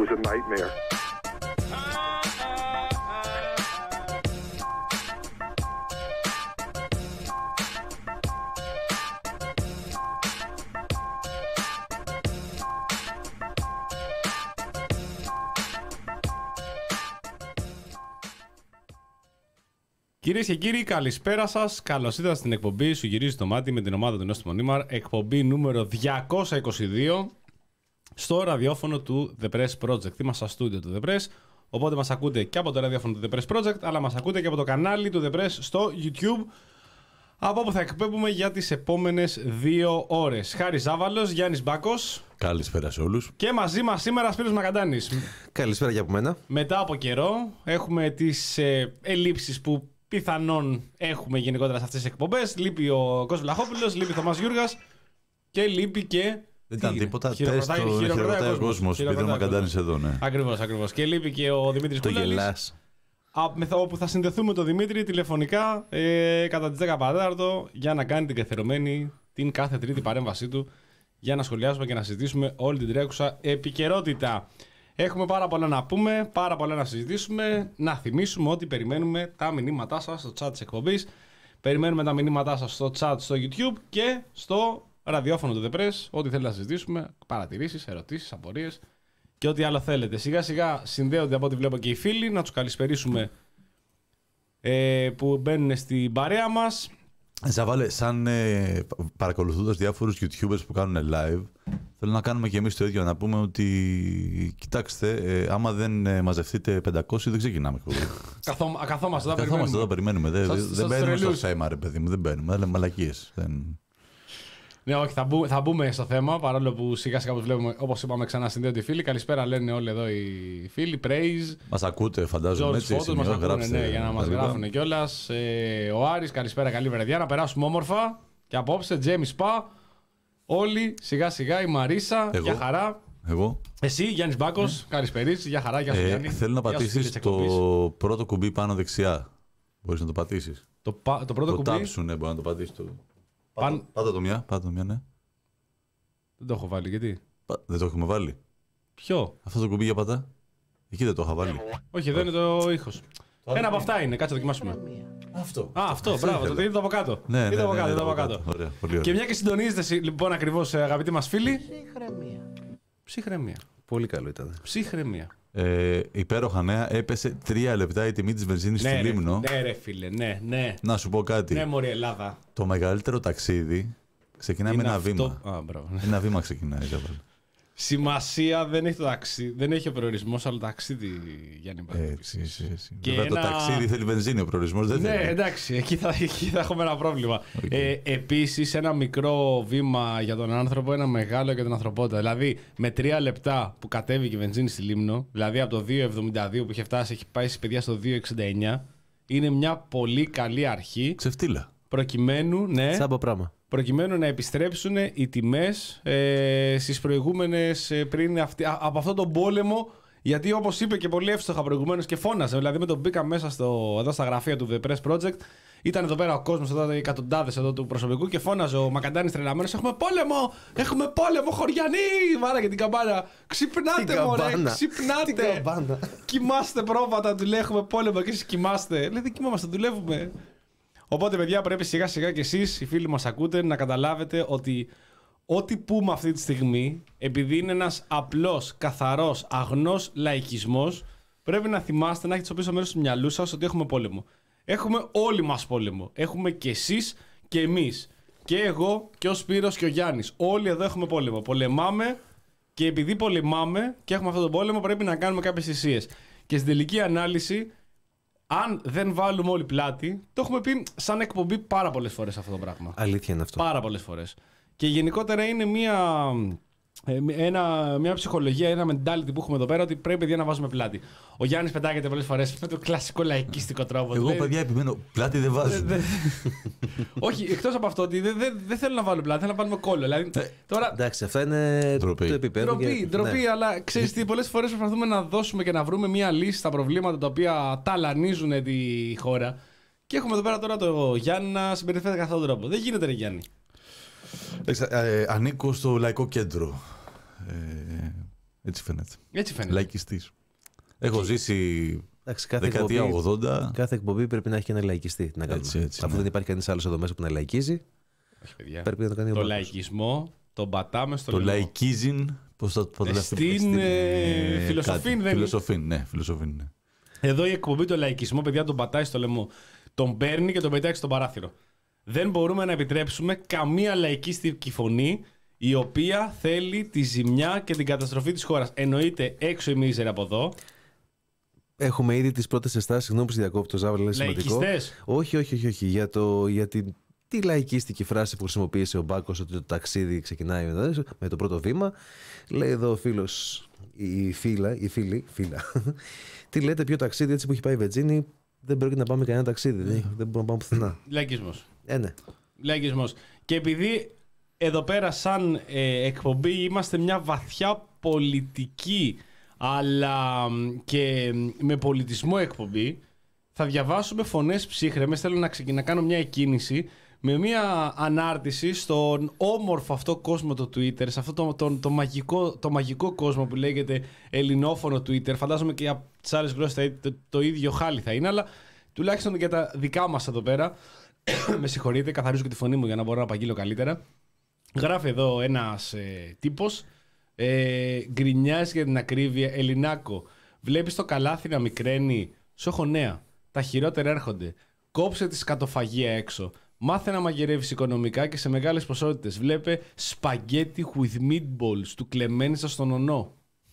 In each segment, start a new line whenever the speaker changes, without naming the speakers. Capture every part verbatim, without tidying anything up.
was a nightmare.
Κυρίες και κύριοι, καλησπέρα σας. Καλώς ήρθατε στην εκπομπή Σου Γυρίζει το Μάτι με την ομάδα του Νόστιμο Νίμαρ. Εκπομπή νούμερο διακόσια είκοσι δύο στο ραδιόφωνο του The Press Project. Είμαστε στα στούντιο του The Press, οπότε μας ακούτε και από το ραδιόφωνο του The Press Project, αλλά μας ακούτε και από το κανάλι του The Press στο YouTube, από όπου θα εκπέμπουμε για τις επόμενες δύο ώρες. Χάρης Ζάβαλος, Γιάννης Μπάκος.
Καλησπέρα σε όλους.
Και μαζί μας σήμερα Σπύρος Μακαντάνης.
Καλησπέρα και από μένα.
Μετά από καιρό έχουμε τις ε, ελλείψεις που πιθανόν έχουμε γενικότερα σε αυτές τις εκπομπές. Λείπει ο Κώστας Βλαχόπουλος, λείπει ο Θωμάς Γιούργας και λείπει και.
Δεν ήταν τίποτα.
Χειροκροτάει
ο κόσμος. Επειδή ο Μακαντάνης εδώ, ναι.
Ακριβώς, ακριβώς. Και λείπει και ο Δημήτρης
Το
Κούλαλης.
γελάς.
Όπου θα συνδεθούμε με τον Δημήτρη τηλεφωνικά ε, κατά τις δέκα παρατέταρτο για να κάνει την καθιερωμένη την κάθε τρίτη παρέμβασή του, για να σχολιάσουμε και να συζητήσουμε όλη την τρέχουσα επικαιρότητα. Έχουμε πάρα πολλά να πούμε, πάρα πολλά να συζητήσουμε. Να θυμίσουμε ότι περιμένουμε τα μηνύματά σας στο chat της εκπομπής. Περιμένουμε τα μηνύματά σας στο chat στο YouTube και στο ραδιόφωνο του The Press. Ό,τι θέλετε να συζητήσουμε, παρατηρήσεις, ερωτήσεις, απορίες και ό,τι άλλο θέλετε. Σιγά σιγά συνδέονται από ό,τι βλέπω και οι φίλοι. Να τους καλησπερίσουμε ε, που μπαίνουν στην παρέα μας.
Ζαβάλε, σαν ε, παρακολουθώντας διάφορους YouTubers που κάνουν live, θέλω να κάνουμε και εμείς το ίδιο, να πούμε ότι κοιτάξτε, ε, άμα δεν ε, μαζευτείτε πεντακόσιοι δεν ξεκινάμε.
Καθό, καθόμαστε εδώ,
Καθόμαστε εδώ, περιμένουμε. Δεν,
Σας,
δεν
σας
μπαίνουμε στο
τρελούς.
θέμα, ρε παιδί μου, δεν μπαίνουμε. Δεν λέμε μαλακίες. Δεν...
Ναι, όχι, θα, μπου, θα μπούμε στο θέμα, παρόλο που σιγά σιγά βλέπουμε, όπως είπαμε, ξανά συνδέονται οι φίλοι. Καλησπέρα λένε όλοι εδώ οι φίλοι. Praise.
Μας ακούτε, φαντάζομαι,
George
έτσι.
Photos μας ακούνε,
γράψτε,
ναι, για να μας
τα λοιπά.
γράφουν κιόλας. Ε, ο Άρης, καλησπέρα, καλή βραδιά. Να περάσουμε όμορφα και απόψε. Τζέμι Σπα. Όλοι σιγά σιγά. Η Μαρίσα,
Εγώ.
για χαρά.
Εγώ.
Εσύ, Γιάννης Μπάκος, καλησπερίς, για χαρά, γεια σου
Ε,
Γιάννη.
θέλω να
Γεια σου, φίλοι
πατήσεις
της
το
εκπομπής.
πρώτο κουμπί πάνω δεξιά. Μπορείς να το πατήσεις.
Το, πα- το πρώτο
Το
κουμπί.
τάψου, ναι, μπορεί να το πατήσεις. Το...
Παν-
Πάτα, πάτα το μια, πάτα το μια, ναι.
Δεν το έχω βάλει, γιατί.
Πα- Δεν το έχουμε βάλει.
Ποιο?
Αυτό το κουμπί για πατά. Εκεί δεν το είχα βάλει.
Όχι, εδώ είναι το ήχος. Ένα από αυτά είναι, κάτσε να δοκιμάσουμε.
Αυτό.
Α, αυτό, μπράβο, το είδα από κάτω.
Ναι, ναι,
Είδα από
ναι,
κάτω,
ναι,
είδα από
από
κάτω.
κάτω. Ωραία, πολύ ωραία.
Και μια και συντονίζετε συ- λοιπόν ακριβώς, ε, αγαπητοί μας φίλοι.
Ψυχραιμία.
Ψυχραιμία.
Πολύ καλό ήταν.
Ψυχραιμία.
Ε, υπέροχα νέα, έπεσε τρία λεπτά η τιμή της βενζίνης
Ναι,
στη
ρε,
Λίμνο.
ναι, ρε φίλε, ναι, ναι.
Να σου πω κάτι.
Ναι, μωρή Ελλάδα.
Το μεγαλύτερο ταξίδι ξεκινάει με
Είναι
ένα
αυτό-
βήμα.
Α, μπράβο.
Ένα βήμα ξεκινάει, Ζαβάλ.
Σημασία δεν έχει το ταξίδι, δεν έχει ο προορισμός, αλλά το ταξίδι, Γιάννη Μπάκο.
Έτσι, έτσι, έτσι.
Και
Βέβαια,
ένα-
το ταξίδι θέλει βενζίνη, ο προορισμός δεν
Ναι,
θέλει.
εντάξει, εκεί θα, εκεί θα έχουμε ένα πρόβλημα.
Οκ.
Ε, επίσης, ένα μικρό βήμα για τον άνθρωπο, ένα μεγάλο για την ανθρωπότητα. Δηλαδή, με τρία λεπτά που κατέβηκε η βενζίνη στη Λίμνο, δηλαδή από το δύο εβδομήντα δύο που είχε φτάσει, έχει πάει στις παιδιά στο δύο εξήντα εννιά, είναι μια πολύ καλή αρχή
Ξεφτύλα.
προκειμένου, ναι,
Τσάμπα πράγμα.
προκειμένου να επιστρέψουν οι τιμές ε, στις προηγούμενες ε, πριν αυτή, α- από αυτόν τον πόλεμο. Γιατί όπως είπε και πολύ εύστοχα προηγουμένως και φώναζε, δηλαδή με τον μπήκα μέσα στο, εδώ στα γραφεία του The Press Project, ήταν εδώ πέρα ο κόσμος, εδώ, οι εκατοντάδες εδώ του προσωπικού και φώναζε ο Μακαντάνης τρελαμένος: έχουμε πόλεμο! Έχουμε πόλεμο, χωριανοί! Βάραγε την καμπάνα. Ξυπνάτε,
Την
μωρέ!
καμπάνα.
Ξυπνάτε!
Την καμπάνα.
Κοιμάστε πρόβατα, του λέει: έχουμε πόλεμο και εσείς κοιμάστε. Λέει: δεν κοιμόμαστε, δουλεύουμε. Οπότε, παιδιά, πρέπει σιγά σιγά και εσείς, οι φίλοι μας ακούτε, να καταλάβετε ότι ό,τι πούμε αυτή τη στιγμή, επειδή είναι ένας απλός, καθαρός, αγνός λαϊκισμός, πρέπει να θυμάστε, να έχετε στο πίσω μέρος του μυαλού σας ότι έχουμε πόλεμο. Έχουμε όλοι μας πόλεμο. Έχουμε και εσείς και εμείς. Και εγώ και ο Σπύρος και ο Γιάννης. Όλοι εδώ έχουμε πόλεμο. Πολεμάμε και επειδή πολεμάμε και έχουμε αυτόν τον πόλεμο, πρέπει να κάνουμε κάποιες θυσίες. Και στην τελική ανάλυση, αν δεν βάλουμε όλοι πλάτη, το έχουμε πει σαν εκπομπή πάρα πολλές φορές αυτό το πράγμα.
Αλήθεια είναι αυτό.
Πάρα πολλές φορές. Και γενικότερα είναι μια, ε, ένα, μια ψυχολογία, ένα mentality που έχουμε εδώ πέρα ότι πρέπει παιδιά να βάζουμε πλάτη. Ο Γιάννης πετάγεται πολλές φορές με το κλασικό λαϊκίστικο τρόπο.
Εγώ,
Λέει-
παιδιά, επιμένω. Πλάτη δεν βάζω.
Δε- Όχι, εκτός από αυτό ότι δεν δε, δε θέλω να βάλω πλάτη, θέλω να βάλουμε κόλλο. Δηλαδή, τώρα,
Εντάξει, αυτά είναι
Ντροπή.
το επίπεδο.
ντροπή,
και-
ντροπή,
ναι.
αλλά ξέρεις τι, πολλές φορές προσπαθούμε να δώσουμε και να βρούμε μια λύση στα προβλήματα τα οποία ταλανίζουν τη χώρα. Και έχουμε εδώ πέρα τώρα το Γιάννη να συμπεριφέρεται κατά αυτόν τον τρόπο. Δεν γίνεται, ρε Γιάννη.
Εντάξει, ε, ανήκω στο Λαϊκό Κέντρο. Ε, Έτσι φαίνεται.
Έτσι φαίνεται.
Λαϊκιστής. Έχω ζήσει
Εντάξει, κάθε
δεκαετία
εκπομπή-
ογδόντα.
Κάθε εκπομπή πρέπει να έχει και ένα λαϊκιστή. Τι να κάνουμε.
Έτσι, έτσι,
Αφού
ναι.
δεν υπάρχει κανεί άλλο εδώ μέσα που να λαϊκίζει,
Όχι, παιδιά.
πρέπει να το κάνει ο
Το
Μπάκος.
λαϊκισμό τον πατάμε στο
Το
λαιμό.
λαϊκίζιν. Πώς θα το
Ε,
λέτε,
στην, ε, φιλοσοφήν δεν είναι.
Φιλοσοφήν, ναι, φιλοσοφήν, ναι.
Εδώ η εκπομπή το λαϊκισμό, παιδιά, τον πατάει στο λαιμό. Τον παίρνει και τον πετάει στο παράθυρο. Δεν μπορούμε να επιτρέψουμε καμία λαϊκίστικη φωνή η οποία θέλει τη ζημιά και την καταστροφή της χώρας. Εννοείται έξω η μίζερη από εδώ.
Έχουμε ήδη τι πρώτε ενστάσεις. Συγγνώμη που σε διακόπτω, Ζάβαλα, είναι σημαντικό.
Λαϊκιστές.
Όχι, όχι, όχι, όχι. Για, το, για την τη λαϊκίστικη φράση που χρησιμοποίησε ο Μπάκος ότι το ταξίδι ξεκινάει με, με το πρώτο βήμα. Λέει εδώ ο φίλος, η φίλα, η φίλη, φίλα. Τι λέτε, ποιο ταξίδι έτσι που έχει πάει η Βετζίνη, δεν πρόκειται να πάμε κανένα ταξίδι. Δεν, δεν μπορούμε να πάμε πουθενά.
Λαϊκισμός.
Ε, ναι.
Λαϊκισμός. Και επειδή εδώ πέρα σαν ε, εκπομπή είμαστε μια βαθιά πολιτική αλλά μ, και μ, με πολιτισμό εκπομπή, θα διαβάσουμε φωνές ψύχρεμες. Θέλω να ξεκινήσω να κάνω μια εκκίνηση με μια ανάρτηση στον όμορφο αυτό κόσμο το Twitter, σε αυτό το, το, το, μαγικό, το μαγικό κόσμο που λέγεται ελληνόφωνο Twitter. Φαντάζομαι και για τις άλλες γλώσσες το, το ίδιο χάλι θα είναι, αλλά τουλάχιστον για τα δικά μας εδώ πέρα, με συγχωρείτε, καθαρίζω και τη φωνή μου για να μπορώ να απαγγείλω καλύτερα. Γράφει εδώ ένας ε, τύπος, ε, γκρινιάζει για την ακρίβεια. Ελληνάκο, βλέπεις το καλάθι να μικραίνει? Σου έχω νέα. Τα χειρότερα έρχονται. Κόψε τη σκατοφαγία έξω. Μάθε να μαγειρεύεις οικονομικά και σε μεγάλες ποσότητες. Βλέπε spaghetti with meatballs του Κλεμένισσα στον Ονό.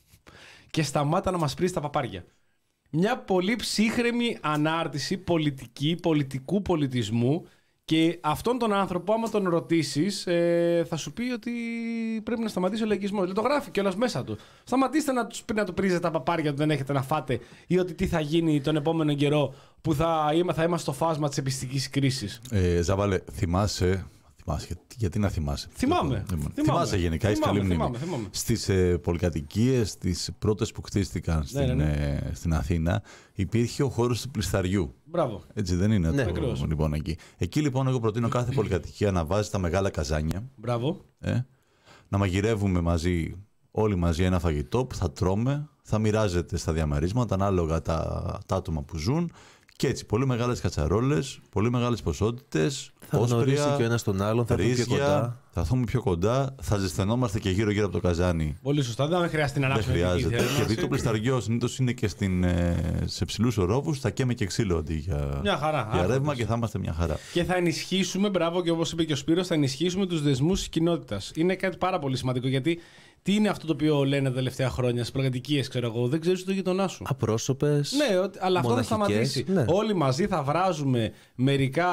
Και σταμάτα να μας πρίζει τα παπάρια. Μια πολύ ψύχρεμη ανάρτηση πολιτική, πολιτικού πολιτισμού. Και αυτόν τον άνθρωπο, άμα τον ρωτήσεις, ε, θα σου πει ότι πρέπει να σταματήσει ο λαϊκισμός. Δηλαδή, το γράφει κιόλας μέσα του. Σταματήστε να, τους, να του πρίζετε τα παπάρια που δεν έχετε να φάτε, ή ότι τι θα γίνει τον επόμενο καιρό που θα, είμα, θα είμαστε στο φάσμα της επιστικής κρίσης.
Ε, Ζάβαλε, θυμάσαι. θυμάσαι γιατί, γιατί να θυμάσαι.
Θυμάμαι.
Λοιπόν,
θυμάμαι.
Θυμάσαι γενικά, έχει καλή μνήμη.
Θυμάμαι, θυμάμαι.
Στις ε, πολυκατοικίες, τις πρώτες που χτίστηκαν στην,
ναι, ναι.
Ε, στην Αθήνα, υπήρχε ο χώρος του πλησταριού.
Μπράβο.
Έτσι δεν είναι?
Ναι.
Το,
Ακριβώς.
λοιπόν, εκεί. εκεί λοιπόν εγώ προτείνω κάθε πολυκατοικία να βάζει τα μεγάλα καζάνια.
Μπράβο.
Ε, να μαγειρεύουμε μαζί, όλοι μαζί ένα φαγητό που θα τρώμε, θα μοιράζεται στα διαμερίσματα ανάλογα τα, τα άτομα που ζουν. Και έτσι, πολύ μεγάλες κατσαρόλες, πολύ μεγάλες ποσότητες.
Θα γνωρίσει και ο ένας τον άλλον, θα έρθουμε πιο κοντά.
Θα έρθουμε πιο κοντά, θα ζεσθενόμαστε και γύρω-γύρω από το καζάνι.
Πολύ σωστά. Δεν χρειάζεται να
Δεν
ανάψουμε.
χρειάζεται. Και επειδή το πλησταριό συνήθως είναι και στην, ε, σε ψηλούς ορόβους, θα καίμε και ξύλο αντί για,
Μια χαρά.
για ρεύμα
Άρχοντας.
και θα είμαστε μια χαρά.
Και θα ενισχύσουμε, μπράβο, και όπως είπε και ο Σπύρος, θα ενισχύσουμε τους δεσμούς της κοινότητας. Είναι κάτι πάρα πολύ σημαντικό, γιατί τι είναι αυτό το οποίο λένε τα τελευταία χρόνια στις προκατοικίες, ξέρω εγώ, δεν ξέρεις το γειτονά σου.
Απρόσωπες.
Ναι, ότι- αλλά αυτό θα
μοναχικές,
σταματήσει.
ναι.
Όλοι μαζί θα βράζουμε μερικά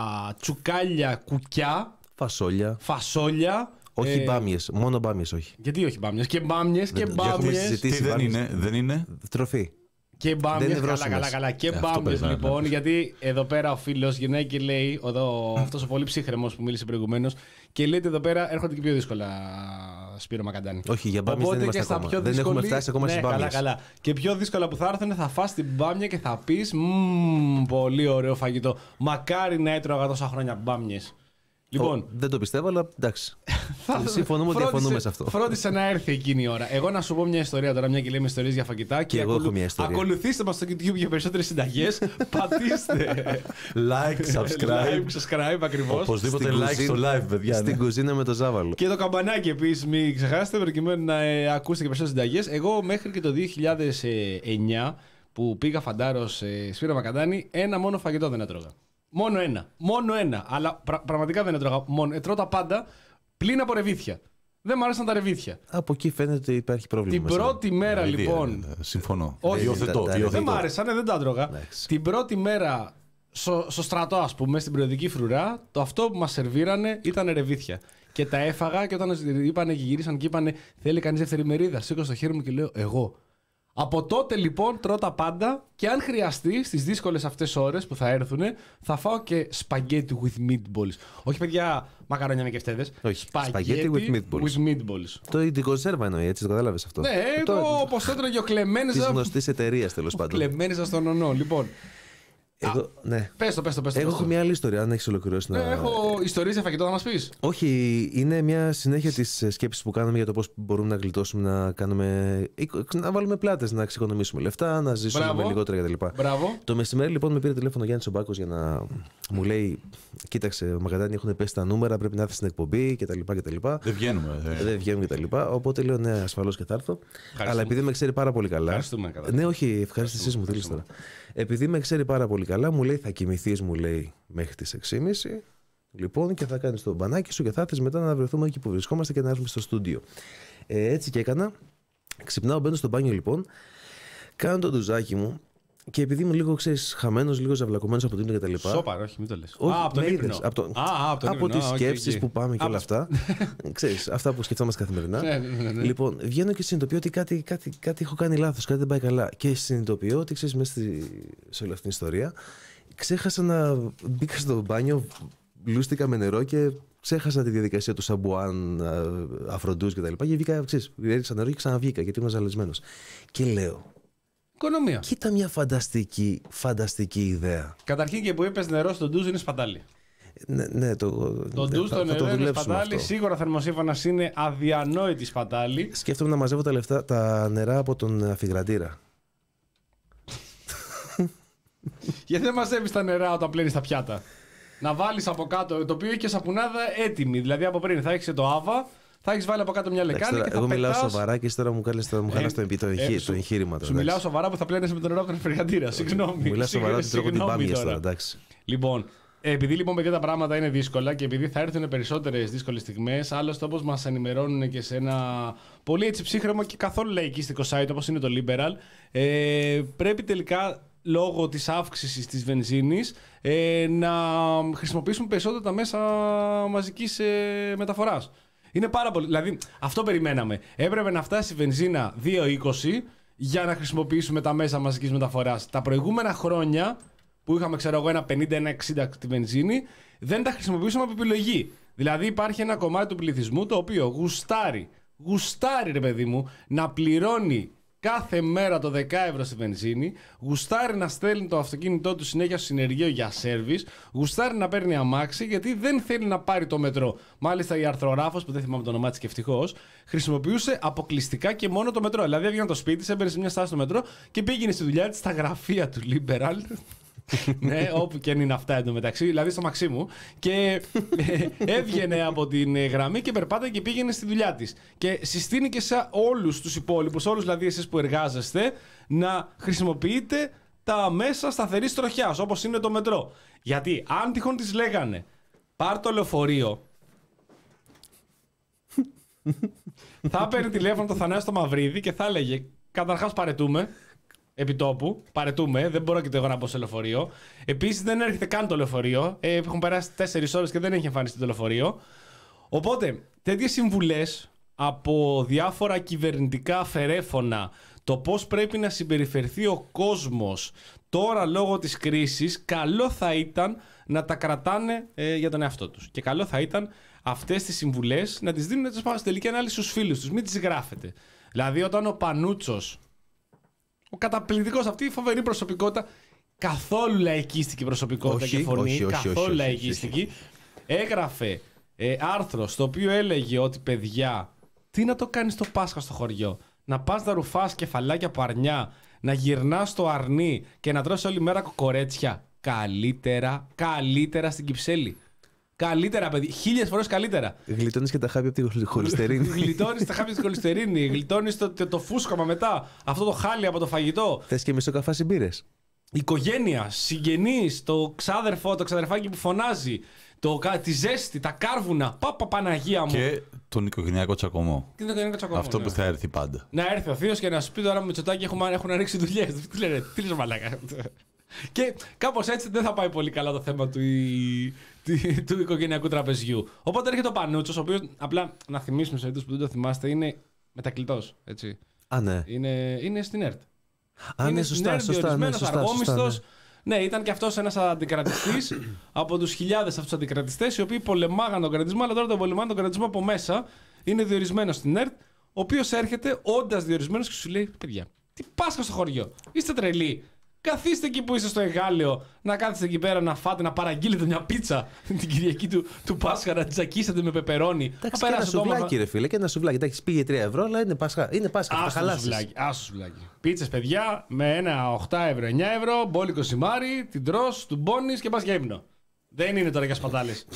τσουκάλια, κουκιά,
Φασόλια.
φασόλια.
Όχι
ε,
μπάμιες, μόνο μπάμιες όχι.
Γιατί όχι μπάμιες, και μπάμιες και
Δεν- γιατί έχουμε
μπάμιες.
συζητήσει
Τι δεν
μπάμιες.
είναι, δεν είναι.
Τροφή.
Και
Δεν
μπάμιες,
είναι
καλά,
βρόσιμες.
καλά, καλά. Και
Ε, αυτό
μπάμιες
περιμένω,
λοιπόν,
ναι.
γιατί εδώ πέρα ο φίλος γυρνάει και λέει, εδώ, αυτός ο πολύ ψύχρεμος που μίλησε προηγουμένως, και λέει ότι εδώ πέρα έρχονται και πιο δύσκολα, Σπύρο Μακαντάνη.
Όχι, για μπάμιες
Οπότε
δεν είμαστε
και στα
ακόμα.
πιο
Δεν
δύσκολη-
έχουμε φτάσει ακόμα
ναι,
στις
καλά,
μπάμιες.
καλά. Και πιο δύσκολα που θα έρθουν, θα φας την μπάμια και θα πεις «Μμμ, πολύ ωραίο φαγητό. Μακάρι να έτρωγα τόσα χρόνια μπάμιες». Λοιπόν,
Ο- δεν το πιστεύω, αλλά εντάξει.
θα-
Συμφωνούμε ότι
φρόντισε-
διαφωνούμε σε αυτό.
Φρόντισε να έρθει εκείνη η ώρα. Εγώ να σου πω μια ιστορία τώρα, μια και λέμε ιστορίες για φαγητά. Και,
εγώ έχω μια ιστορία.
Ακολουθήστε μας στο YouTube για περισσότερες συνταγές. Πατήστε
Like, subscribe.
like, subscribe ακριβώς.
Οπωσδήποτε
Στην
like
κουζίνα-
στο live, παιδιά.
Στην
ναι.
κουζίνα με το Ζάβαλο.
Και το καμπανάκι επίσης μην ξεχάσετε, προκειμένου να ε, ακούσετε και περισσότερες συνταγές. Εγώ μέχρι και το δύο χιλιάδες εννιά που πήγα φαντάρος ε, Σπύρο Μακαντάνη, ένα μόνο φαγητό δεν έτρωγα. Μόνο ένα. Μόνο ένα. Αλλά πρα- πραγματικά δεν έτρωγα. Μόνο. Έτρωγα τα πάντα πλην από ρεβίθια. Δεν μου άρεσαν τα ρεβίθια.
Από εκεί φαίνεται ότι υπάρχει πρόβλημα.
Την
μέσα.
πρώτη μέρα
Ε,
λοιπόν.
ε, ε, Συμφωνώ.
Όχι,
Υιοθετώ,
τα- τα-
υιοθετώ.
Δεν μ' άρεσαν, δεν τα έτρωγα.
Εντάξει.
Την πρώτη μέρα στο, στο στρατό, ας πούμε, στην περιοδική φρουρά, το αυτό που μας σερβίρανε ήταν ρεβίθια. Και τα έφαγα και όταν είπανε και γυρίσαν και είπανε θέλει κανείς δεύτερη μερίδα, σήκω στο χέρι μου και λέω εγώ. Από τότε λοιπόν τρώω τα πάντα και αν χρειαστεί στις δύσκολες αυτές ώρες που θα έρθουν θα φάω και spaghetti with meatballs. Όχι παιδιά μακαρόνια με κεφτέδες.
Όχι, spaghetti with meatballs.
with meatballs.
Το την κονσέρβα εννοεί, έτσι το κατάλαβες αυτό.
Ναι,
το,
το, όπως το έτρωγε ο Κλεμένης.
Της γνωστής εταιρείας τέλος πάντων.
Κλεμένης στον ονό. Λοιπόν,
Εγώ, ναι.
Πες το, πες το, πες το.
Εγώ
πες το.
έχω μια άλλη ιστορία, αν έχει ολοκληρώσει.
Ναι,
να...
έχω ιστορίες για φαγητό, θα μας πεις.
Όχι, είναι μια συνέχεια τη σκέψη που κάναμε για το πώς μπορούμε να γλιτώσουμε, να, κάνουμε, να βάλουμε πλάτες, να εξοικονομήσουμε λεφτά, να ζήσουμε
Μπράβο.
με λιγότερα κτλ.
Μπράβο.
Το μεσημέρι λοιπόν με πήρε τηλέφωνο ο Γιάννης ο Μπάκος για να μου λέει: κοίταξε, Μαγκαντάνη, έχουν πέσει τα νούμερα, πρέπει να έρθει στην εκπομπή κτλ.
Δεν βγαίνουμε. Δε.
Δεν βγαίνουμε κτλ. Οπότε λέω: ναι, ασφαλώς και θα έρθω. Αλλά επειδή με ξέρει πάρα πολύ καλά.
Ευχαριστούμε, κατά.
Ναι, όχι, ευχαριστήσεις μου, τι λες τώρα. Επειδή με ξέρει πάρα πολύ καλά, μου λέει: θα κοιμηθείς, μου λέει, μέχρι τις έξι και μισή. Λοιπόν, και θα κάνεις το μπανάκι σου και θα έρθεις μετά να βρεθούμε εκεί που βρισκόμαστε και να έρθουμε στο στούντιο. Ε, έτσι και έκανα. Ξυπνάω, μπαίνω στο μπάνιο λοιπόν. Κάνω το ντουζάκι μου. Και επειδή είμαι λίγο, ξέρεις, χαμένος, λίγο ζαυλακωμένος από το ίντερνετ και τα λοιπά.
Σόπαρα, όχι, μην το λες.
Όχι,
Α, από τον
με
ύπνο.
είδες, από, το...
Α, α, από, τον
από
ύπνο.
τις
Α,
σκέψεις
okay, okay.
που πάμε και
Α,
όλα αυτά. Ξέρεις, αυτά που σκεφτόμαστε καθημερινά.
Ναι, ναι, ναι, ναι.
Λοιπόν, βγαίνω και συνειδητοποιώ ότι κάτι, κάτι, κάτι έχω κάνει λάθος, κάτι δεν πάει καλά. Και συνειδητοποιώ ότι, ξέρεις, μέσα στη... σε όλη αυτή την ιστορία, ξέχασα να μπήκα στο μπάνιο, λούστηκα με νερό και ξέχασα τη διαδικασία του σαμπουάν, αφροντούς κτλ. Και, και βγήκα, ξέρεις, έριξα νερό και ξαναβγήκα γιατί ήμουν ζαλισμένος. Και λέω.
Οικονομία.
Κοίτα μια φανταστική, φανταστική ιδέα.
Καταρχήν και που είπες νερό στο ντουζ είναι σπατάλι.
Ναι, ναι, το,
Το ντουζ στο νερό είναι σπατάλι. Σίγουρα θερμοσύμφωνας είναι αδιανόητη σπατάλι.
Σκέφτομαι να μαζεύω τα, λεφτά, τα νερά από τον αφιγραντήρα.
Γιατί δεν μαζεύεις τα νερά όταν πλένεις τα πιάτα. Να βάλεις από κάτω, το οποίο έχει και σαπουνάδα έτοιμη. Δηλαδή από πριν θα έχεις το άβα, θα έχεις βάλει από κάτω μια λεκάνη.
Τώρα,
και θα
εγώ
πετάς...
μιλάω σοβαρά και εσύ τώρα μου κάνεις το, μου χαλάς το, το,
ε,
το εγχείρημα.
Σου μιλάω σοβαρά που θα πλένεσαι με τον νερό από τον αφιγραντήρα. Συγγνώμη.
Μιλάω σοβαρά ότι τρώω την μπάμια τώρα, εντάξει.
Λοιπόν, επειδή λοιπόν παιδιά τα πράγματα είναι δύσκολα και επειδή θα έρθουν περισσότερες δύσκολες στιγμές, άλλωστε όπως μας ενημερώνουν και σε ένα πολύ έτσι ψύχρεμο και καθόλου λαϊκίστικο site όπως είναι το Liberal, ε, πρέπει τελικά λόγω της αύξησης της βενζίνης ε, να χρησιμοποιήσουμε περισσότερο τα μέσα μαζικής ε, μεταφοράς. Είναι πάρα πολύ. Δηλαδή, αυτό περιμέναμε. Έπρεπε να φτάσει η βενζίνα δύο είκοσι για να χρησιμοποιήσουμε τα μέσα μαζικής μεταφοράς. Τα προηγούμενα χρόνια που είχαμε, ξέρω εγώ, ένα πενήντα ένα εξήντα τη βενζίνη, δεν τα χρησιμοποιούσαμε από επιλογή. Δηλαδή, υπάρχει ένα κομμάτι του πληθυσμού το οποίο γουστάρει, γουστάρει ρε παιδί μου, να πληρώνει κάθε μέρα το δέκα ευρώ στη βενζίνη, γουστάρει να στέλνει το αυτοκίνητό του συνέχεια στο συνεργείο για σέρβις, γουστάρει να παίρνει αμάξι γιατί δεν θέλει να πάρει το μετρό. Μάλιστα η αρθρογράφος, που δεν θυμάμαι το όνομά της και ευτυχώς, χρησιμοποιούσε αποκλειστικά και μόνο το μετρό. Δηλαδή έβγαινε το σπίτι της, έμπαιρνε σε μια στάση στο μετρό και πήγαινε στη δουλειά της στα γραφεία του Liberal. Ναι, όπου και αν είναι αυτά εντωμεταξύ, δηλαδή στο Μαξίμου. Και έβγαινε από την γραμμή και περπάταγε και πήγαινε στη δουλειά της. Και συστήνει και σε όλους τους υπόλοιπους, όλους δηλαδή εσείς που εργάζεστε, να χρησιμοποιείτε τα μέσα σταθερής τροχιάς, όπως είναι το μετρό. Γιατί αν τυχόν της λέγανε πάρ' το λεωφορείο, θα παίρνει τηλέφωνο το Θανάση το Μαυρίδη και θα έλεγε καταρχάς παρετούμε. Επιτόπου, παρετούμε, δεν μπορώ και εγώ να μπω σε λεωφορείο. Επίσης δεν έρχεται καν το λεωφορείο. Ε, έχουν περάσει τέσσερις ώρες και δεν έχει εμφανιστεί το λεωφορείο. Οπότε, τέτοιες συμβουλές από διάφορα κυβερνητικά αφαιρέφωνα, το πώς πρέπει να συμπεριφερθεί ο κόσμος τώρα λόγω της κρίσης, καλό θα ήταν να τα κρατάνε ε, για τον εαυτό τους. Και καλό θα ήταν αυτές τις συμβουλές να τις δίνουν στη τελική ανάλυση στους φίλους τους. Μην τις γράφετε. Δηλαδή, όταν ο Πανούτσος, ο καταπληκτικός, αυτή η φοβερή προσωπικότητα, καθόλου λαϊκίστικη προσωπικότητα
όχι,
και φωνή,
όχι, όχι,
καθόλου
όχι, όχι,
λαϊκίστικη,
όχι, όχι.
έγραφε ε, άρθρο στο οποίο έλεγε ότι παιδιά, τι να το κάνεις στο Πάσχα στο χωριό, να πας να ρουφάς κεφαλάκια από αρνιά, να γυρνάς στο αρνί και να τρως όλη μέρα κοκορέτσια. Καλύτερα, καλύτερα στην Κυψέλη. Καλύτερα, παιδί. Χίλιες φορές καλύτερα.
Γλιτώνεις και τα χάπια από τη χολυστερίνη.
Γλιτώνεις τα χάπια από τη χολυστερίνη. Γλιτώνεις το, το, το φούσκωμα μετά. Αυτό το χάλι από το φαγητό.
Θες και μισό καφά συμπήρες.
Οικογένεια, συγγενείς, το ξάδερφο, το ξαδερφάκι που φωνάζει, το, τη ζέστη, τα κάρβουνα. Πάπα Παναγία μου.
Και τον οικογενειακό τσακωμό.
Και τον οικογενειακό τσακωμό.
Αυτό
ναι.
που θα έρθει πάντα.
Να έρθει ο θείος και να σου πει τώρα με Μητσοτάκη έχουν, έχουν ρίξει δουλειές. Τι λένε, τι λες μαλάκα. Και κάπως έτσι δεν θα πάει πολύ καλά το θέμα του, του, του οικογενειακού τραπεζιού. Οπότε έρχεται ο Πανούτσος, ο οποίος, απλά να θυμίσουμε σε αυτούς που δεν το θυμάστε, είναι μετακλητός. Έτσι.
Α, ναι.
Είναι, είναι στην ΕΡΤ.
Α,
είναι
ναι, σωστά,
ΕΡΤ,
σωστά, ναι, σωστά,
αργόμισθος.
σωστά,
ναι. ναι, ήταν και αυτός ένας αντικρατιστής από τους χιλιάδες αυτούς αντικρατιστές, οι οποίοι πολεμάγαν τον κρατισμό, αλλά τώρα τον πολεμάνε τον κρατισμό από μέσα. Είναι διορισμένος στην ΕΡΤ, ο οποίος έρχεται όντας διορισμένος και σου λέει: παιδιά, τι Πάσχα στο χωριό, είστε τρελοί. Καθίστε εκεί που είστε στο Εγάλεο, να κάθεστε εκεί πέρα να φάτε, να παραγγείλετε μια πίτσα την Κυριακή του, του Πάσχα, να τζακίσετε με πεπερώνι.
Εντάξει, και ένα σουβλάκι, ρε φίλε, και ένα σουβλάκι. Εντάξει, πήγε τρία ευρώ, αλλά είναι Πάσχα. Είναι Πάσχα, θα χαλάσει. Άσο
σουβλάκι. Πίτσες, παιδιά, με ένα οκτώ ευρώ, εννιά ευρώ, μπόλικο σημάρι, την τρως, του μπώνεις και πας για ύπνο. Δεν είναι τώρα για σπατάλες.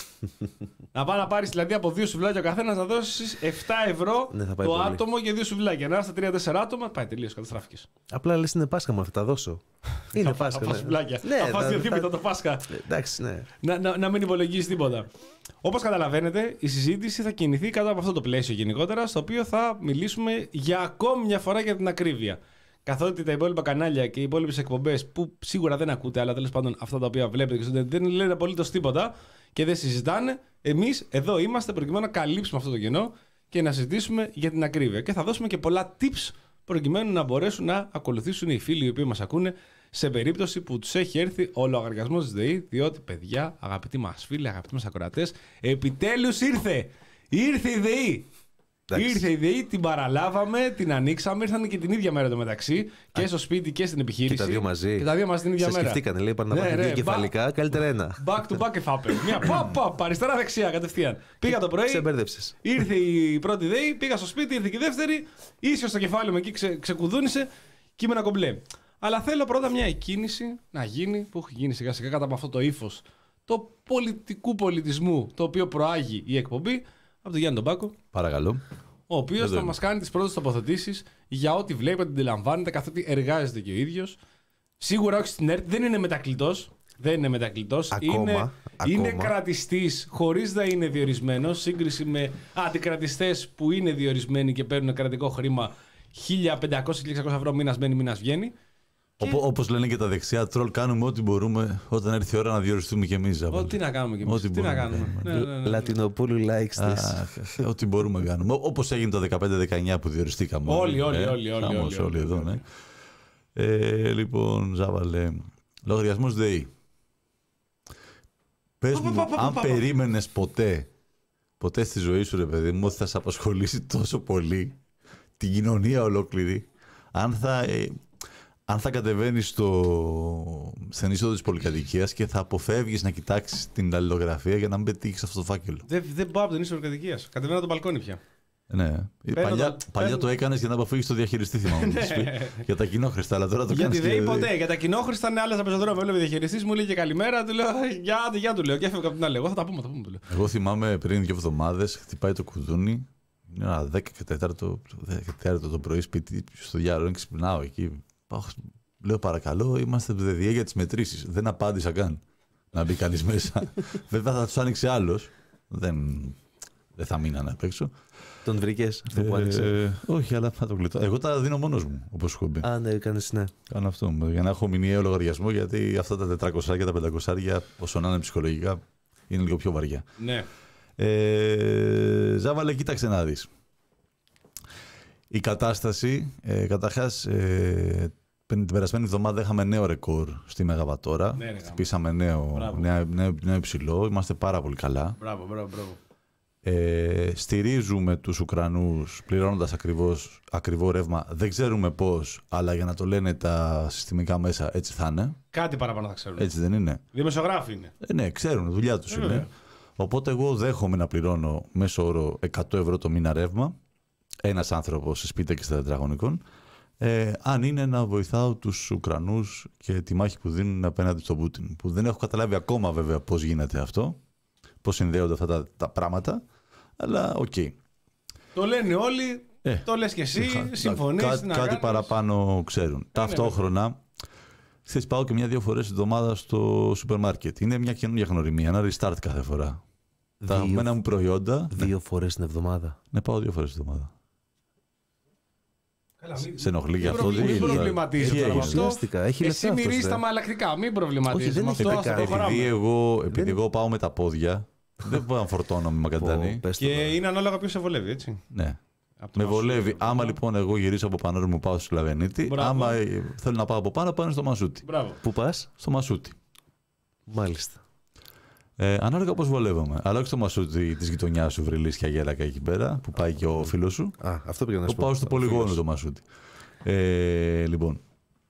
Να πάει να πάρεις δηλαδή από δύο σουβλάκια ο καθένας να δώσεις επτά ευρώ ναι, το πολύ. Άτομο για δύο σουβλάκια. Να είστε τρία τέσσερα άτομα, πάει τελείως, καταστράφηκες.
Απλά λες είναι Πάσχα μου, θα τα δώσω. Είναι Πάσχα.
Θα φας σουβλάκια. Θα φας δύο θύμητα το Πάσχα.
Εντάξει, ναι.
Να, να, να μην υπολογίσεις τίποτα. Όπως καταλαβαίνετε, η συζήτηση θα κινηθεί κάτω από αυτό το πλαίσιο γενικότερα, στο οποίο θα μιλήσουμε για ακόμη μια φορά για την ακρίβεια. Καθότι τα υπόλοιπα κανάλια και οι υπόλοιπες εκπομπές που σίγουρα δεν ακούτε, αλλά τέλος πάντων αυτά τα οποία βλέπετε και δεν λένε απολύτως τίποτα και δεν συζητάνε, εμείς εδώ είμαστε προκειμένου να καλύψουμε αυτό το κενό και να συζητήσουμε για την ακρίβεια. Και θα δώσουμε και πολλά tips προκειμένου να μπορέσουν να ακολουθήσουν οι φίλοι οι οποίοι μας ακούνε σε περίπτωση που τους έχει έρθει ο λογαριασμός της ΔΕΗ. Διότι, παιδιά, αγαπητοί μας φίλοι, αγαπητοί μας ακροατές, επιτέλους ήρθε! Ήρθε η ΔΕΗ! Εντάξει. Ήρθε η ΔΕΗ, την παραλάβαμε, την ανοίξαμε, ήρθαν και την ίδια μέρα εδώ μεταξύ. Και στο σπίτι και στην επιχείρηση. Και
τα δύο μαζί.
Και τα δύο μαζί την ίδια
σε
μέρα.
Σκεφτήκανε, λέει, πάνε να πάρουν δύο κεφαλικά, καλύτερα ένα.
Back to back εφάπε. Μια παπ, παπ, αριστερά-δεξιά κατευθείαν. Πήγα το πρωί.
Ξεμπέρδεψες.
Ήρθε η πρώτη ΔΕΗ, πήγα στο σπίτι, ήρθε και η δεύτερη. Ίσιο στο κεφάλι μου εκεί ξε, ξεκουδούνισε και ήμουν κομπλέ. Αλλά θέλω πρώτα μια εκκίνηση να γίνει, που έχει γίνει σιγά σιγά κάτω από αυτό το ύφος το πολιτικού πολιτισμού το οποίο προάγει η εκπομπή από τον Γιάννη τον Πάκο.
Παρακαλώ.
Ο οποίος θα μας κάνει τις πρώτες τοποθετήσεις για ό,τι βλέπει, αντιλαμβάνεται, καθότι εργάζεται και ο ίδιος. Σίγουρα όχι στην ΕΡΤ, δεν είναι μετακλητός. Δεν είναι μετακλητός.
Ακόμα,
είναι,
ακόμα.
είναι κρατιστής χωρίς να είναι διορισμένος. Σύγκριση με αντικρατιστές που είναι διορισμένοι και παίρνουν κρατικό χρήμα χίλια πεντακόσια με εξακόσια ευρώ μήνας μπαίνει, μήνας βγαίνει.
Και... Όπως λένε και τα δεξιά τρόλ, κάνουμε ό,τι μπορούμε όταν έρθει η ώρα να διοριστούμε κι εμείς.
Ό,τι να κάνουμε κι εμείς. Τι να κάνουμε.
Ναι, ναι, ναι.
Λατινοπούλου likes this.
Ό,τι μπορούμε να κάνουμε. Όπως έγινε το δεκαπέντε δεκαεννιά που διοριστήκαμε.
Όλοι, όλοι, όλοι.
Όλοι, όλοι εδώ, ναι. Ε, λοιπόν, Ζάβαλε, λογαριασμός ΔΕΗ. Πες μου, αν περίμενες ποτέ, ποτέ στη ζωή σου, ρε παιδί μου, ότι θα σε απασχολήσει τόσο πολύ την κοινωνία ολόκληρη, αν θα... Αν θα κατεβαίνεις στο... στην είσοδο της πολυκατοικίας και θα αποφεύγεις να κοιτάξεις την αλληλογραφία για να μην πετύχεις αυτό το φάκελο.
Δεν, δεν πάω από την είσοδο πολυκατοικίας. Κατεβαίνω από το μπαλκόνι πια.
Ναι. Παλιά, το... παλιά το έκανες για να αποφύγεις το διαχειριστή, θυμάμαι. Για τα κοινόχρηστα, αλλά τώρα το κάνεις.
Γιατί δεν ποτέ. Για τα κοινόχρηστα είναι άλλα στα πεζοδρόμια. Έβλεπε διαχειριστής, μου λέει και καλημέρα. Του λέω για, για του λέω. Και έφευγα από την άλλη. Εγώ θα τα πούμε, θα πούμε. Του λέω.
Εγώ θυμάμαι πριν δύο εβδομάδες χτυπάει το κουδούνι. Είναι ένα δέκα και τέταρτο το πρωί σπίτι στο διάλογο. Ξυπνάω εκεί. Λέω παρακαλώ, είμαστε το ΔΕΔΙΕ για τις μετρήσεις. Δεν απάντησα καν να μπει κανείς μέσα. Βέβαια θα τους άνοιξε άλλος. Δεν, δεν θα μείνανε απ' έξω.
Τον βρήκες αυτό που άνοιξε?
Ε, όχι, αλλά θα το γλιτώ. Εγώ τα δίνω μόνος μου, όπως έχω πει.
Α, ναι, κάνεις, ναι.
Κάνω αυτό. Για να έχω μηνιαίο λογαριασμό, γιατί αυτά τα τετρακόσια και τα πεντακόσια, όσο να είναι ψυχολογικά, είναι λίγο πιο βαριά.
Ναι.
Ε, Ζάβαλε, κοίταξε να δεις. Η κατάσταση, ε, καταρχάς, ε, την περασμένη εβδομάδα είχαμε νέο ρεκόρ στη Μεγαβατόρα.
Ναι,
χτυπήσαμε νέο, νέο, νέο, νέο υψηλό. Είμαστε πάρα πολύ καλά.
Μπράβο, μπράβο, μπράβο.
Ε, στηρίζουμε τους Ουκρανούς πληρώνοντας ακριβώς, ακριβό ρεύμα. Δεν ξέρουμε πώς, αλλά για να το λένε τα συστημικά μέσα, έτσι θα είναι.
Κάτι παραπάνω θα ξέρουν.
Έτσι δεν είναι?
Δημοσιογράφοι είναι.
Ε, ναι, ξέρουν, δουλειά τους ε, είναι. Βέβαια. Οπότε εγώ δέχομαι να πληρώνω μέσο όρο εκατό ευρώ το μήνα ρεύμα. Ένας άνθρωπος σε σπίτι και στα τετραγωνικών. Ε, αν είναι να βοηθάω τους Ουκρανούς και τη μάχη που δίνουν απέναντι στον Πούτιν. Που δεν έχω καταλάβει ακόμα βέβαια πώς γίνεται αυτό, πώς συνδέονται αυτά τα, τα πράγματα, αλλά οκ. Okay.
Το λένε όλοι, ε, το λες και εσύ, ε, συμφωνείς. Κά,
κάτι κάνεις. Παραπάνω ξέρουν. Ε, Ταυτόχρονα, ναι, ξέρεις, πάω και μια-δύο φορές την εβδομάδα στο σούπερ μάρκετ. Είναι μια καινούργια γνωριμία, ένα restart κάθε φορά. Δύο, τα μένα μου προϊόντα.
Δύο
ναι.
φορές την εβδομάδα.
Ναι, πάω δύο φορές την εβδομάδα.
Καλά, μην,
σε ενοχλεί για αυτό.
Μην προβληματίζεις τώρα αυτό. Εσύ μυρίζεις τα μαλακτικά, μην προβληματίζεις.
Όχι, δεν έχει
επειδή εγώ, επειδή εγώ πάω με τα πόδια, δεν μπορώ να φορτώνω με μακαντανή.
Και είναι ανάλογα ποιος σε βολεύει, έτσι.
Ναι. Με βολεύει. Άμα λοιπόν εγώ γυρίσω από πάνω μου, πάω στο Λαβενίτη. Άμα θέλω να πάω από πάνω, πάω στο Μασούτι.
Πού πας?
Στο Μασούτι.
Μάλιστα.
Ε, ανάλογα πώς βολεύομαι. Αλλά όχι στο Μασούτι της γειτονιάς σου, Βρυλίσια Γέλακα εκεί πέρα, που πάει και ο φίλος σου.
Α, αυτό πήγα να σου πω.
Πάω στο πολυγόνο το Μασούτι. Ε, λοιπόν,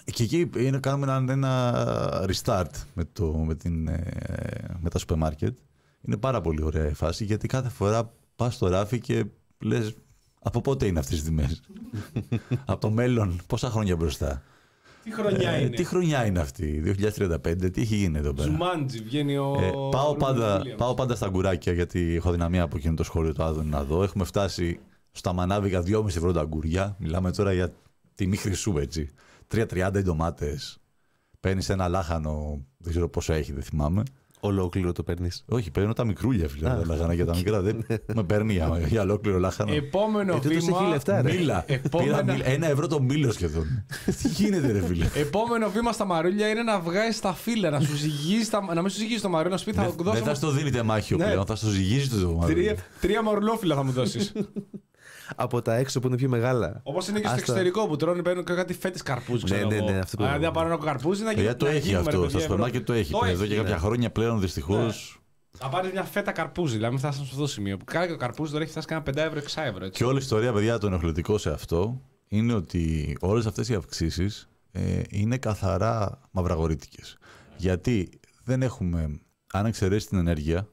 Και εκεί είναι, κάνουμε ένα, ένα restart με, το, με, την, με τα σούπερ μάρκετ. Είναι πάρα πολύ ωραία η φάση, γιατί κάθε φορά πας στο ράφι και λες από πότε είναι αυτές τις τιμές. Από το μέλλον, πόσα χρόνια μπροστά.
Τι χρονιά
ε,
είναι.
Τι χρονιά είναι αυτή, δύο χιλιάδες τριάντα πέντε, τι έχει γίνει εδώ πέρα.
Ζουμάντζι, βγαίνει ο.
Ε, πάω, πάντα, πάω πάντα στα γκουράκια, γιατί έχω δυναμία από εκείνο το σχόλιο του Άδωνη να δω. Έχουμε φτάσει στα μανάβικα δυόμισι ευρώ τα γκουριά. Μιλάμε τώρα για τιμή χρυσού, έτσι. τρία τριάντα οι ντομάτες. Παίρνεις ένα λάχανο, δεν ξέρω πόσο έχει, δεν θυμάμαι.
Ολόκληρο το παίρνει.
Όχι, παίρνω τα μικρούλια, φίλε. Τα λάχανα για τα μικρά. Δεν με παίρνει για, για ολόκληρο λάχανο.
Επόμενο
ε,
βήμα.
Έχει λεφτά, ρε.
Μίλα.
Επόμενα...
Πήρα μίλα. Ένα ευρώ το μήλο σχεδόν. Τι γίνεται, ρε φίλε.
Επόμενο βήμα στα μαρούλια είναι να βγάζει τα φύλλα, να σου ζυγίζει. Τα... να μην σου ζυγίζει το μαρούλι, να σου πει θα
Δεν
δώσω.
θα στο δίνει τεμάχιο
Ναι.
πλέον, θα στο ζυγίζει το μαρούλι.
Τρία, τρία μαρουλόφυλλα θα μου δώσει.
Από τα έξω που είναι πιο μεγάλα.
Όπω είναι και στο
Άστα.
εξωτερικό που τρώνε, παίρνουν κάτι φέτε καρπούζι.
Ναι,
Ξέρω
ναι,
εγώ.
ναι, αυτό που
Αν
λέω.
δεν πάρω ένα καρπούζι, να γίνει.
Για το
να
έχει
γίνουμε, ρε
αυτό.
παιδιά,
Στα σούπερ μάρκετ το έχει.
Το
πλέον.
έχει,
Εδώ και κάποια
ναι.
χρόνια πλέον δυστυχώ.
Θα πάρει μια φέτα καρπούζι, δηλαδή μην φτάσουμε σε αυτό το σημείο. Που κάνει και ο καρπούζι τώρα έχει φτάσει κάνα πέντε ευρώ, έξι ευρώ. Έτσι.
Και όλη η ιστορία, παιδιά, το ενοχλητικό σε αυτό είναι ότι όλες αυτές οι αυξήσεις ε, είναι καθαρά μαυραγορήτικες. Γιατί δεν έχουμε, αν εξαιρέσει την ενέργεια,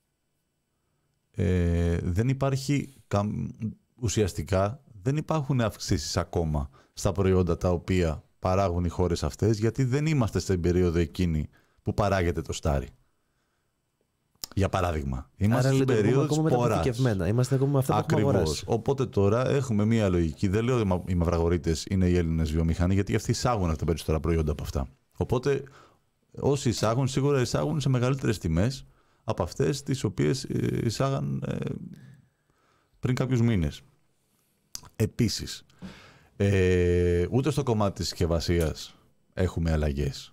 ε, δεν υπάρχει καμ, ουσιαστικά δεν υπάρχουν αυξήσεις ακόμα στα προϊόντα τα οποία παράγουν οι χώρες αυτές, γιατί δεν είμαστε στην περίοδο εκείνη που παράγεται το στάρι. Για παράδειγμα, είμαστε
Άρα
στην
λέτε,
περίοδο
ακόμα
της ποράς.
μεταποτικευμένα. Είμαστε ακόμα με αυτά που έχουμε αγοράσει.
Ακριβώς. Οπότε τώρα έχουμε μία λογική. Δεν λέω ότι οι μαυραγορείτες είναι οι Έλληνες βιομηχανοί, γιατί αυτοί εισάγουν τα περισσότερα προϊόντα από αυτά. Οπότε όσοι εισάγουν, σίγουρα εισάγουν σε μεγαλύτερες τιμές από αυτές τις οποίες εισάγαν ε, πριν κάποιους μήνες. Επίσης, ε, ούτε στο κομμάτι της συσκευασίας έχουμε αλλαγές.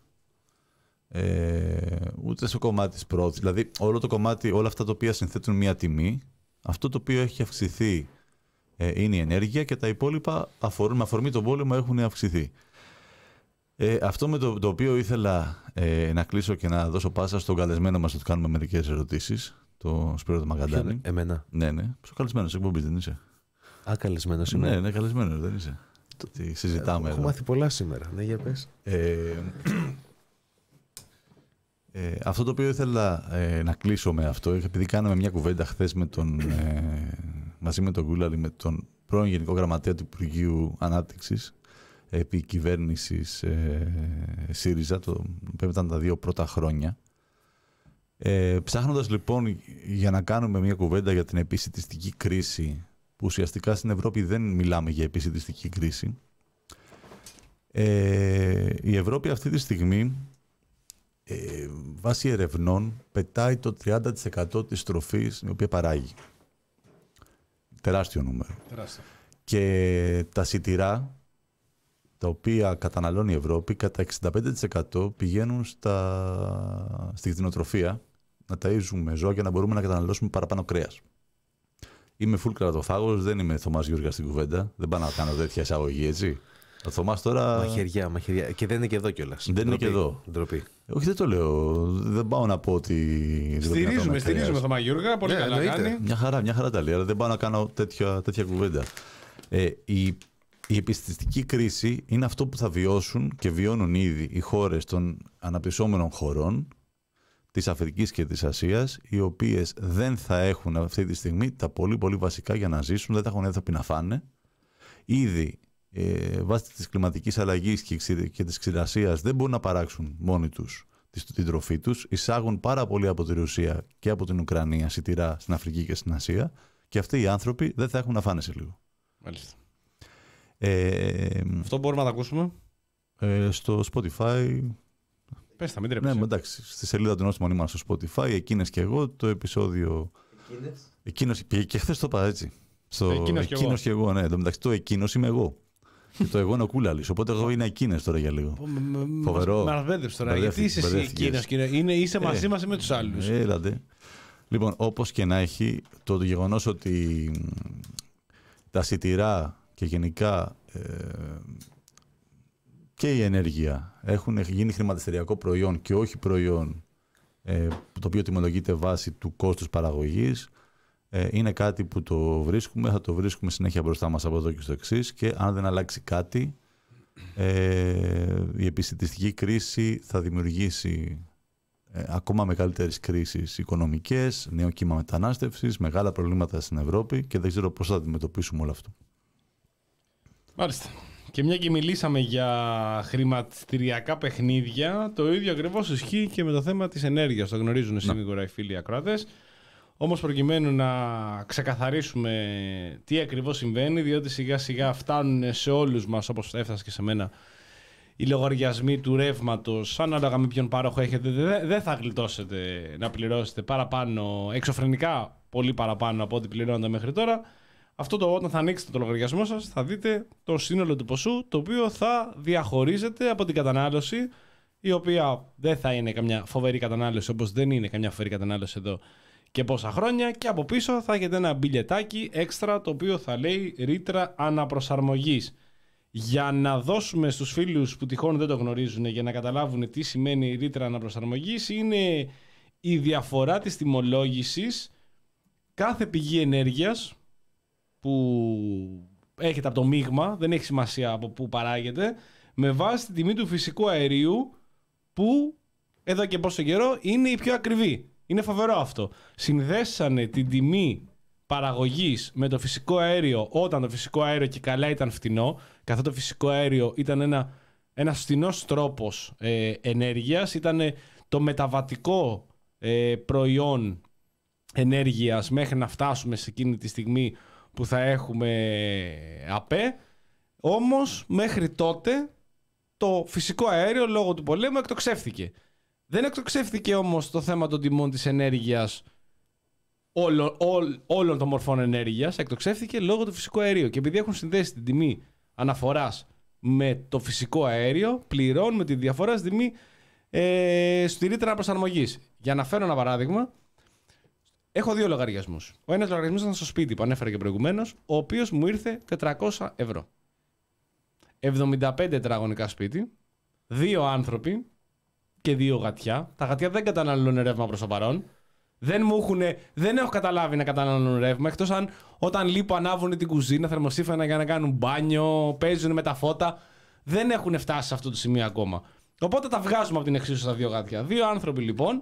Ε, ούτε στο κομμάτι της πρόθεσης. Δηλαδή, όλο το κομμάτι, όλα αυτά τα οποία συνθέτουν μία τιμή, αυτό το οποίο έχει αυξηθεί ε, είναι η ενέργεια και τα υπόλοιπα αφορούν, με αφορμή τον πόλεμο έχουν αυξηθεί. Ε, αυτό με το, το οποίο ήθελα ε, να κλείσω και να δώσω πάσα στον καλεσμένο μας, να του κάνουμε μερικές ερωτήσεις, το Σπύρο του Μαγκαντάνη.
Εμένα.
Ναι, ναι. Είσαι καλεσμένος, εκπομπή, δεν είσαι?
Α, καλεσμένος είμαι.
Ναι, ναι, καλεσμένος, δεν είσαι? Τι συζητάμε
Έχω
εδώ.
μάθει πολλά σήμερα. Ναι, για πες.
Ε, ε, αυτό το οποίο ήθελα ε, να κλείσω με αυτό, επειδή κάναμε μια κουβέντα χθες με τον, ε, μαζί με τον Γκούλαλη, με τον πρώην Γενικό Γραμματέα του Υπουργείου Ανάπτυξης, επί κυβέρνησης ε, ΣΥΡΙΖΑ, το οποίο ήταν τα δύο πρώτα χρόνια. Ε, ψάχνοντας λοιπόν για να κάνουμε μια κουβέντα για την επισιτιστική κρίση, που ουσιαστικά στην Ευρώπη δεν μιλάμε για επισιτιστική κρίση, ε, η Ευρώπη αυτή τη στιγμή, ε, βάσει ερευνών, πετάει το τριάντα τοις εκατό της τροφής την οποία παράγει. Τεράστιο νούμερο.
Τεράστιο.
Και τα σιτηρά, τα οποία καταναλώνει η Ευρώπη, κατά εξήντα πέντε τοις εκατό πηγαίνουν στα... στη κτηνοτροφία, να ταΐζουμε ζώα και να μπορούμε να καταναλώσουμε παραπάνω κρέας. Είμαι full κρατοφάγος, δεν είμαι Θωμάς Γιώργας στην κουβέντα. Δεν πάω να κάνω τέτοια εισαγωγή, έτσι. Ο Θωμάς τώρα.
Μαχαιριά, μαχαιριά. Και δεν είναι και εδώ κιόλας.
Δεν είναι και εδώ.
Ντροπή.
Όχι, δεν το λέω. Δεν πάω να πω ότι.
Στηρίζουμε, στηρίζουμε Θωμά Γιώργα. Πολύ
Ναι,
καλά
εννοείται.
κάνει.
Μια χαρά, μια χαρά τα λέει, αλλά δεν πάω να κάνω τέτοια, τέτοια κουβέντα. Ε, η, η επιστηστική κρίση είναι αυτό που θα βιώσουν και βιώνουν ήδη οι χώρες των αναπτυσσόμενων χωρών της Αφρικής και της Ασίας, οι οποίες δεν θα έχουν αυτή τη στιγμή τα πολύ πολύ βασικά για να ζήσουν, δεν θα έχουν άνθρωποι να φάνε. Ήδη ε, βάσει της κλιματικής αλλαγής και, και της ξηρασίας δεν μπορούν να παράξουν μόνοι τους την τροφή τους. Εισάγουν πάρα πολύ από τη Ρωσία και από την Ουκρανία σιτηρά στην Αφρική και στην Ασία, και αυτοί οι άνθρωποι δεν θα έχουν να φάνε σε λίγο.
Μάλιστα.
Ε,
Αυτό μπορούμε να το ακούσουμε.
ε, στο Spotify.
Πες τα, μην
Ναι,
τρέπεσαι.
εντάξει, στη σελίδα του Νόστιμων είμαστε στο Spotify, εκείνες και εγώ, το επεισόδιο.
Εκείνες.
Εκείνος, και, και χθες το είπα έτσι. Στο
Εκείνος και εγώ.
εκείνος και εγώ, ναι. Εν τω μεταξύ, το εκείνος είμαι εγώ. Και το εγώ είναι ο Κούλαλης. Οπότε εγώ είναι εκείνες τώρα για λίγο. Φοβερό.
Μα μπέρδεψε τώρα. Γιατί
Μπερδεύτηκες,
είσαι εσύ
μπερδεύτηκες.
εκείνος και είναι, είσαι μαζί
Ε,
μας ή με τους άλλους.
Έλατε. Λοιπόν, όπως και να έχει, το γεγονός ότι τα σιτηρά και γενικά ε, και η ενέργεια έχουν γίνει χρηματιστηριακό προϊόν και όχι προϊόν ε, το οποίο τιμολογείται βάσει του κόστους παραγωγής, ε, είναι κάτι που το βρίσκουμε, θα το βρίσκουμε συνέχεια μπροστά μας από εδώ και στο εξής, και αν δεν αλλάξει κάτι, Ε, η επιστημιστική κρίση θα δημιουργήσει ε, ακόμα μεγαλύτερες κρίσεις οικονομικές, νέο κύμα μετανάστευσης, μεγάλα προβλήματα στην Ευρώπη και δεν ξέρω πώς θα αντιμετωπίσουμε όλο αυτό.
Μάλιστα. Και μια και μιλήσαμε για χρηματιστηριακά παιχνίδια, το ίδιο ακριβώς ισχύει και με το θέμα της ενέργειας. Το γνωρίζουν σίγουρα οι φίλοι ακροατές. Όμως προκειμένου να ξεκαθαρίσουμε τι ακριβώς συμβαίνει, διότι σιγά σιγά φτάνουν σε όλους μας, όπως έφτασε και σε μένα, οι λογαριασμοί του ρεύματος, ανάλογα με ποιον πάροχο έχετε, δεν θα γλιτώσετε να πληρώσετε παραπάνω, εξωφρενικά πολύ παραπάνω από ό,τι πληρώνετε μέχρι τώρα. Αυτό το όταν θα ανοίξετε το λογαριασμό σας θα δείτε το σύνολο του ποσού, το οποίο θα διαχωρίζεται από την κατανάλωση, η οποία δεν θα είναι καμιά φοβερή κατανάλωση, όπως δεν είναι καμιά φοβερή κατανάλωση εδώ και πόσα χρόνια, και από πίσω θα έχετε ένα μπιλιετάκι έξτρα, το οποίο θα λέει ρήτρα αναπροσαρμογής. Για να δώσουμε στους φίλους που τυχόν δεν το γνωρίζουν, για να καταλάβουν τι σημαίνει η ρήτρα αναπροσαρμογής, είναι η διαφορά της τιμολόγησης κάθε πηγή ενέργειας που έχετε από το μείγμα, δεν έχει σημασία από πού παράγεται, με βάση την τιμή του φυσικού αερίου, που εδώ και πόσο καιρό είναι η πιο ακριβή. Είναι φοβερό αυτό. Συνδέσανε την τιμή παραγωγής με το φυσικό αέριο, όταν το φυσικό αέριο και καλά ήταν φτηνό, καθότι το φυσικό αέριο ήταν ένα, ένας φτηνός τρόπος ε, ενέργειας, ήταν το μεταβατικό ε, προϊόν ενέργειας μέχρι να φτάσουμε σε εκείνη τη στιγμή που θα έχουμε ΑΠΕ. Όμως μέχρι τότε το φυσικό αέριο λόγω του πολέμου εκτοξεύθηκε. Δεν εκτοξεύθηκε όμως το θέμα των τιμών της ενέργειας, όλων, όλ, όλων των μορφών ενέργειας, εκτοξεύθηκε λόγω του φυσικού αερίου. Και επειδή έχουν συνδέσει την τιμή αναφοράς με το φυσικό αέριο, πληρώνουμε τη διαφορά στη τιμή ε, στη ρήτρα προσαρμογής. Για να φέρω ένα παράδειγμα, έχω δύο λογαριασμούς. Ο ένας λογαριασμός ήταν στο σπίτι που ανέφερα και προηγουμένως, ο οποίος μου ήρθε τετρακόσια ευρώ. εβδομήντα πέντε τετραγωνικά σπίτι, δύο άνθρωποι και δύο γατιά. Τα γατιά δεν καταναλώνουν ρεύμα προς το παρόν. Δεν, μου έχουνε, δεν έχω καταλάβει να καταναλώνουν ρεύμα, εκτός αν όταν λείπω ανάβουν την κουζίνα, θερμοσύφωνα για να κάνουν μπάνιο, παίζουν με τα φώτα. Δεν έχουν φτάσει σε αυτό το σημείο ακόμα. Οπότε τα βγάζουμε από την εξίσωση στα δύο γατιά. Δύο άνθρωποι λοιπόν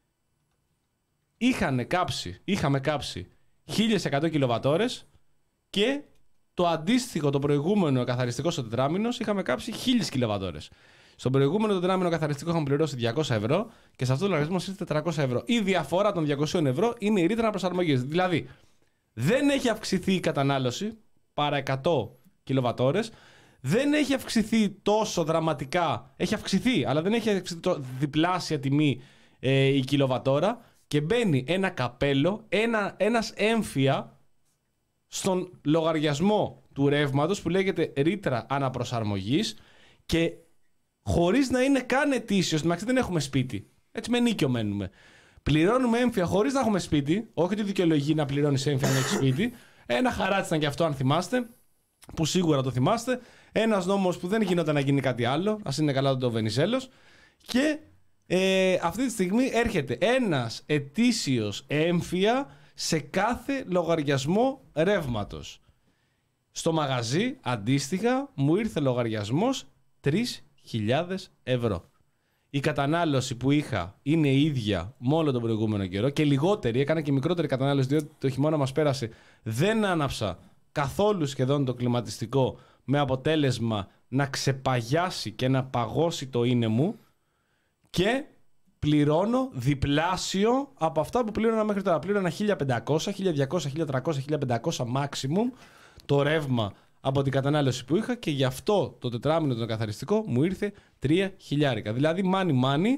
είχαν κάψει, είχαμε κάψει χίλια εκατό κιλοβατόρες και το αντίστοιχο το προηγούμενο καθαριστικό στο τετράμινος είχαμε κάψει χίλιες κιλοβατόρες. Στον προηγούμενο τετράμινο καθαριστικό είχαμε πληρώσει διακόσια ευρώ και σε αυτό το λογαριασμό μας ήρθε τετρακόσια ευρώ. Η διαφορά των διακοσίων ευρώ είναι η ρήτρα προσαρμογής. Δηλαδή δεν έχει αυξηθεί η κατανάλωση παρά εκατό κιλοβατόρες, δεν έχει αυξηθεί τόσο δραματικά, έχει αυξηθεί, αλλά δεν έχει αυξηθεί το διπλάσια τιμή ε, η κιλοβατόρα. Και μπαίνει ένα καπέλο, ένα, ένας έμφυα στον λογαριασμό του ρεύματος που λέγεται ρήτρα αναπροσαρμογής, και χωρίς να είναι καν ετήσιος, στην δεν έχουμε σπίτι, έτσι με νίκιο μένουμε. Πληρώνουμε έμφυα χωρίς να έχουμε σπίτι, όχι ότι δικαιολογεί να πληρώνεις έμφυα αν έχεις σπίτι. Ένα χαράτσι ήταν και αυτό, αν θυμάστε, που σίγουρα το θυμάστε. Ένας νόμος που δεν γινόταν να γίνει κάτι άλλο, ας είναι καλά το Βενιζέλος. Και Ε, αυτή τη στιγμή έρχεται ένας ετήσιος έμφυα σε κάθε λογαριασμό ρεύματος. Στο μαγαζί αντίστοιχα μου ήρθε λογαριασμός τρεις χιλιάδες ευρώ. Η κατανάλωση που είχα είναι η ίδια με όλο τον προηγούμενο καιρό και λιγότερη, έκανα και μικρότερη κατανάλωση διότι το χειμώνα μας πέρασε. Δεν άναψα καθόλου σχεδόν το κλιματιστικό, με αποτέλεσμα να ξεπαγιάσει και να παγώσει το είναι μου. Και πληρώνω διπλάσιο από αυτά που πλήρωνα μέχρι τώρα. Πλήρωνα χίλια πεντακόσια, χίλια διακόσια, χίλια τριακόσια, χίλια πεντακόσια maximum το ρεύμα από την κατανάλωση που είχα, και γι' αυτό το τετράμινο το καθαριστικό μου ήρθε τρία χιλιάρικα. Δηλαδή money money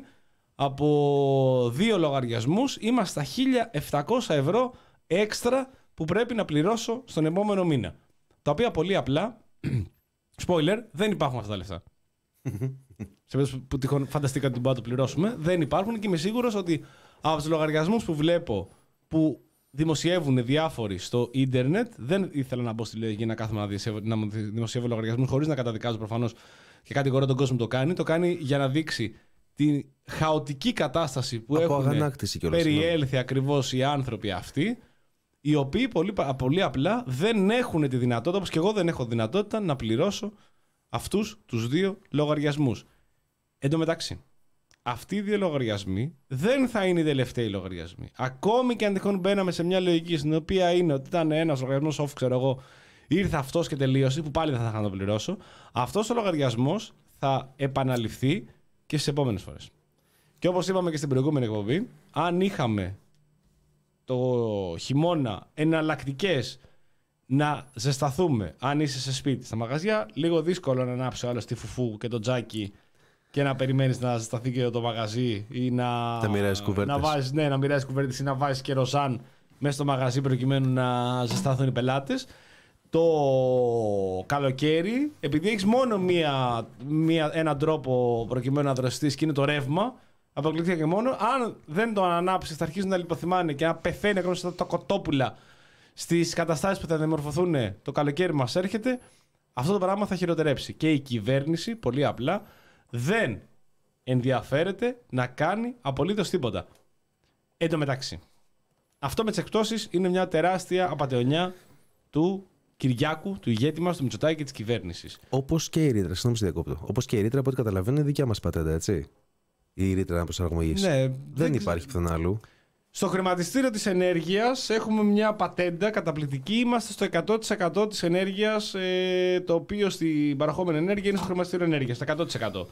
από δύο λογαριασμούς είμαστε στα χίλια επτακόσια ευρώ έξτρα που πρέπει να πληρώσω στον επόμενο μήνα. Τα οποία πολύ απλά, spoiler, δεν υπάρχουν αυτά τα λεφτά. Σε περίπτωση που τυχόν φανταστήκα ότι μπορούμε να το πληρώσουμε, δεν υπάρχουν, και είμαι σίγουρος ότι από τους λογαριασμούς που βλέπω που δημοσιεύουν διάφοροι στο ίντερνετ, δεν ήθελα να μπω στη λογική να κάθομαι να, διασεύω, να δημοσιεύω λογαριασμούς χωρίς να καταδικάζω προφανώς και κατηγορώ τον κόσμο που το κάνει. Το κάνει για να δείξει τη χαοτική κατάσταση που από έχουν περιέλθει ακριβώς οι άνθρωποι αυτοί, οι οποίοι πολύ, πολύ απλά δεν έχουν τη δυνατότητα, όπως και εγώ δεν έχω δυνατότητα, να πληρώσω αυτούς τους δύο λογαριασμούς. Εν τω μεταξύ, αυτοί οι δύο λογαριασμοί δεν θα είναι οι τελευταίοι λογαριασμοί. Ακόμη και αν τυχόν μπαίναμε σε μια λογική στην οποία είναι ότι ήταν ένας λογαριασμός off, ξέρω εγώ, ήρθε αυτός και τελείωσε, που πάλι δεν θα είχα να το πληρώσω, αυτός ο λογαριασμός θα επαναληφθεί και στις επόμενες φορές. Και όπως είπαμε και στην προηγούμενη εκπομπή, αν είχαμε το χειμώνα εναλλακτικές να ζεσταθούμε, αν είσαι σε σπίτι, στα μαγαζιά, λίγο δύσκολο να ανάψει ο άλλος τη φουφού και το τζάκι και να περιμένεις να ζεσταθεί και το μαγαζί ή να,
να μοιράζεις κουβέρτες.
Να βάζεις, ναι, να μοιράζεις κουβέρτες ή να βάζεις κεροζάν μέσα στο μαγαζί προκειμένου να ζεσταθούν οι πελάτες. Το καλοκαίρι, επειδή έχεις μόνο μία, μία, έναν τρόπο προκειμένου να δραστείς και είναι το ρεύμα, αποκλειστικά και μόνο, αν δεν το ανάψεις θα αρχίσουν να λιποθυμάνε και να πεθαίνει ακόμα στα τα κοτόπουλα στις καταστάσεις που θα δημορφωθούν το καλοκαίρι μας έρχεται, αυτό το πράγμα θα χειροτερέψει. Και η κυβέρνηση, πολύ απλά, δεν ενδιαφέρεται να κάνει απολύτως τίποτα. Εν τω μεταξύ, αυτό με τις εκπτώσεις είναι μια τεράστια απατεωνιά του Κυριάκου, του ηγέτη μας, του Μητσοτάκη και της κυβέρνησης.
Όπως και η ρήτρα, συγγνώμη, διακόπτω. Όπως και η ρήτρα, από ό,τι καταλαβαίνω, είναι δικιά μας πατέντα, έτσι. Η ρήτρα αναπροσαρμογής.
Ναι,
δεν,
δεν
υπάρχει πουθενά αλλού.
Στο χρηματιστήριο της ενέργειας έχουμε μια πατέντα καταπληκτική. Είμαστε στο εκατό τοις εκατό της ενέργειας, ε, το οποίο στην παραχόμενη ενέργεια είναι στο χρηματιστήριο ενέργειας, στο εκατό τοις εκατό.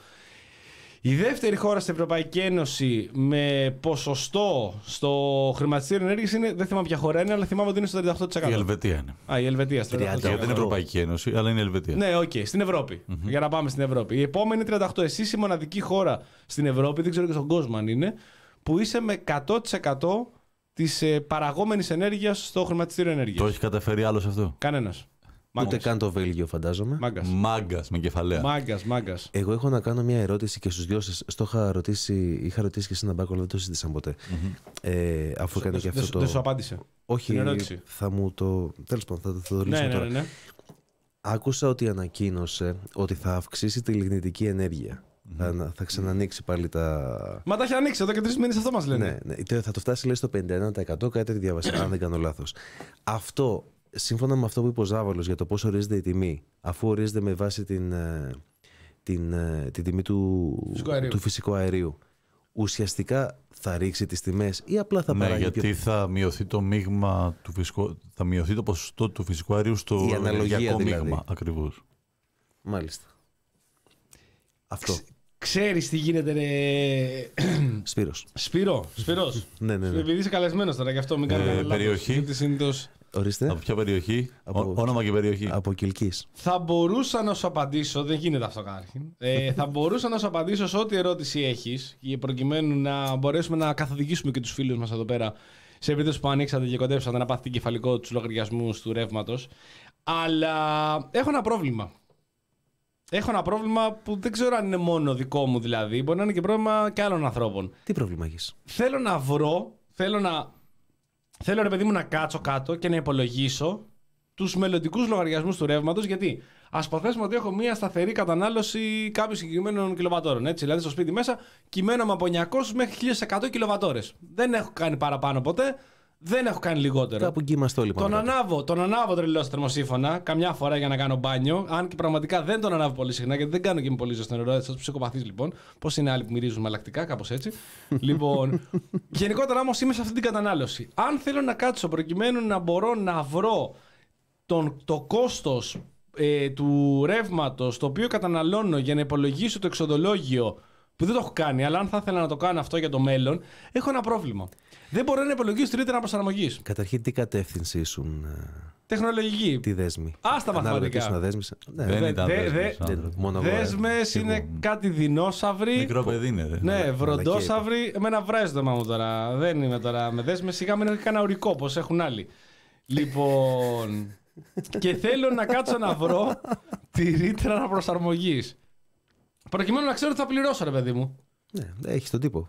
Η δεύτερη χώρα στην Ευρωπαϊκή Ένωση με ποσοστό στο χρηματιστήριο ενέργειας είναι, δεν θυμάμαι ποια χώρα είναι, αλλά θυμάμαι ότι είναι στο τριάντα οκτώ τοις εκατό.
Η Ελβετία είναι.
Α, η Ελβετία. Στο τριάντα οκτώ τοις εκατό.
Δεν είναι Ευρωπαϊκή Ένωση, αλλά είναι η Ελβετία.
Ναι, οκ, okay, στην Ευρώπη. Mm-hmm. Για να πάμε στην Ευρώπη. Η επόμενη είναι τριάντα οκτώ. Εσείς η μοναδική χώρα στην Ευρώπη, δεν ξέρω και στον κόσμο αν είναι, που είσαι με εκατό τοις εκατό της ε, παραγόμενης ενέργειας στο χρηματιστήριο ενέργειας.
Το έχει καταφέρει άλλος αυτό?
Κανένας.
Ούτε καν το Βέλγιο, φαντάζομαι.
Μάγκας.
Μάγκας με κεφαλαία.
Μάγκας, μάγκας.
Εγώ έχω να κάνω μια ερώτηση και στους δυο σας. Το είχα ρωτήσει, είχα ρωτήσει και εσύ έναν Μπάκο, αλλά δεν το συζήτησαν ποτέ. Mm-hmm. Ε, αφού έκανε και αυτό
δε,
το.
Δεν σου απάντησε.
Όχι, θα μου το. Τέλος πάντων, θα το, θα το λύσουμε
ναι,
τώρα.
Ναι, ναι, ναι.
Άκουσα ότι ανακοίνωσε ότι θα αυξήσει τη λιγνητική ενέργεια. Mm-hmm. Θα, θα ξανανοίξει πάλι τα.
Μα τα έχει ανοίξει εδώ και τρεις μήνες, αυτό μας λένε.
Ναι, ναι, θα το φτάσει λέει στο πενήντα ένα τοις εκατό, κάτι τέτοιο διάβασα, αν δεν κάνω λάθος. Αυτό, σύμφωνα με αυτό που είπε ο Ζάβαλος για το πώς ορίζεται η τιμή, αφού ορίζεται με βάση την, την, την τιμή του φυσικού, του φυσικού αερίου, ουσιαστικά θα ρίξει τις τιμές ή απλά θα παράγει?
Ναι, γιατί πιο... θα μειωθεί το μείγμα του φυσικού, θα μειωθεί το ποσοστό του φυσικού αερίου στο ενεργειακό δηλαδή. Μείγμα. Ακριβώς.
Μάλιστα. Αυτό.
Ξ, ξέρεις τι γίνεται, ρε...
Σπύρος.
Σπύρο, Σπύρος.
ναι, ναι, ναι.
Επειδή είσαι καλεσμένος τώρα, γι' αυτό μην κάνουμε
ε,
λάθος.
Περιοχή.
Γιατί συνήθως...
Ορίστε.
Από ποια περιοχή?
Από...
Όνομα και περιοχή.
Από Κιλκής.
Θα μπορούσα να σου απαντήσω, δεν γίνεται αυτό καταρχήν. Ε, θα μπορούσα να σου απαντήσω σε ό,τι ερώτηση έχεις, προκειμένου να μπορέσουμε να καθοδηγήσουμε και τους φίλους μας εδώ πέρα, σε περίπτωση που ανοίξατε και κοντέψατε να πάθετε κεφαλικό τους λογαριασμούς του ρεύματος. Αλλά έχω ένα πρόβλημα. Έχω ένα πρόβλημα που δεν ξέρω αν είναι μόνο δικό μου δηλαδή, μπορεί να είναι και πρόβλημα και άλλων ανθρώπων.
Τι πρόβλημα έχεις?
Θέλω να βρω, θέλω να. Θέλω ρε παιδί μου να κάτσω κάτω και να υπολογίσω τους μελλοντικούς λογαριασμούς του ρεύματος, γιατί ας υποθέσουμε ότι έχω μια σταθερή κατανάλωση κάποιων συγκεκριμένων κιλοβατόρων. Έτσι, δηλαδή στο σπίτι μέσα κυμαίνομαι από εννιακόσιες μέχρι χίλια εκατό κιλοβατόρες. Δεν έχω κάνει παραπάνω ποτέ, δεν έχω κάνει λιγότερο.
Κάπου εκεί είμαστε όλοι.
Τον ανάβω, τον ανάβω τρελό θερμοσύφωνα καμιά φορά για να κάνω μπάνιο. Αν και πραγματικά δεν τον ανάβω πολύ συχνά, γιατί δεν κάνω και με πολύ ζεστό νερό. Σα ψυχοπαθείς λοιπόν. Πώς είναι άλλοι που μυρίζουν μαλακτικά, κάπως έτσι. Λοιπόν, γενικότερα όμως είμαι σε αυτή την κατανάλωση. Αν θέλω να κάτσω προκειμένου να μπορώ να βρω τον, το κόστος ε, του ρεύματος το οποίο καταναλώνω για να υπολογίσω το εξοδολόγιο, που δεν το έχω κάνει, αλλά αν θα ήθελα να το κάνω αυτό για το μέλλον, έχω ένα πρόβλημα. Δεν μπορώ να υπολογίσω τη ρήτρα προσαρμογής.
Καταρχήν, τι κατεύθυνση ήσουν?
Τεχνολογική.
Τι δέσμη?
Άστα μαθηματικά.
Ναι,
δεν
δε,
ήταν
δε,
δέσμες.
Δε, δέσμες είναι κάτι δεινόσαυροι.
Μικρό παιδί είναι. Δε.
Ναι, βροντόσαυροι. Εμένα βράζει το μάμου τώρα. Δεν είμαι τώρα με δέσμες. Σιγά μην έχω κανένα ουρικό, πως έχουν άλλοι. Λοιπόν. Και θέλω να κάτσω να βρω τη ρήτρα προσαρμογής. Προκειμένου να ξέρω ότι θα πληρώσω, ρε παιδί μου.
Ναι, έχει τον τύπο.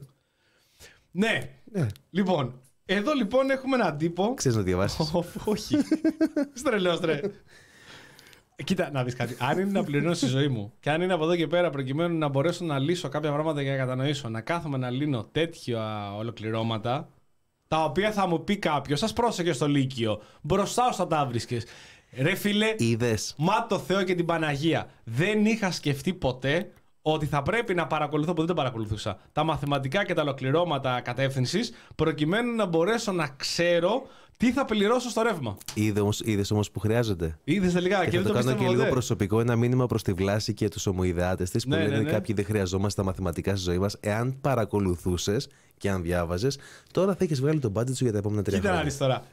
Ναι. ναι. Λοιπόν, εδώ λοιπόν έχουμε έναν τύπο.
Ξέρεις να διαβάσεις?
Όχι. Στρελός, τρε. Κοίτα, να δεις κάτι. Αν είναι να πληρώνω τη ζωή μου και αν είναι από εδώ και πέρα προκειμένου να μπορέσω να λύσω κάποια πράγματα για να κατανοήσω, να κάθομαι να λύνω τέτοια ολοκληρώματα, τα οποία θα μου πει κάποιος, σας πρόσεχε στο Λύκειο, μπροστά σου θα τα βρίσκες. Ρε φίλε,
Είδες.
μα το Θεό και την Παναγία. Δεν είχα σκεφτεί ποτέ ότι θα πρέπει να παρακολουθώ, που δεν το παρακολουθούσα, τα μαθηματικά και τα ολοκληρώματα κατεύθυνσης, προκειμένου να μπορέσω να ξέρω τι θα πληρώσω στο ρεύμα.
Είδες όμως που χρειάζονται.
Είδες τελικά
Και,
και
θα
δεν
το
το
κάνω και
πίστευα
λίγο
ποτέ.
προσωπικό, ένα μήνυμα προς τη Βλάση και τους ομοειδεάτες της, που
Ναι,
λένε
ναι, ναι.
κάποιοι δεν χρειαζόμαστε τα μαθηματικά στη ζωή μας. Εάν παρακολουθούσες και αν διάβαζες, τώρα θα έχεις βγάλει το budget σου για τα επόμενα τρία
Κοίτα να
χρόνια.
δεις τώρα.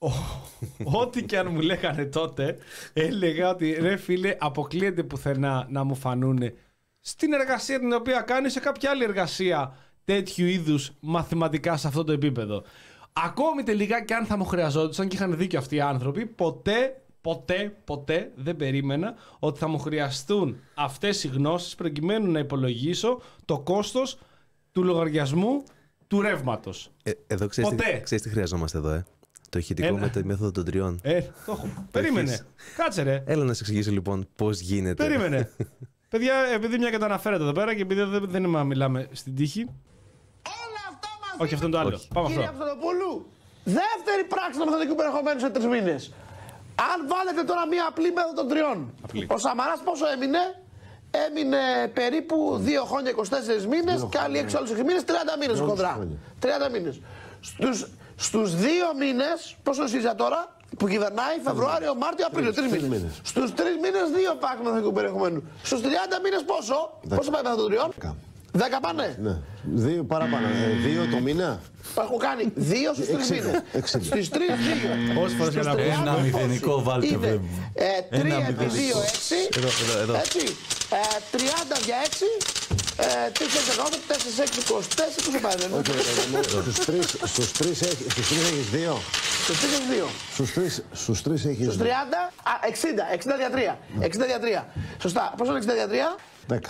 Ο- Ό,τι και αν μου λέγανε τότε, έλεγα ότι ρε φίλε, αποκλείεται πουθενά να μου φανούν στην εργασία την οποία κάνει σε κάποια άλλη εργασία τέτοιου είδους μαθηματικά σε αυτό το επίπεδο. Ακόμη τελικά και αν θα μου χρειαζόντουσαν και είχαν δίκιο αυτοί οι άνθρωποι, ποτέ, ποτέ, ποτέ δεν περίμενα ότι θα μου χρειαστούν αυτές οι γνώσεις προκειμένου να υπολογίσω το κόστος του λογαριασμού του ρεύματος.
Ε, εδώ ξέρεις τι,
Ποτέ.
ξέρεις τι χρειαζόμαστε εδώ, ε. Το ηχητικό
Ένα.
με τη μέθοδο των τριών.
Ε, το έχω. Περίμενε. Κάτσε ρε.
Έλα να σε εξηγήσω λοιπόν πώς γίνεται.
Περίμενε. Παιδιά, επειδή μια και το αναφέρετε εδώ πέρα και επειδή δεν, δεν είμαι να μιλάμε στην τύχη.
Όλα αυτά μαζί.
Όχι, αυτό είναι το άλλο.
Όχι.
Πάμε
Κύριε
αυτό.
Αποστολοπούλου, δεύτερη πράξη του μεθοδικού περιεχομένου σε τρει μήνες. Αν βάλετε τώρα μία απλή μέθοδο των τριών,
Απλή.
ο Σαμαράς πόσο έμεινε? Έμεινε περίπου δύο χρόνια είκοσι τέσσερις μήνες και άλλοι έξι άλλους έξι μήνες, τριάντα μήνες κοντρά. τριάντα μήνες. Στους, στους δύο μήνες, πόσο είναι η ΣΥΡΙΖΑ τώρα, που κυβερνάει Φεβρουάριο, Μάρτιο, Απρίλιο, τρεις μήνες. Στους τρεις μήνες δύο πάκ μεθοδικού περιεχομένου. Στους τριάντα μήνες πόσο, πόσο πάει μέθοδο των τριών? δέκα πάνε.
Ναι. Δύο παραπάνω. Ε, δύο το μήνα.
Έχω κάνει δύο στους τρεις
εξήντα,
μήνες.
εξήντα.
Στις τρεις δύο.
Όσες φορές
Στους
και να
τριάντα,
Ένα μηδενικό
πόσοι?
βάλτε,
Είναι,
βέβαια.
ε, τρία
Ένα
επί δύο,
μηδενικό.
έξι.
Εδώ, εδώ, εδώ.
Έτσι. Ε, τριάντα για έξι. Ε, τρεις έξι δεκαοκτώ, τέσσερα έξι είκοσι τέσσερα. Πόσο πάει, δεν είναι?
Όχι, ρε, στους τρεις, στους τρεις, έχ- στους τρεις έχεις δύο.
Στους τρεις έχεις δύο.
Στους τρεις, στους τρεις έχεις
Στους
δύο.
τριάντα, α, εξήντα. εξήντα για τρία. εξήντα για τρία. Σωστά. Πόσο είναι εξήντα για τρία?
Δέκα.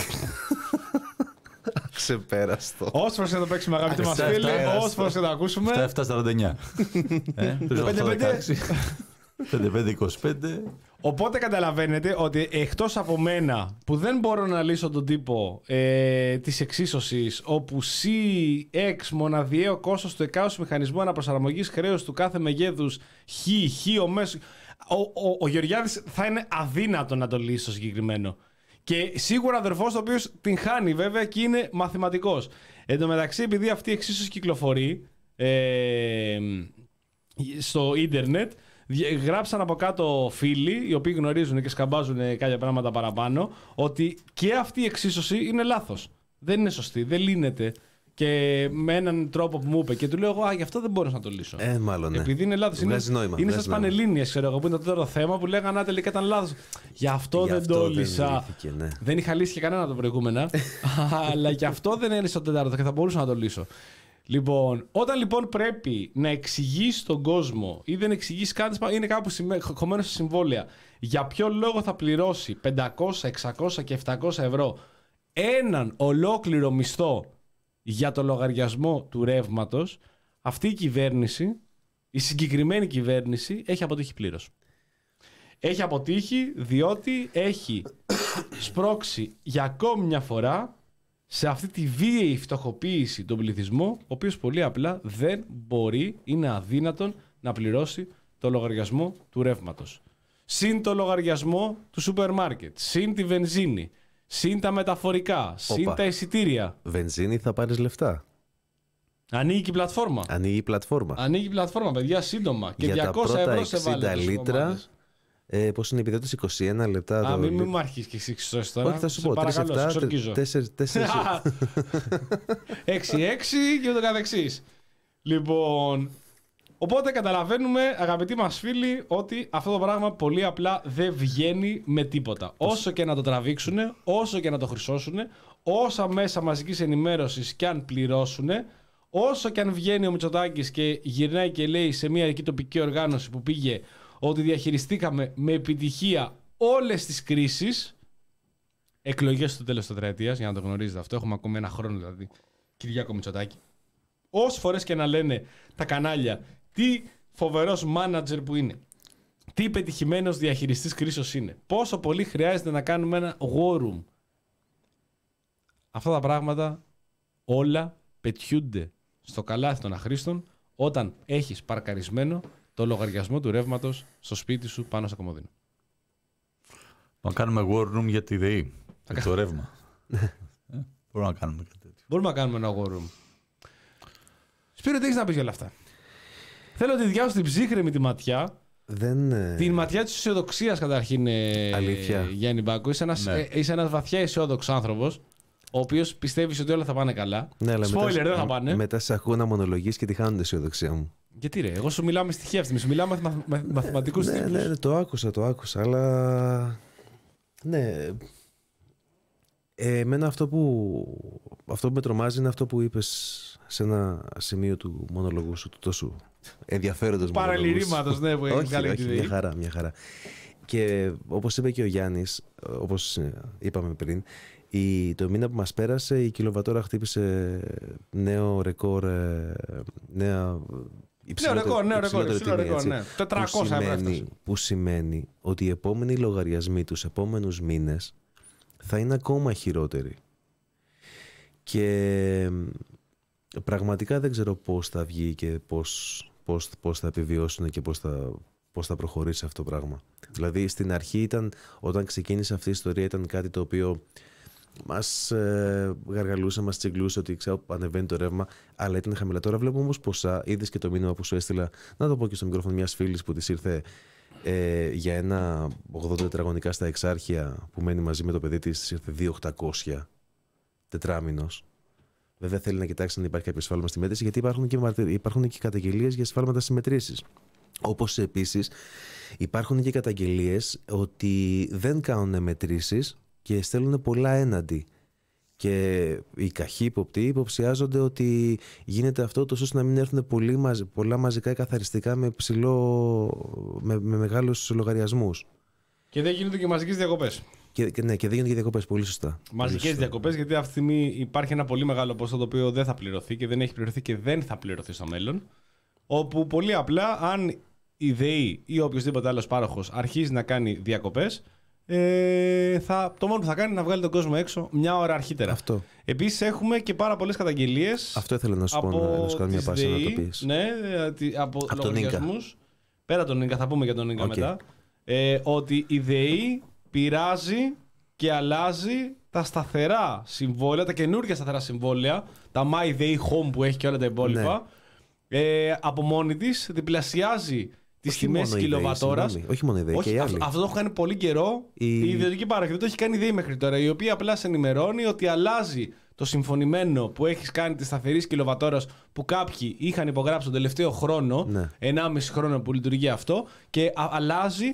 Ξεπέραστο.
Όσες φορές να το παίξουμε, αγαπητοί μας
Αυτά,
φίλοι,
αυτά.
όσες φορές να το ακούσουμε.
Στα επτά σαράντα εννιά. Ε, τους
πέντε πέντε.
δεκαέξι. πέντε πέντε είκοσι πέντε.
Οπότε καταλαβαίνετε ότι εκτός από μένα που δεν μπορώ να λύσω τον τύπο ε, της εξίσωσης όπου σι εξ μοναδιαίο κόστος του εκάστοτε μηχανισμού αναπροσαρμογής χρέους του κάθε μεγέθους χ, χ ο μέσος... Ο, ο, ο Γεωργιάδης θα είναι αδύνατο να το λύσει το συγκεκριμένο. Και σίγουρα αδερφός ο οποίος την χάνει βέβαια και είναι μαθηματικός. Εν τω μεταξύ, επειδή αυτή η εξίσωση κυκλοφορεί ε, στο ίντερνετ, γράψαν από κάτω φίλοι, οι οποίοι γνωρίζουν και σκαμπάζουν κάποια πράγματα παραπάνω, ότι και αυτή η εξίσωση είναι λάθος. Δεν είναι σωστή, δεν λύνεται. Και με έναν τρόπο που μου είπε. Και του λέω εγώ, Α, γι' αυτό δεν μπορώ να το λύσω.
Ε, μάλλον, ναι.
Επειδή είναι λάθος. Είναι,
Βγάζει νόημα,
είναι
βγάζει
σαν
νόημα.
πανελλήνιες, ξέρω εγώ, που είναι το τέταρτο θέμα που λέγανε Α, τελικά ήταν λάθος. Γι' αυτό
Γι'
δεν
αυτό
το
δεν
λύσα.
λύθηκε, ναι.
Δεν είχα λύσει και κανένα από τα προηγούμενα. Αλλά γι' αυτό δεν έλυσα το τέταρτο και θα μπορούσα να το λύσω. Λοιπόν, όταν λοιπόν πρέπει να εξηγήσει τον κόσμο ή δεν εξηγήσει κάτι, είναι κάπου χωμένο σε συμβόλαια, για ποιο λόγο θα πληρώσει πεντακόσια, εξακόσια και επτακόσια ευρώ έναν ολόκληρο μισθό για το λογαριασμό του ρεύματος, αυτή η κυβέρνηση, η συγκεκριμένη κυβέρνηση, έχει αποτύχει πλήρως. Έχει αποτύχει διότι έχει σπρώξει για ακόμη μια φορά σε αυτή τη βίαιη φτωχοποίηση των πληθυσμού, ο οποίος πολύ απλά δεν μπορεί, είναι αδύνατον να πληρώσει το λογαριασμό του ρεύματος. Συν το λογαριασμό του σούπερ μάρκετ, συν τη βενζίνη, συν τα μεταφορικά, συν
Όπα.
τα εισιτήρια.
Βενζίνη θα πάρεις λεφτά.
Ανοίγει η πλατφόρμα.
Ανοίγει η πλατφόρμα.
Ανοίγει η πλατφόρμα, παιδιά, σύντομα. Και
Για τα
διακόσια
πρώτα
ευρώ σε βάλε.
εξήντα λίτρα, ε, πώς είναι η επιδότηση, είκοσι ένα λεπτά.
Α,
το
μην, μην
λίτρο.
μου αρχίσει και εσύ εξισώσεις τώρα.
Όχι, θα σου
Σε
πω.
παρακαλώ, σε εξορκίζω.
τέσσερα
έξι έξι και ούτω καθεξής. Λοιπόν, οπότε καταλαβαίνουμε, αγαπητοί μας φίλοι, ότι αυτό το πράγμα πολύ απλά δεν βγαίνει με τίποτα. Όσο και να το τραβήξουν, όσο και να το χρυσώσουν, όσα μέσα μαζικής ενημέρωσης και αν πληρώσουν, όσο και αν βγαίνει ο Μητσοτάκης και γυρνάει και λέει σε μια εκεί τοπική οργάνωση που πήγε ότι διαχειριστήκαμε με επιτυχία όλες τις κρίσεις, εκλογές στο τέλος της τετραετίας, για να το γνωρίζετε αυτό, έχουμε ακόμη ένα χρόνο δηλαδή, Κυριάκο Μητσοτάκη. Όσες φορές και να λένε τα κανάλια τι φοβερός μάνατζερ που είναι, τι πετυχημένος διαχειριστής κρίσεως είναι, πόσο πολύ χρειάζεται να κάνουμε ένα war room. Αυτά τα πράγματα όλα πετιούνται στο καλάθι των αχρήστων όταν έχεις παρκαρισμένο το λογαριασμό του ρεύματος στο σπίτι σου πάνω στο κομμωδίνο.
Να κάνουμε war room για τη ΔΕΗ. Για το ρεύμα. Μπορούμε να κάνουμε κάτι τέτοιο.
Μπορούμε να κάνουμε ένα war room. Σπύρο, τι έχεις να πεις για όλα αυτά? Θέλω να τη διάβασω την ψύχρεμη τη ματιά.
Δεν...
Την ματιά της αισιοδοξίας καταρχήν,
αλήθεια.
Γιάννη Μπάκο. Είσαι ένας,
Ναι.
ε, είσαι ένας βαθιά αισιόδοξος άνθρωπος, ο οποίος πιστεύεις ότι όλα θα πάνε καλά.
Ναι, αλλά
Spoiler,
μετά,
δεν θα πάνε.
Μετά σε ακούω να μονολογείς και τη χάνουν την αισιοδοξία μου.
Γιατί ρε, εγώ σου μιλάω με στοιχεία αυτή, σου μιλάω με μαθ, μαθ, μαθηματικούς
Ναι,
τύπους.
ναι, ναι, το άκουσα, το άκουσα, αλλά... Ναι... Ε, εμένα αυτό που, αυτό που με τρομάζει είναι αυτό που είπες σε ένα σημείο του μονολογού σου, του τόσο ενδιαφέροντος μονολογού σου.
Παραλυρήματος, ναι, που έχει
Όχι,
βγάλει
όχι,
τη
μια
ΔΕΗ.
χαρά, μια χαρά. Και όπως είπε και ο Γιάννης, όπως είπαμε πριν, η, το μήνα που μας πέρασε η κιλοβατόρα χτύπησε νέο ρεκόρ, ε, νέα υψηλότερη,
ρεκόρ, νέο ρεκόρ,
υψηλότερη
υψηλό
τιμή,
ρεκόρ,
έτσι.
ναι. τετρακόσια
που
ευρώ
σημαίνει,
έφτασε.
που σημαίνει ότι οι επόμενοι λογαριασμοί τους επόμενους μήνες θα είναι ακόμα χειρότεροι. Και πραγματικά δεν ξέρω πώς θα βγει και πώς, πώς, πώς θα επιβιώσουν και πώς θα, πώς θα προχωρήσει αυτό το πράγμα. Δηλαδή στην αρχή ήταν, όταν ξεκίνησε αυτή η ιστορία, ήταν κάτι το οποίο μας ε, γαργαλούσε, μας τσιγκλούσε ότι ξέρω ανεβαίνει το ρεύμα, αλλά ήταν χαμηλά. Τώρα βλέπουμε όμως ποσά, είδες και το μήνυμα που σου έστειλα, να το πω και στο μικρόφωνο μιας φίλης που της ήρθε ε, για ένα ογδόντα τετραγωνικά στα Εξάρχεια που μένει μαζί με το παιδί της, της ήρθε δύο χιλιάδες οκτακόσια τετράμινος. Βέβαια θέλει να κοιτάξει αν υπάρχει κάποιο σφάλμα στη μέτρηση, γιατί υπάρχουν και, υπάρχουν και καταγγελίες για σφάλματα στις μετρήσεις. Όπως επίσης υπάρχουν και καταγγελίες ότι δεν κάνουν μετρήσεις και στέλνουν πολλά έναντι. Και οι καχύποπτοι υποψιάζονται ότι γίνεται αυτό τόσο ώστε να μην έρθουν πολύ, πολλά μαζικά καθαριστικά με, ψηλό, με, με μεγάλους λογαριασμούς.
Και δεν γίνονται και μαζικές διακοπές.
Και, και, ναι, και δεν γίνονται και διακοπές, πολύ σωστά.
Μαζικές διακοπές, γιατί αυτή τη στιγμή υπάρχει ένα πολύ μεγάλο ποσό το οποίο δεν θα πληρωθεί και δεν έχει πληρωθεί και δεν θα πληρωθεί στο μέλλον. Όπου πολύ απλά, αν η ΔΕΗ ή οποιοδήποτε άλλος πάροχος αρχίζει να κάνει διακοπές, ε, θα, το μόνο που θα κάνει είναι να βγάλει τον κόσμο έξω μια ώρα αρχίτερα.
Αυτό.
Επίσης έχουμε και πάρα πολλές καταγγελίες.
Αυτό ήθελα να σου πω, να, να σου κάνω μια πάση να το πεις.
Ναι, από, από λογαριασμούς. Πέρα τον Ίνκα, θα πούμε για τον Ίνκα okay. μετά. Ε, ότι η ΔΕΗ πειράζει και αλλάζει τα σταθερά συμβόλαια, τα καινούργια σταθερά συμβόλαια, τα MyDay Home που έχει και όλα τα υπόλοιπα, ναι. ε, από μόνη της διπλασιάζει τις τιμές της κιλοβατόρας.
Όχι μόνο η ΔΕΗ, και οι άλλοι.
Αυτό, αυτό το έχω κάνει πολύ καιρό η, η ιδιωτική παροχή. Δεν το έχει κάνει η ΔΕΗ μέχρι τώρα, η οποία απλά σε ενημερώνει ότι αλλάζει το συμφωνημένο που έχεις κάνει τη σταθερή κιλοβατόρας που κάποιοι είχαν υπογράψει τον τελευταίο χρόνο, ναι. ενάμιση χρόνο που λειτουργεί αυτό, και α, αλλάζει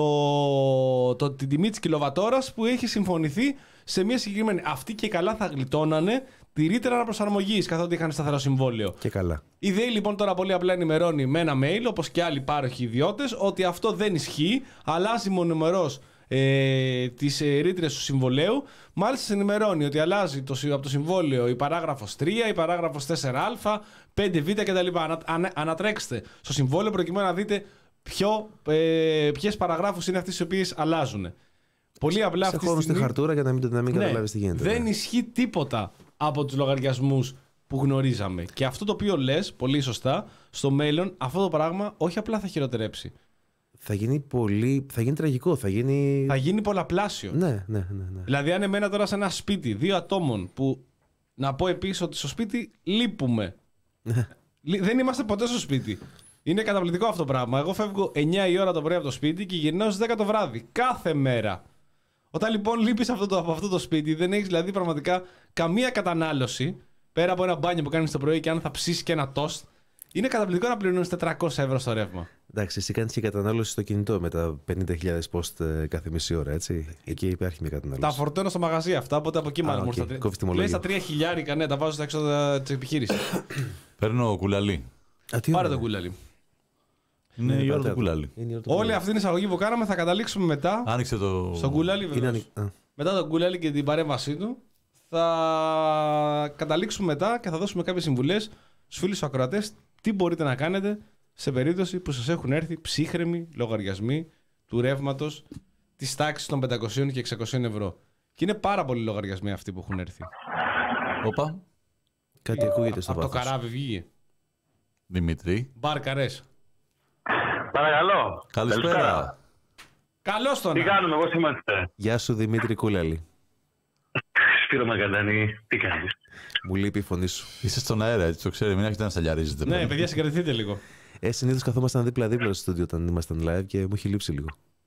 το, το, την τιμή της κιλοβατόρας που έχει συμφωνηθεί σε μια συγκεκριμένη. Αυτοί και καλά θα γλιτώνανε τη ρήτρα αναπροσαρμογής καθότι είχαν σταθερό συμβόλαιο.
Και καλά.
Η ΔΕΗ λοιπόν τώρα πολύ απλά ενημερώνει με ένα mail, όπως και άλλοι πάροχοι ιδιώτες, ότι αυτό δεν ισχύει, αλλάζει μονομερός ε, τις ε, ρήτρες του συμβολέου. Μάλιστα σε ενημερώνει ότι αλλάζει το, από το συμβόλαιο η παράγραφος τρία, η παράγραφος τέσσερα α, πέντε β κτλ. Ανα, ανα, ανατρέξτε στο συμβόλαιο προκειμένου να δείτε Ποιο, ε, ποιες παραγράφους είναι αυτές οι οποίες αλλάζουν. Πολύ απλά αυτή τη στιγμή.
στη χαρτούρα για να μην, να μην ναι, καταλάβεις τι γίνεται.
Δεν ναι. ισχύει τίποτα από τους λογαριασμούς που γνωρίζαμε. Και αυτό το οποίο λες, πολύ σωστά, στο μέλλον αυτό το πράγμα όχι απλά θα χειροτερέψει.
Θα γίνει πολύ. Θα γίνει τραγικό. Θα γίνει,
θα γίνει πολλαπλάσιο.
Ναι, ναι, ναι, ναι.
Δηλαδή, αν εμένα τώρα σε ένα σπίτι δύο ατόμων που να πω επίσης ότι στο σπίτι λείπουμε. Δεν είμαστε ποτέ στο σπίτι. Είναι καταπληκτικό αυτό το πράγμα. Εγώ φεύγω εννιά η ώρα το πρωί από το σπίτι και γυρνάω στις δέκα το βράδυ. Κάθε μέρα. Όταν λοιπόν λείπεις αυτό το, από αυτό το σπίτι, δεν έχεις δηλαδή πραγματικά καμία κατανάλωση πέρα από ένα μπάνιο που κάνεις το πρωί και αν θα ψήσεις και ένα τόστ. Είναι καταπληκτικό να πληρώνεις τετρακόσια ευρώ στο ρεύμα.
Εντάξει, εσύ κάνεις και κατανάλωση στο κινητό με τα πενήντα χιλιάδες post κάθε μισή ώρα, έτσι. Εκεί υπάρχει μια κατανάλωση.
Τα φορτώνω στο μαγαζί αυτά, οπότε από εκεί μάλλον μου ήρθα. Λέει στα τρία χιλιάρικα, ναι, τα βάζω στα έξοδα της επιχείρησης.
Παίρνω κουλαλί.
Πάρε το κουλαλί.
Είναι η ώρα του κουλάλι.
Όλη αυτή την εισαγωγή που κάναμε θα καταλήξουμε μετά.
Άνοιξε το.
Στον κουλάλι, βεβαίως. Μετά τον κουλάλι και την παρέμβασή του, θα καταλήξουμε μετά και θα δώσουμε κάποιες συμβουλές στους φίλους τους ακροατές τι μπορείτε να κάνετε σε περίπτωση που σας έχουν έρθει ψύχρεμοι λογαριασμοί του ρεύματος της τάξης των πεντακόσια και εξακόσια ευρώ. Και είναι πάρα πολλοί λογαριασμοί αυτοί που έχουν έρθει.
Όπα.
Κάτι ακούγεται στο
Από
βάθος.
το καράβι βγήκε.
Δημήτρη.
Μπαρκαρές.
Παρακαλώ.
Καλησπέρα.
Καλώς τον.
Τι κάνουμε, πώς είμαστε?
Γεια σου Δημήτρη Κούλαλη.
Σπύρο Μακαντανή, τι κάνεις?
Μου λείπει η φωνή σου.
Είστε στον αέρα, έτσι το ξέρει, μην έχετε να σταλιαρίζετε.
Ναι, παιδιά, συγκρατηθείτε λίγο.
Ε, συνήθως καθόμασταν δίπλα-δίπλα στο στούντιο όταν ήμασταν live και μου έχει λείψει λίγο.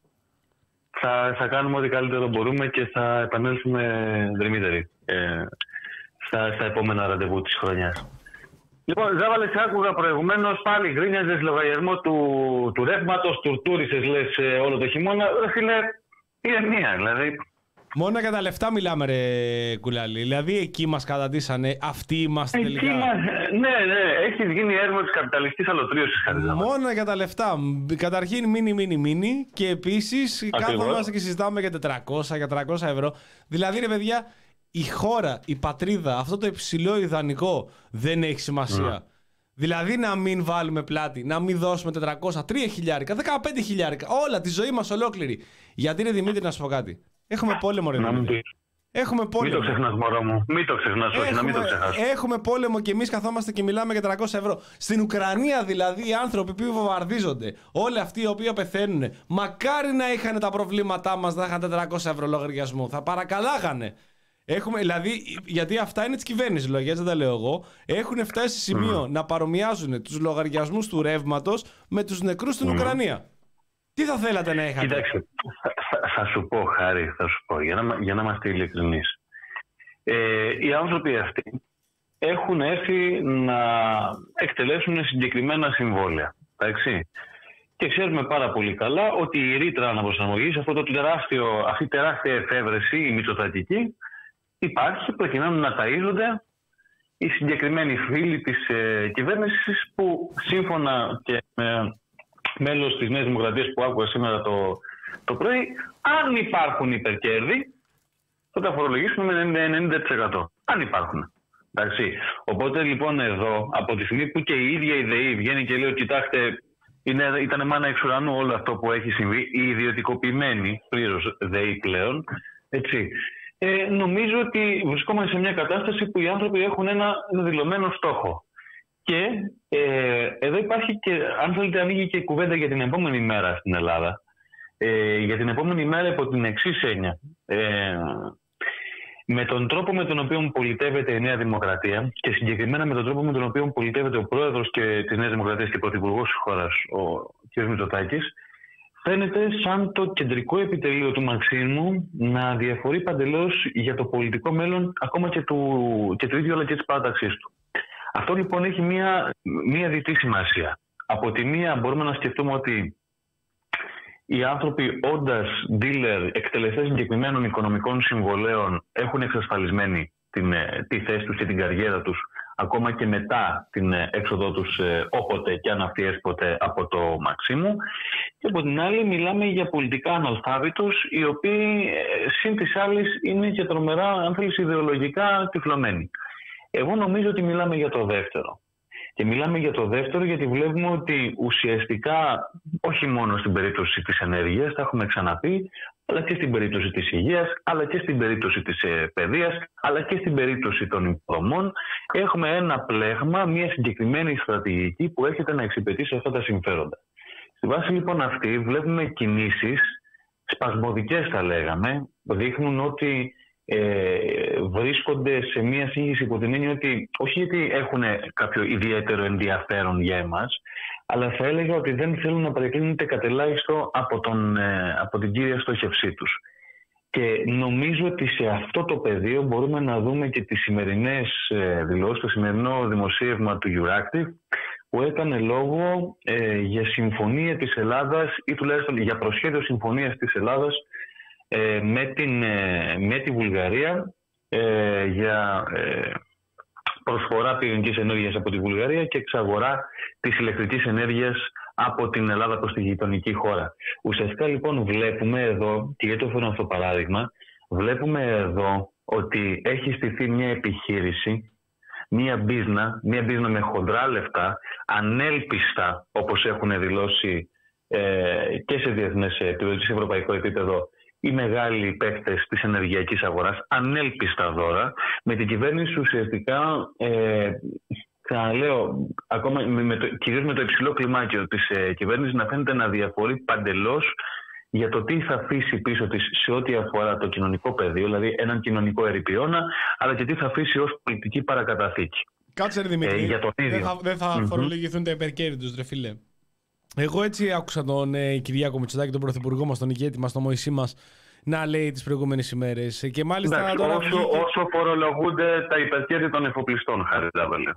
Θα, θα κάνουμε ό,τι καλύτερο μπορούμε και θα επανέλθουμε δρυμύτεροι ε, στα, στα επόμενα ραντεβού της χρονιάς. Λοιπόν, Ζάβαλε, σε άκουγα προηγουμένως, πάλι γκρίνιαζες λογαριασμό του, του ρεύματος, τουρτούρισες λες ε, όλο το χειμώνα. Ρε φίλε, είναι μία, δηλαδή.
Μόνο για τα λεφτά μιλάμε, ρε Κουλάλη. Δηλαδή εκεί μας καταντήσανε, αυτοί είμαστε
Εκεί
τελικά.
μας, ναι, ναι, έχεις γίνει έρμο της καπιταλιστής αλωτρίωσης.
Μόνο για τα λεφτά. Καταρχήν μίνι, μίνι, μίνι. Και επίσης κάθομαστε και συζητάμε για τετρακόσια, για τριακόσια ευρώ. Δηλαδή, ρε παιδιά, η χώρα, η πατρίδα, αυτό το υψηλό ιδανικό δεν έχει σημασία. Mm. Δηλαδή να μην βάλουμε πλάτη, να μην δώσουμε τετρακόσια, τρία χιλιάρικα, δεκαπέντε χιλιάρικα, όλα τη ζωή μας ολόκληρη. Γιατί, ρε Δημήτρη, να σου πω κάτι. Έχουμε πόλεμο, ρε Δημήτρη. Έχουμε πόλεμο.
Μην το ξεχνάς, μωρό μου. Μην το ξεχνάς, όχι,
έχουμε,
να μην το ξεχνάς.
Έχουμε πόλεμο και εμείς καθόμαστε και μιλάμε για τριακόσια ευρώ. Στην Ουκρανία δηλαδή οι άνθρωποι που βομβαρδίζονται, όλοι αυτοί οι οποίοι πεθαίνουν, μακάρι να είχαν τα προβλήματά μας να είχαν τετρακόσια ευρώ λογαριασμό. Θα παρακαλάγανε. Έχουμε, δηλαδή, γιατί αυτά είναι τη κυβέρνηση, λόγια, δεν τα λέω εγώ. Έχουν φτάσει σε σημείο mm. να παρομοιάζουν τους λογαριασμούς του ρεύματος με τους νεκρούς στην mm. Ουκρανία. Τι θα θέλατε να είχατε?
Κοιτάξτε, θα, θα, θα σου πω, Χάρη, θα σου πω, για να, για να είμαστε ειλικρινείς. Ε, οι άνθρωποι αυτοί έχουν έρθει να εκτελέσουν συγκεκριμένα συμβόλαια. Εντάξει. Και ξέρουμε πάρα πολύ καλά ότι η ρήτρα αναπροσαρμογής, αυτό το τεράστιο, αυτή η τεράστια εφεύρεση, η μητσοτατική, υπάρχει προκειμένου να ταΐζονται οι συγκεκριμένοι φίλοι της ε, κυβέρνησης που σύμφωνα και με μέλος της Νέας Δημοκρατίας που άκουγα σήμερα το, το πρωί, αν υπάρχουν υπερκέρδη, θα τα φορολογήσουμε με ενενήντα τοις εκατό. Αν υπάρχουν. Εντάξει. Οπότε λοιπόν εδώ, από τη στιγμή που και η ίδια η ΔΕΗ βγαίνει και λέει ότι κοιτάξτε, ήταν μάνα εξ ουρανού όλο αυτό που έχει συμβεί, η ιδιωτικοποιημένη πλήρως ΔΕΗ πλέον, έτσι. Ε, νομίζω ότι βρισκόμαστε σε μια κατάσταση που οι άνθρωποι έχουν ένα δηλωμένο στόχο. Και ε, εδώ υπάρχει και, αν θέλετε, ανοίγει και η κουβέντα για την επόμενη μέρα στην Ελλάδα. Ε, για την επόμενη μέρα υπό την εξής έννοια. Ε, με τον τρόπο με τον οποίο πολιτεύεται η Νέα Δημοκρατία και συγκεκριμένα με τον τρόπο με τον οποίο πολιτεύεται ο πρόεδρος και της Νέας Δημοκρατίας και πρωθυπουργός της χώρας, ο κ. Μητσοτάκης, φαίνεται σαν το κεντρικό επιτελείο του Μαξίμου να διαφορεί παντελώς για το πολιτικό μέλλον ακόμα και του, και του ίδιου αλλά και της παράταξής του. Αυτό λοιπόν έχει μία, μία διτή σημασία. Από τη μία μπορούμε να σκεφτούμε ότι οι άνθρωποι όντας dealer, εκτελεστές συγκεκριμένων οικονομικών συμβολέων έχουν εξασφαλισμένη την, τη θέση τους και την καριέρα τους ακόμα και μετά την έξοδό τους ε, όποτε και αν αυτή έσποτε από το Μαξίμου. Και από την άλλη μιλάμε για πολιτικά αναλφάβητους οι οποίοι ε, συν της άλλης είναι και τρομερά, αν θέλεις, ιδεολογικά τυφλωμένοι. Εγώ νομίζω ότι μιλάμε για το δεύτερο. Και μιλάμε για το δεύτερο γιατί βλέπουμε ότι ουσιαστικά όχι μόνο στην περίπτωση της ενέργειας, τα έχουμε ξαναπεί, αλλά και στην περίπτωση της υγείας, αλλά και στην περίπτωση της ε, παιδείας, αλλά και στην περίπτωση των υποδομών, έχουμε ένα πλέγμα, μια συγκεκριμένη στρατηγική που έρχεται να εξυπηρετήσει αυτά τα συμφέροντα. Στη βάση λοιπόν αυτή βλέπουμε κινήσεις, σπασμωδικές θα λέγαμε, δείχνουν ότι ε, βρίσκονται σε μια σύγχυση υπό την έννοια ότι όχι γιατί έχουν κάποιο ιδιαίτερο ενδιαφέρον για εμάς, αλλά θα έλεγα ότι δεν θέλουν να παρεκκλίνονται κατελάχιστο από, τον, ε, από την κύρια στόχευσή τους. Και νομίζω ότι σε αυτό το πεδίο μπορούμε να δούμε και τις σημερινές ε, δηλώσεις, το σημερινό δημοσίευμα του Euractiv, που έκανε λόγο ε, για συμφωνία της Ελλάδας ή τουλάχιστον για προσχέδιο συμφωνίας της Ελλάδας ε, με, την, ε, με τη Βουλγαρία ε, για ε, προσφορά πυρηνικής ενέργειας από τη Βουλγαρία και εξαγορά της ηλεκτρικής ενέργειας από την Ελλάδα προς τη γειτονική χώρα. Ουσιαστικά λοιπόν βλέπουμε εδώ, και γιατί το φέρνω αυτό το παράδειγμα, βλέπουμε εδώ ότι έχει στηθεί μια επιχείρηση, μια μπίζνα, μια μπίζνα με χοντρά λεφτά, ανέλπιστα όπως έχουν δηλώσει ε, και σε διεθνές επίπεδο, σε ευρωπαϊκό επίπεδο, οι μεγάλοι παίκτες της ενεργειακής αγοράς, ανέλπιστα δώρα, με την κυβέρνηση ουσιαστικά ε, ξαναλέω, ακόμα με το, κυρίως με το υψηλό κλιμάκιο της ε, κυβέρνησης να φαίνεται να διαφορεί παντελώς για το τι θα αφήσει πίσω της σε ό,τι αφορά το κοινωνικό πεδίο, δηλαδή έναν κοινωνικό ερειπιώνα, αλλά και τι θα αφήσει ως πολιτική παρακαταθήκη.
Κάτσε ρε Δημήτρη,
ε, για τον ίδιο.
δεν θα, δεν θα
mm-hmm.
φορολογηθούν τα υπερκέρδη τους, ρε φίλε. Εγώ έτσι άκουσα τον ε, Κυριάκο Μητσοτάκη, τον πρωθυπουργό μας, τον ηγέτη μας, τον Μωυσή μας, να λέει τις προηγούμενες ημέρες. Και μάλιστα
Εντάξει,
τώρα
όσο,
βγήκε...
όσο φορολογούνται τα υπερκέρδη των εφοπλιστών, χάρη Ζάβελε.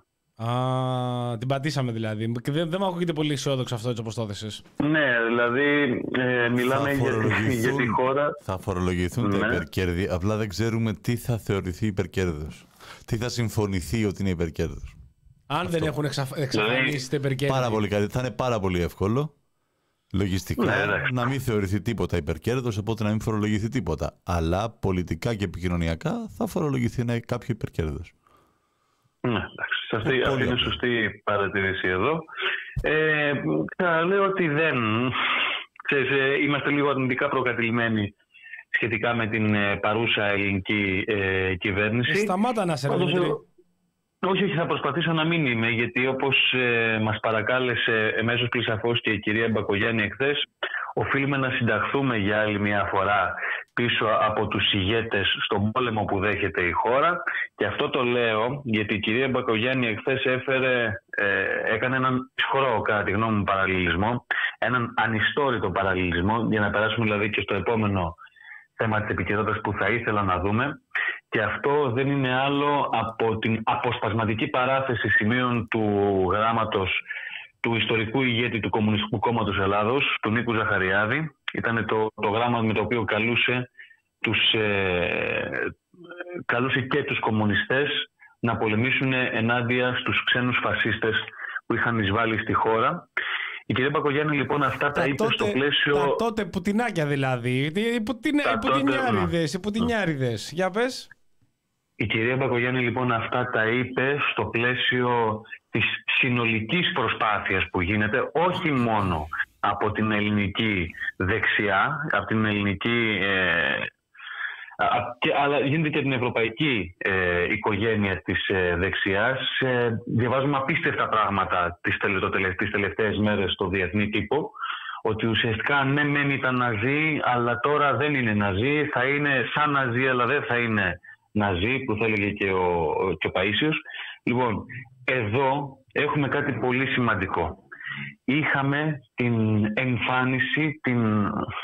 Α, την πατήσαμε δηλαδή. Και δεν, δεν μου ακούγεται πολύ αισιόδοξο αυτό έτσι όπως το έθεσες.
Ναι, δηλαδή ε, μιλάμε για, για τη χώρα.
Θα φορολογηθούν ναι. τα υπερκέρδη, απλά δεν ξέρουμε τι θα θεωρηθεί υπερκέρδος. Τι θα συμφωνηθεί ότι είναι υπερκέρδος.
Αν αυτό. Δεν έχουν εξαφ... εξαφανίσει τα υπερκέρδη.
Πάρα πολύ καλή. Θα είναι πάρα πολύ εύκολο λογιστικά ναι, ναι. να μην θεωρηθεί τίποτα υπερκέρδος, οπότε να μην φορολογηθεί τίποτα. Αλλά πολιτικά και επικοινωνιακά θα φορολογηθεί ένα κάποιο υπερκέρδος.
Ναι, εντάξει. Αυτή, αυτή είναι σωστή παρατηρήση εδώ. Ε, θα λέω ότι δεν... Ξέρεις, ε, είμαστε λίγο αρνητικά προκατηλημένοι σχετικά με την ε, παρούσα ελληνική ε, κυβέρνηση.
Ε, σταμάτα να σε Δημήτρη.
Όχι, όχι, θα προσπαθήσω να μην είμαι, γιατί όπως ε, μας παρακάλεσε εμέσως πλησαφώς και η κυρία Μπακογιάννη εχθές, οφείλουμε να συνταχθούμε για άλλη μια φορά πίσω από τους ηγέτες στον πόλεμο που δέχεται η χώρα. Και αυτό το λέω γιατί η κυρία Μπακογιάννη εχθές έφερε, ε, έκανε έναν σχρό, κατά τη γνώμη μου, παραλληλισμό, έναν ανιστόρητο παραλληλισμό, για να περάσουμε δηλαδή και στο επόμενο θέμα της επικαιρότητας που θα ήθελα να δούμε. Και αυτό δεν είναι άλλο από την αποσπασματική παράθεση σημείων του γράμματος του ιστορικού ηγέτη του Κομμουνιστικού Κόμματος Ελλάδος, του Νίκου Ζαχαριάδη. Ήταν το, το γράμμα με το οποίο καλούσε, τους, ε, καλούσε και τους κομμουνιστές να πολεμήσουν ενάντια στους ξένους φασίστες που είχαν εισβάλει στη χώρα. Η κυρία Μπακογιάννη λοιπόν αυτά τα, τα είπε τότε, στο πλαίσιο...
Τα τότε πουτινάκια δηλαδή, οι, πουτιν, οι πουτινιάριδες, οι πουτινιάριδες. Για πες.
Η κυρία Μπακογιάννη λοιπόν αυτά τα είπε στο πλαίσιο της συνολικής προσπάθειας που γίνεται, όχι μόνο από την ελληνική δεξιά, από την ελληνική... Ε, και, αλλά γίνεται και την ευρωπαϊκή ε, οικογένεια της ε, δεξιάς. Ε, διαβάζουμε απίστευτα πράγματα τις, τελε, τις τελευταίες μέρες στο διεθνή τύπο, ότι ουσιαστικά ναι μεν ήταν ναζί, αλλά τώρα δεν είναι ναζί, θα είναι σαν ναζί, αλλά δεν θα είναι ναζί, που θα έλεγε και ο, και ο Παΐσιος. Λοιπόν, εδώ έχουμε κάτι πολύ σημαντικό. Είχαμε την εμφάνιση, την...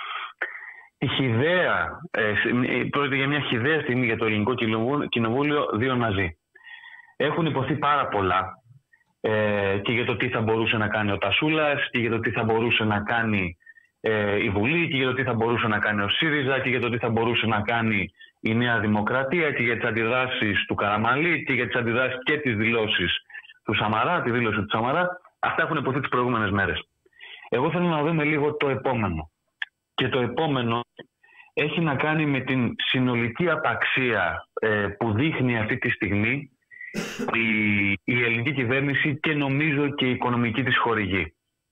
τη χυδαία, ε, πρόκειται για μια χυδαία στιγμή για το ελληνικό κοινοβούλιο, δύο ναζί. Έχουν υποθεί πάρα πολλά ε, και για το τι θα μπορούσε να κάνει ο Τασούλας και για το τι θα μπορούσε να κάνει ε, η Βουλή και για το τι θα μπορούσε να κάνει ο ΣΥΡΙΖΑ και για το τι θα μπορούσε να κάνει η Νέα Δημοκρατία και για τις αντιδράσεις του Καραμανλή και για τις αντιδράσεις και τις δηλώσεις του Σαμαρά, τη δήλωση του Σαμαρά. Αυτά έχουν υποθεί τις προηγούμενες μέρες. Εγώ θέλω να δούμε λίγο το επόμενο. Και το επόμενο έχει να κάνει με την συνολική απαξία ε, που δείχνει αυτή τη στιγμή η, η ελληνική κυβέρνηση και νομίζω και η οικονομική της χορηγή.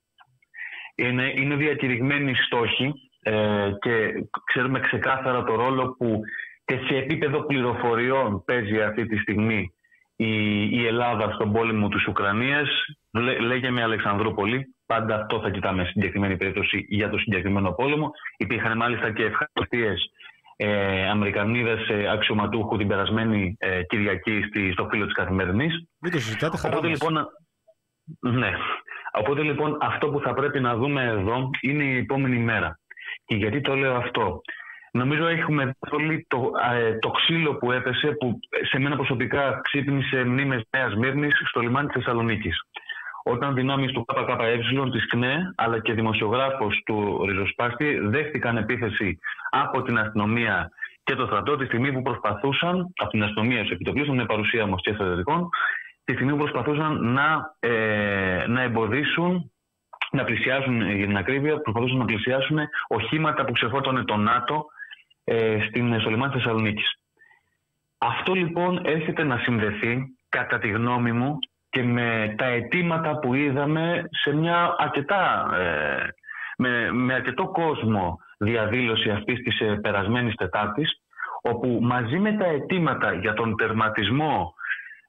Είναι, είναι διακηρυγμένοι στόχοι ε, και ξέρουμε ξεκάθαρα το ρόλο που και σε επίπεδο πληροφοριών παίζει αυτή τη στιγμή η, η Ελλάδα στον πόλεμο της Ουκρανίας. Λέ, λέγαμε Αλεξανδρούπολη. Πάντα αυτό θα κοιτάμε στην συγκεκριμένη περίπτωση για το συγκεκριμένο πόλεμο. Υπήρχαν μάλιστα και ευχαριστίες ε, Αμερικανίδες ε, αξιωματούχου την περασμένη ε, Κυριακή στη, στο φύλλο της Καθημερινής.
Μην το συζητάτε, χαρά
Οπότε, λοιπόν, ναι. Οπότε λοιπόν αυτό που θα πρέπει να δούμε εδώ είναι η επόμενη μέρα. Και γιατί το λέω αυτό. Νομίζω έχουμε πολύ το, ε, το ξύλο που έπεσε, που σε μένα προσωπικά ξύπνησε μνήμες Νέας Σμύρνης στο λιμάνι της Θεσσαλονίκης. Όταν δυνάμεις του ΚΚΕ, της ΚΝΕ, αλλά και δημοσιογράφος του Ριζοσπάστη δέχτηκαν επίθεση από την αστυνομία και το στρατό τη στιγμή που προσπαθούσαν, από την αστυνομία στους επιτοπλίστων, με παρουσία όμως και στρατιωτικών, τη στιγμή που προσπαθούσαν να, ε, να εμποδίσουν, να πλησιάσουν, για την ακρίβεια, προσπαθούσαν να πλησιάσουν οχήματα που ξεφόρτωνε το ΝΑΤΟ ε, στην, στο λιμάνι της Θεσσαλονίκης. Αυτό λοιπόν έρχεται να συνδεθεί, κατά τη γνώμη μου, και με τα αιτήματα που είδαμε σε μια αρκετά, ε, με, με αρκετό κόσμο διαδήλωση αυτής της ε, περασμένης Τετάρτης, όπου μαζί με τα αιτήματα για τον τερματισμό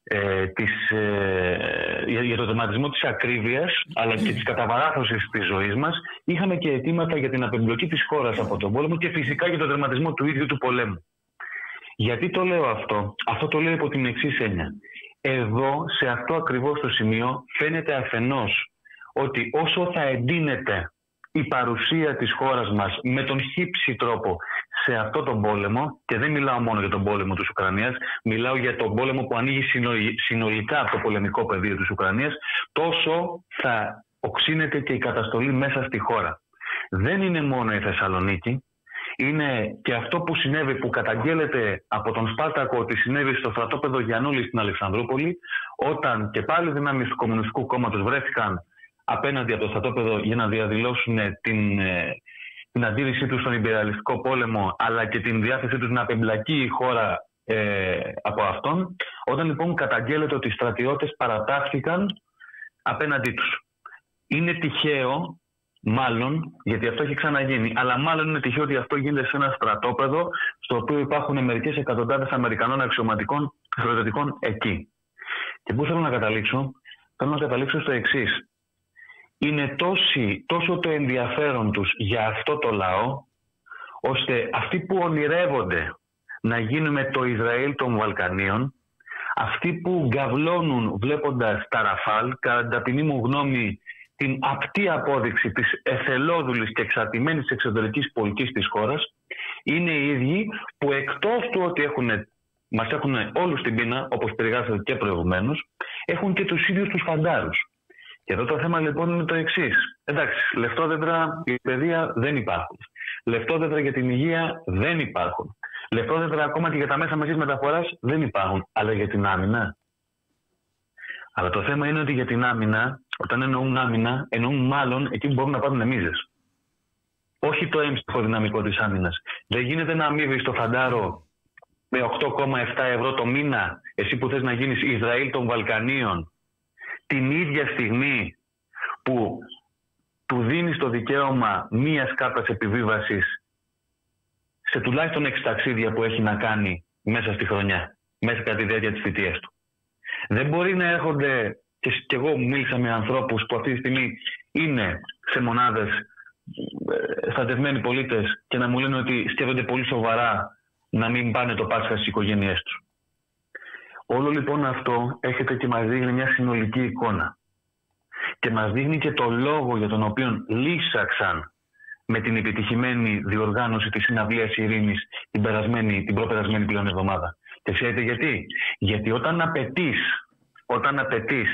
ε, της, ε, για, για το τερματισμό της ακρίβειας αλλά και της καταβαράθρωσης της ζωής μας. Είχαμε και αιτήματα για την απεμπλοκή της χώρας από τον πόλεμο και φυσικά για τον τερματισμό του ίδιου του πολέμου. Γιατί το λέω αυτό? Αυτό το λέω υπό την εξής έννοια. Εδώ, σε αυτό ακριβώς το σημείο, φαίνεται αφενός ότι όσο θα εντείνεται η παρουσία της χώρας μας με τον χύψη τρόπο σε αυτό τον πόλεμο, και δεν μιλάω μόνο για τον πόλεμο της Ουκρανίας, μιλάω για τον πόλεμο που ανοίγει συνολικά από το πολεμικό πεδίο της Ουκρανίας, τόσο θα οξύνεται και η καταστολή μέσα στη χώρα. Δεν είναι μόνο η Θεσσαλονίκη, είναι και αυτό που συνέβη, που καταγγέλλεται από τον Σπάρτακο, ότι συνέβη στο στρατόπεδο Γιαννούλη στην Αλεξανδρούπολη, όταν και πάλι δυνάμεις του Κομμουνιστικού Κόμματος βρέθηκαν απέναντι από το στρατόπεδο για να διαδηλώσουν την, την αντίρρησή τους στον υπεριαλιστικό πόλεμο, αλλά και την διάθεσή τους να απεμπλακεί η χώρα ε, από αυτόν. Όταν λοιπόν καταγγέλλεται ότι οι στρατιώτες παρατάχθηκαν απέναντί τους. Είναι τυχαίο, μάλλον, γιατί αυτό έχει ξαναγίνει, αλλά μάλλον είναι τυχαίο ότι αυτό γίνεται σε ένα στρατόπεδο στο οποίο υπάρχουν μερικές εκατοντάδες Αμερικανών αξιωματικών στρατιωτικών εκεί. Και πού θέλω να καταλήξω? Θέλω να καταλήξω στο εξής. Είναι τόσοι, τόσο το ενδιαφέρον τους για αυτό το λαό, ώστε αυτοί που ονειρεύονται να γίνουμε το Ισραήλ των Βαλκανίων, αυτοί που γκαυλώνουν βλέποντας τα Ραφάλ, κατά την ταπεινή μου γνώμη, την απτή απόδειξη της εθελόδουλης και εξαρτημένης εξωτερικής πολιτικής της χώρας, είναι οι ίδιοι που εκτός του ότι έχουν, μας έχουν όλους την πείνα, όπως περιγράψατε και προηγουμένως, έχουν και τους ίδιους τους φαντάρους. Και εδώ το θέμα λοιπόν είναι το εξής. Εντάξει, λεφτόδεντρα για την παιδεία δεν υπάρχουν. Λεφτόδεντρα για την υγεία δεν υπάρχουν. Λεφτόδεντρα ακόμα και για τα μέσα μαζικής μεταφοράς δεν υπάρχουν. Αλλά για την άμυνα. Αλλά το θέμα είναι ότι για την άμυνα, όταν εννοούν άμυνα, εννοούν μάλλον εκεί που μπορούν να πάρουν μίζες. Όχι το έμψυχο δυναμικό της άμυνας. Δεν γίνεται να αμείβεις το φαντάρο με οκτώ κόμμα επτά ευρώ το μήνα, εσύ που θες να γίνεις Ισραήλ των Βαλκανίων, την ίδια στιγμή που του δίνεις το δικαίωμα μίας κάρτας επιβίβασης σε τουλάχιστον έξι ταξίδια που έχει να κάνει μέσα στη χρονιά, μέσα κατά τη διάρκεια της θητείας του. Δεν μπορεί να έρχονται, και, και εγώ μίλησα με ανθρώπους που αυτή τη στιγμή είναι σε μονάδες στρατευμένοι πολίτες και να μου λένε ότι σκέφτονται πολύ σοβαρά να μην πάνε το Πάσχα στις οικογένειές τους. Όλο λοιπόν αυτό έρχεται και μας δείχνει μια συνολική εικόνα. Και μας δείχνει και το λόγο για τον οποίο λύσαξαν με την επιτυχημένη διοργάνωση της συναυλίας ειρήνης την, περασμένη, την προπερασμένη πλέον εβδομάδα. Και ξέρετε γιατί? Γιατί όταν απαιτείς, όταν απαιτείς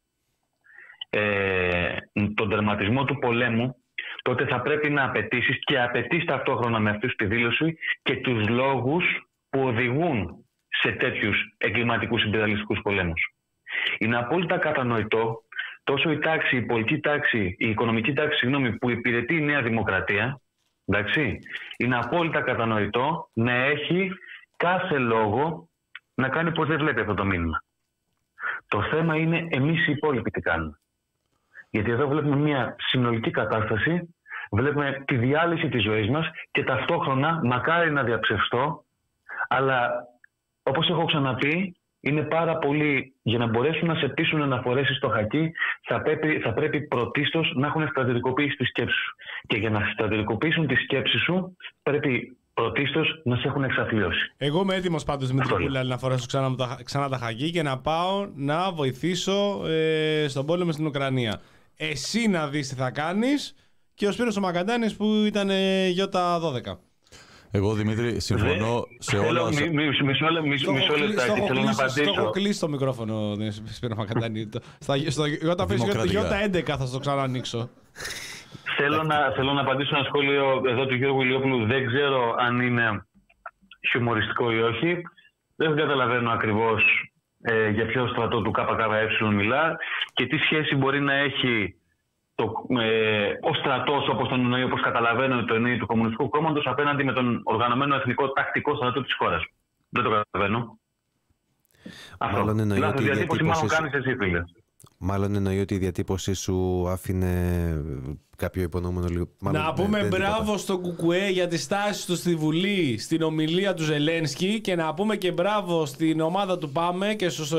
ε, τον τερματισμό του πολέμου, τότε θα πρέπει να απαιτήσεις και απαιτείς ταυτόχρονα με αυτούς τη δήλωση και τους λόγους που οδηγούν σε τέτοιους εγκληματικούς υπεριαλιστικούς πολέμους. Είναι απόλυτα κατανοητό τόσο η τάξη, η πολιτική τάξη, η οικονομική τάξη, συγγνώμη, που υπηρετεί η Νέα Δημοκρατία, εντάξει, είναι απόλυτα κατανοητό να έχει κάθε λόγο να κάνει πως δεν βλέπει αυτό το μήνυμα. Το θέμα είναι εμείς οι υπόλοιποι τι κάνουμε. Γιατί εδώ βλέπουμε μια συνολική κατάσταση, βλέπουμε τη διάλυση της ζωής μας και ταυτόχρονα, μακάρι να διαψευστώ, αλλά όπως έχω ξαναπεί, είναι πάρα πολύ, για να μπορέσουν να σε πείσουν να φορέσεις το χακί, θα πρέπει, θα πρέπει πρωτίστως να έχουν στρατιωτικοποιήσει τη σκέψη σου. Και για να στρατιωτικοποιήσουν τη σκέψη σου, πρέπει πρωτίστως να σε έχουν εξαθλιώσει.
Εγώ είμαι έτοιμος πάντως, Δημήτρη Πούλα, να φορέσω ξανά, ξανά τα χακί και να πάω να βοηθήσω ε, στον πόλεμο στην Ουκρανία. Εσύ να δεις τι θα κάνεις και ο Σπύρος ο Μακαντάνης που ήταν ε, γιώτα δώδεκα. Εγώ, Δημήτρη, συμφωνώ σε όλα όσα... Μισό λεπτάκι, θέλω να απαντήσω. Το έχω κλείσει το μικρόφωνο, Σπύρο Μακαντάνη. Στο γιώτα έντεκα θα το ξανανοίξω.
Θέλω να, θέλω να απαντήσω ένα σχόλιο εδώ του Γιώργου Ηλιόπουλου. Δεν ξέρω αν είναι χιουμοριστικό ή όχι. Δεν καταλαβαίνω ακριβώς ε, για ποιο στρατό του ΚΚΕ μιλά και τι σχέση μπορεί να έχει το, ε, ο στρατός, όπως τον εννοεί, όπως καταλαβαίνω το εννοεί του Κομμουνιστικού Κόμματος, απέναντι με τον οργανωμένο εθνικό τακτικό στρατό της χώρας. Δεν το καταλαβαίνω.
Μάλλον εννοεί ότι η διατύπωση
μάλλον κάνεις εσύ, φίλε.
Μάλλον εννοεί ότι η διατύπωσή σου άφηνε κάποιο υπονοούμενο λίγο. Μάλλον,
να πούμε μπράβο στο Κουκουέ για τη στάση του στη Βουλή, στην ομιλία του Ζελένσκι, και να πούμε και μπράβο στην ομάδα του ΠΑΜΕ και στους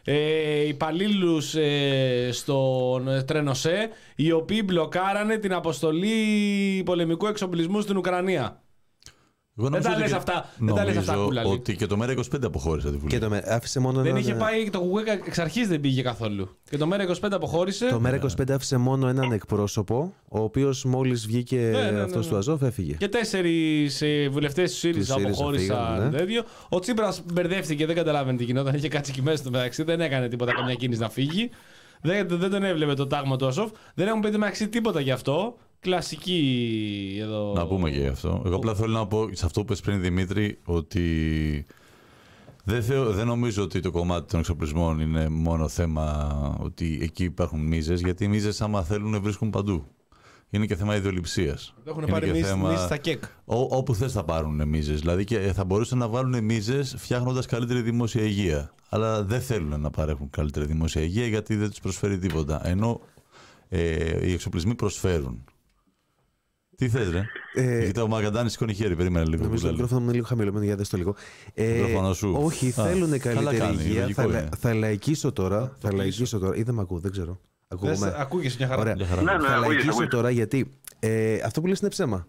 ε, υπαλλήλους ε, στον Τρένοσέ, οι οποίοι μπλοκάρανε την αποστολή πολεμικού εξοπλισμού στην Ουκρανία. Δεν τα λες αυτά, δεν τα λες αυτά, Κούλαλη.
Ότι και το ΜΕΡΑ είκοσι πέντε αποχώρησε τη Βουλή.
Και το με... άφησε μόνο
δεν
έναν...
είχε πάει, το Κουκουέ εξ αρχής δεν πήγε καθόλου. Και το ΜΕΡΑ είκοσι πέντε αποχώρησε.
Το ΜΕΡΑ είκοσι πέντε άφησε μόνο έναν εκπρόσωπο, ο οποίος μόλις βγήκε ναι, ναι, ναι, αυτός ναι. του Αζόφ έφυγε.
Και τέσσερις ε, βουλευτές του ΣΥΡΙΖΑ αποχώρησαν. Ναι. Ο Τσίπρας μπερδεύτηκε, δεν καταλάβαινε τι γινόταν. Είχε κάτσει εκεί μέσα στο μεταξύ, δεν έκανε τίποτα, καμιά κίνηση να φύγει. Δεν, δεν τον έβλεπε το τάγμα του Αζόφ. Δεν έχουν πει μεταξύ τίποτα γι' αυτό. Κλασική εδώ.
Να πούμε και γι' αυτό. Εγώ απλά θέλω να πω σε αυτό που είπες πριν, Δημήτρη, ότι δεν, θεω, δεν νομίζω ότι το κομμάτι των εξοπλισμών είναι μόνο θέμα ότι εκεί υπάρχουν μίζες, γιατί οι μίζες άμα θέλουν βρίσκουν παντού. Είναι και θέμα ιδεολειψίας.
Έχουν πάρει μίζες θέμα... στα ΚΕΚ.
Ό, όπου θες θα πάρουν μίζες. Δηλαδή και θα μπορούσαν να βάλουν μίζες φτιάχνοντας καλύτερη δημόσια υγεία. Αλλά δεν θέλουν να παρέχουν καλύτερη δημόσια υγεία γιατί δεν τους προσφέρει τίποτα. Ενώ ε, οι εξοπλισμοί προσφέρουν. Τι θες, ρε. Ε, Κοίτα, ο Μαγκαντάνης σηκώνει χέρι, περίμενε λίγο.
Νομίζω το μικρόφωνο μου είναι λίγο χαμηλωμένο, για δες το λίγο. Ε,
σου.
Όχι, θέλουν καλύτερη κάνει, υγεία. Θα, λα, θα λαϊκίσω τώρα. Θα λαϊκίσω τώρα. Ή δεν με ακούω, δεν ξέρω.
Ακούγεσαι μια χαρά.
Ωραία. Ναι, ναι, θα λαϊκίσω τώρα γιατί ε, αυτό που λες είναι ψέμα.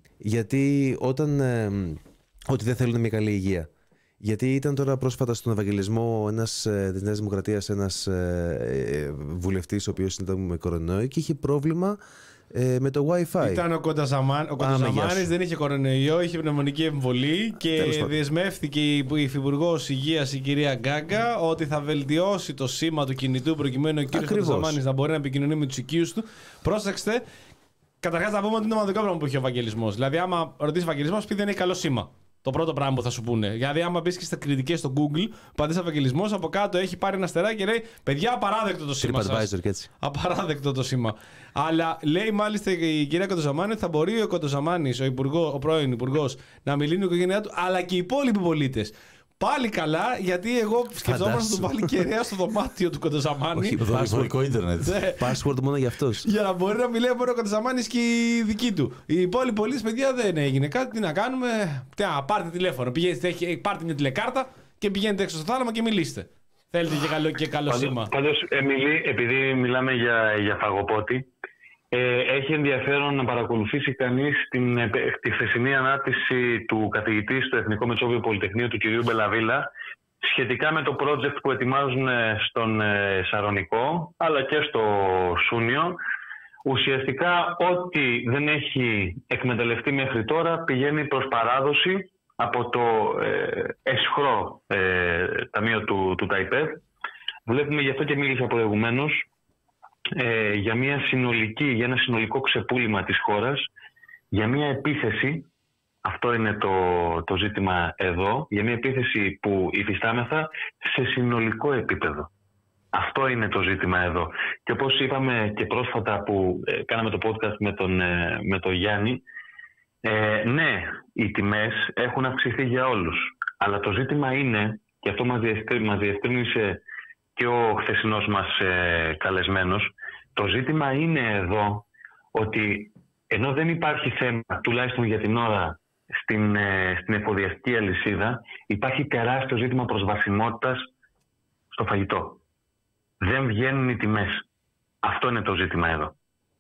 Γιατί όταν. Ε, ότι δεν θέλουν μια καλή υγεία. Γιατί ήταν τώρα πρόσφατα στον Ευαγγελισμό ένας, ε, της Νέας Δημοκρατίας ένας ε, ε, βουλευτής ο οποίος ήταν με κορονοϊό και είχε πρόβλημα ε, με το Wi-Fi.
Ήταν ο Κοντοζαμάνης, δεν είχε κορονοϊό, είχε πνευμονική εμβολή και δεσμεύτηκε η Υφυπουργός Υγείας η κυρία Γκάγκα ότι θα βελτιώσει το σήμα του κινητού προκειμένου ο κύριος Κοντοζαμάνης να μπορεί να επικοινωνεί με τους οικείους του. Πρόσεξτε, καταρχάς να πούμε ότι είναι το μοναδικό πράγμα που έχει ο Ευαγγελισμός. Δηλαδή, άμα ρωτήσει ο Ευαγγελισμός, πει δεν έχει καλό σήμα. Το πρώτο πράγμα που θα σου πούνε. Δηλαδή, άμα μπει και στα κριτικές στο Google, πατήσει Ευαγγελισμός, από κάτω έχει πάρει ένα αστεράκι και λέει: παιδιά, απαράδεκτο το σήμα σας. Απαράδεκτο το σήμα. Αλλά λέει μάλιστα η κυρία Κοντοζαμάνη ότι θα μπορεί ο Κοντοζαμάνης, ο, ο πρώην υπουργός, να μιλήσει με την οικογένειά του, αλλά και οι υπόλοιποι πολίτες. Πάλι καλά, γιατί εγώ σκεφτόμουν να του βάλει κεραία στο δωμάτιο του Κοντοζαμάνη.
Όχι, δορυφορικό ίντερνετ.
Password μόνο για αυτός.
Για να μπορεί να μιλάει μόνο ο Κοντοζαμάνης και οι δικοί του. Οι υπόλοιποι πολίτες, παιδιά, δεν έγινε κάτι. Τι να κάνουμε. Τι, α, πάρτε τηλέφωνο. Πηγαίνετε, πάρτε μια τηλεκάρτα και πηγαίνετε έξω στο θάλαμα και μιλήστε. Θέλετε και καλό, και καλό σήμα.
Πάντως, Εμιλή, επειδή μιλάμε για, για φαγοπότη, ε, έχει ενδιαφέρον να παρακολουθήσει κανείς την, τη χθεσινή ανάρτηση του καθηγητή στο Εθνικό Μετσόβιο Πολυτεχνείο του κ. Μπελαβίλα σχετικά με το project που ετοιμάζουν στον Σαρονικό αλλά και στο Σούνιο. Ουσιαστικά ό,τι δεν έχει εκμεταλλευτεί μέχρι τώρα πηγαίνει προς παράδοση από το ε, εσχρό ε, ταμείο του, του ΤΑΙΠΕΔ. Βλέπουμε, γι' αυτό και μίλησα προηγουμένως, ε, για, μια συνολική, για ένα συνολικό ξεπούλημα της χώρας, για μια επίθεση, αυτό είναι το, το ζήτημα εδώ, για μια επίθεση που υφιστάμεθα σε συνολικό επίπεδο. Αυτό είναι το ζήτημα εδώ. Και όπως είπαμε και πρόσφατα που ε, κάναμε το podcast με τον, ε, με τον Γιάννη, ε, ναι, οι τιμές έχουν αυξηθεί για όλους. Αλλά το ζήτημα είναι, και αυτό μας διευκρίνησε και ο χθεσινός μας ε, καλεσμένος, το ζήτημα είναι εδώ ότι ενώ δεν υπάρχει θέμα, τουλάχιστον για την ώρα, στην, ε, στην εφοδιαστική αλυσίδα, υπάρχει τεράστιο ζήτημα προσβασιμότητας στο φαγητό. Δεν βγαίνουν οι τιμές. Αυτό είναι το ζήτημα εδώ.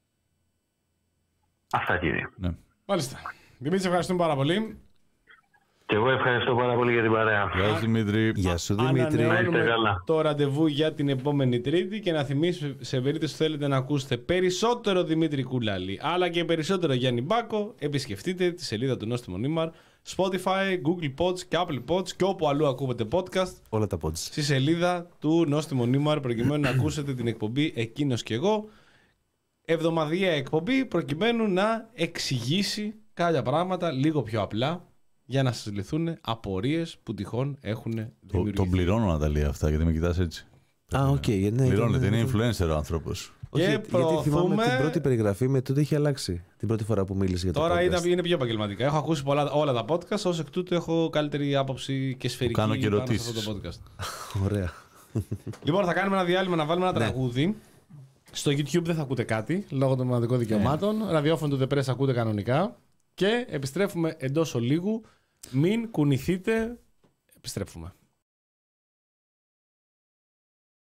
Αυτά, κύριε.
Ναι.
Μάλιστα. Δημήτρη, ευχαριστούμε πάρα πολύ.
Και εγώ ευχαριστώ πάρα πολύ για την παρέα.
Γεια σου, Δημήτρη.
Γεια σου, Δημήτρη.
Ανανεώνουμε το ραντεβού για την επόμενη Τρίτη και να θυμίσω σε περίπτωση που θέλετε να ακούσετε περισσότερο Δημήτρη Κούλαλη αλλά και περισσότερο Γιάννη Μπάκο, επισκεφτείτε τη σελίδα του Νόστιμο Νήμαρ, Spotify, Google Pods και Apple Pods και όπου αλλού ακούγεται podcast.
Όλα τα pods.
Στη σελίδα του Νόστιμο Νήμαρ προκειμένου να ακούσετε την εκπομπή Εκείνος και εγώ. Εβδομαδιαία εκπομπή προκειμένου να εξηγήσει κάποια πράγματα λίγο πιο απλά για να σας λυθούν απορίες που τυχόν έχουν δημιουργηθεί.
Τον πληρώνω, Ναταλία, αυτά, γιατί με κοιτάς έτσι.
Α, οκ. Okay, ναι,
πληρώνεται, είναι influencer ο άνθρωπος.
Όχι, γιατί θυμάμαι την πρώτη περιγραφή με τότε είχε αλλάξει την πρώτη φορά που μίλησε για το
Τώρα
podcast.
Τώρα είναι πιο επαγγελματικά. Έχω ακούσει πολλά, όλα τα podcast, ως εκ τούτου έχω καλύτερη άποψη και σφαιρική
κάνω και
πάνω σε αυτό το podcast.
Ωραία.
Λοιπόν, θα κάνουμε ένα διάλειμμα να βάλουμε ένα
ναι.
τραγούδι. Στο YouTube δεν θα ακούτε κάτι λόγω των μοναδικών δικαιωμάτων. Ναι. Ραδιόφωνο του The Press ακούτε κανονικά. Και επιστρέφουμε εντός ολίγου. Μην κουνηθείτε. Επιστρέφουμε.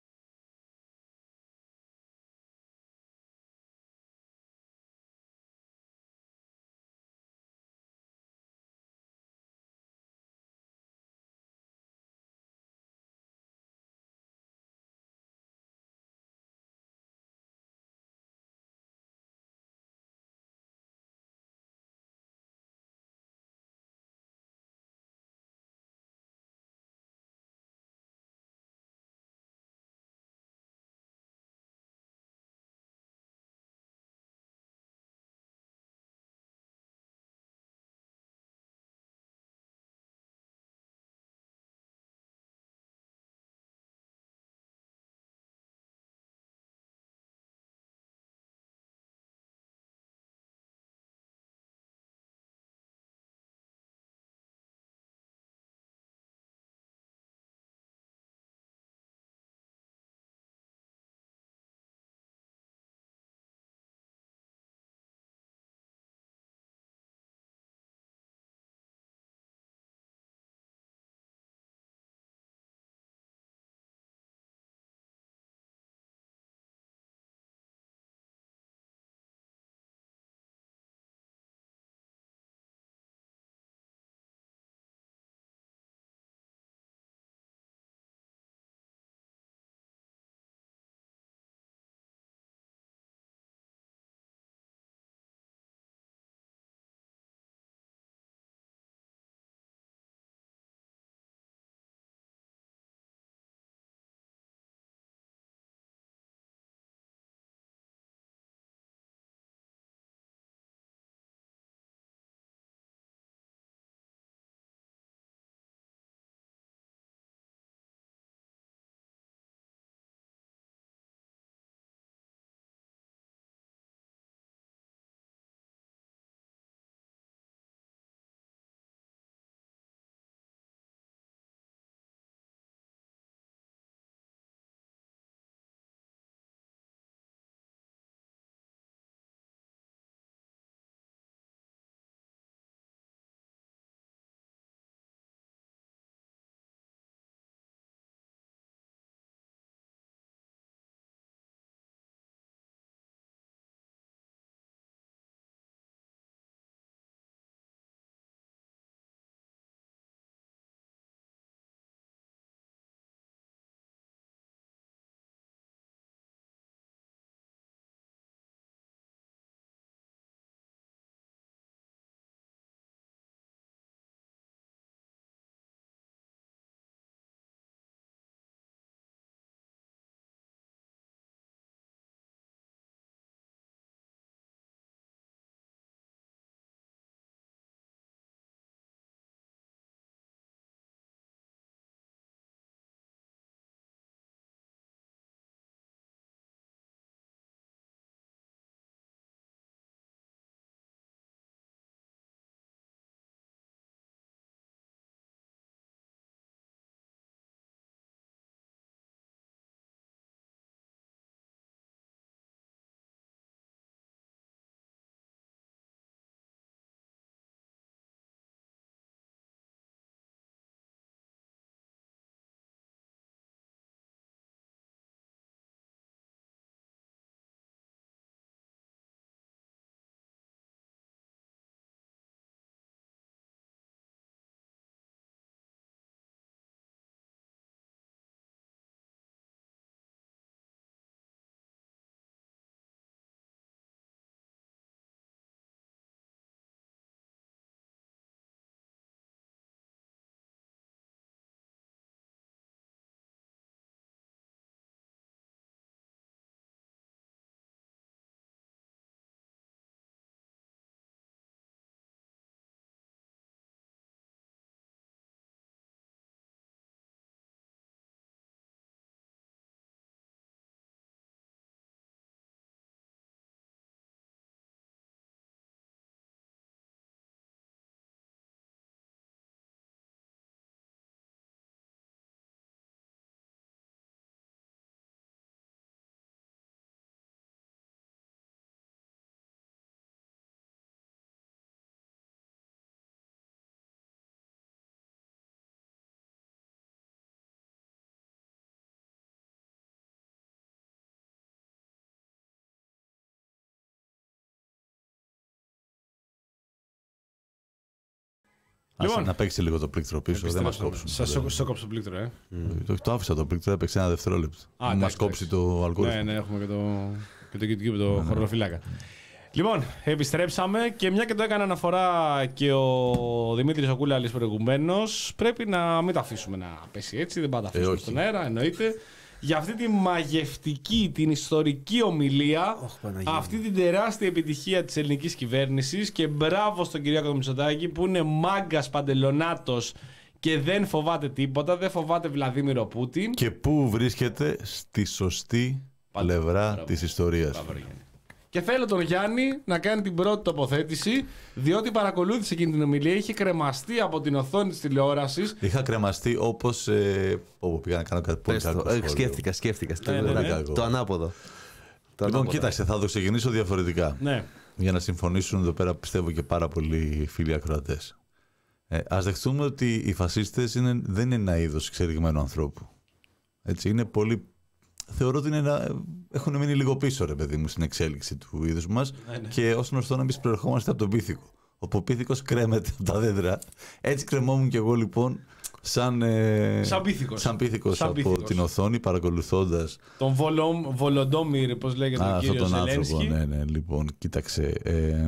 Λοιπόν,
να παίξει λίγο το πλήκτρο πίσω, δεν μας κόψουν.
Σας κόψω το πλήκτρο, ε.
Mm. Το, το άφησα το πλήκτρο, έπαιξε ένα δευτερόλεπτο.
Α,
μας κόψει το αλγόριθμο.
Ναι, ναι, έχουμε και το, και το YouTube, το ναι, χρονοφυλάκα. Ναι. Λοιπόν, επιστρέψαμε και μια και το έκανε αναφορά και ο Δημήτρης ο Κούλαλης προηγουμένως, πρέπει να μην τα αφήσουμε να πέσει έτσι, δεν πάντα αφήσουμε ε, στον αέρα, εννοείται. Για αυτή τη μαγευτική, την ιστορική ομιλία, oh, αυτή την τεράστια επιτυχία της ελληνικής κυβέρνησης και μπράβο στον Κυριάκο Μητσοτάκη που είναι μάγκας παντελονάτος και δεν φοβάται τίποτα, δεν φοβάται Βλαδίμηρο Πούτιν.
Και πού βρίσκεται στη σωστή Πάντα, πλευρά μπράβο, της ιστορίας. Μπράβο,
και θέλω τον Γιάννη να κάνει την πρώτη τοποθέτηση, διότι παρακολούθησε εκείνη την ομιλία, είχε κρεμαστεί από την οθόνη της τηλεόρασης.
Είχα κρεμαστεί όπως. Ε, όπου πήγα να κάνω κάτι πολύ κακό.
Ε, σκέφτηκα, σκέφτηκα. Ναι, ναι, ναι. Το ανάποδο. Το
λοιπόν, ανάποδο. Κοίταξε, θα το ξεκινήσω διαφορετικά.
Ναι.
Για να συμφωνήσουν εδώ πέρα, πιστεύω και πάρα πολλοί φίλοι ακροατές. Ε, ας δεχτούμε ότι οι φασίστες είναι, δεν είναι ένα είδος εξελιγμένου ανθρώπου. Έτσι, είναι πολύ. Θεωρώ ότι είναι ένα... έχουν μείνει λίγο πίσω, ρε παιδί μου, στην εξέλιξη του είδους μας. Ναι, ναι. Και ως γνωστό, εμείς προερχόμαστε από τον Πίθηκο. Ο Πίθηκος κρέμεται από τα δέντρα. Έτσι κρεμόμουν κι εγώ λοιπόν, σαν, ε...
σαν Πίθηκος,
σαν πίθηκος σαν από πίθηκος. Την οθόνη, παρακολουθώντας.
Τον Βολο... Βολοντόμιρ, πώς λέγεται,
Α,
ο κύριος
τον
Ζελένσκι.
άνθρωπο, ναι, ναι, λοιπόν, κοίταξε. Ε...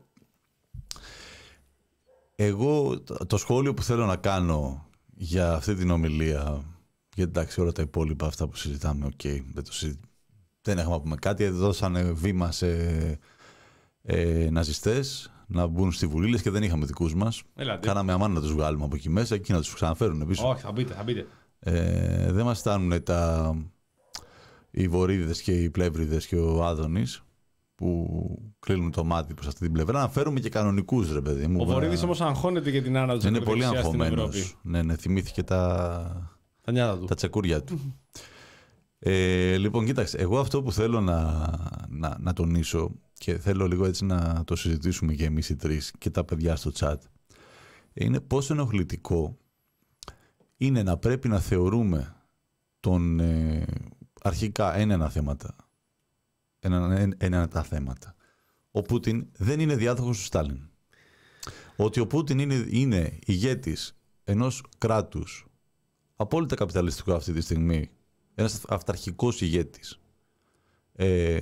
Εγώ το σχόλιο που θέλω να κάνω για αυτή την ομιλία. Γιατί εντάξει, όλα τα υπόλοιπα αυτά που συζητάμε, οκ, okay, δεν, συζη... δεν έχουμε να πούμε κάτι. Δώσανε βήμα σε ε, ναζιστές να μπουν στη Βουλή, λες και δεν είχαμε δικούς μας. Ελάτε. Κάναμε αμάν να τους βγάλουμε από εκεί μέσα και να τους ξαναφέρουν πίσω.
Όχι, θα μπείτε, θα μπείτε.
Ε, δεν μας στάνουν τα... οι Βορίδες και οι Πλεύριδες και ο Άδωνης που κλείνουν το μάτι προς αυτή την πλευρά. Να φέρουμε και κανονικούς, ρε παιδί μου.
Ο Βορίδης όμως αγχώνεται για την άναδο της ακροδεξιάς στην Ευρώπη.
Ναι, ναι, θυμήθηκε τα...
Τα,
τα τσακούρια του. ε, λοιπόν, κοίταξε, εγώ αυτό που θέλω να, να, να τονίσω και θέλω λίγο έτσι να το συζητήσουμε και εμείς οι τρεις και τα παιδιά στο chat, είναι πόσο ενοχλητικό είναι να πρέπει να θεωρούμε τον ε, αρχικά ένα θέματα ένα, ένα τα θέματα. Ο Πούτιν δεν είναι διάδοχος του Στάλιν. Ότι ο Πούτιν είναι, είναι ηγέτης ενός κράτους απόλυτα καπιταλιστικό αυτή τη στιγμή, ένας αυταρχικός ηγέτης, ε,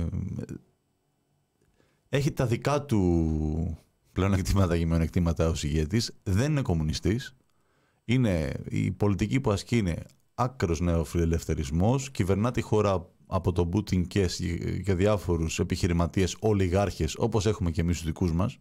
έχει τα δικά του πλεονεκτήματα και μειονεκτήματα ως ηγέτης, δεν είναι κομμουνιστής, είναι, η πολιτική που ασκεί είναι άκρος νεοφιλελευθερισμός, κυβερνά τη χώρα από τον Πούτιν και, και διάφορους επιχειρηματίες ολιγάρχες, όπως έχουμε και εμείς τους δικούς μας.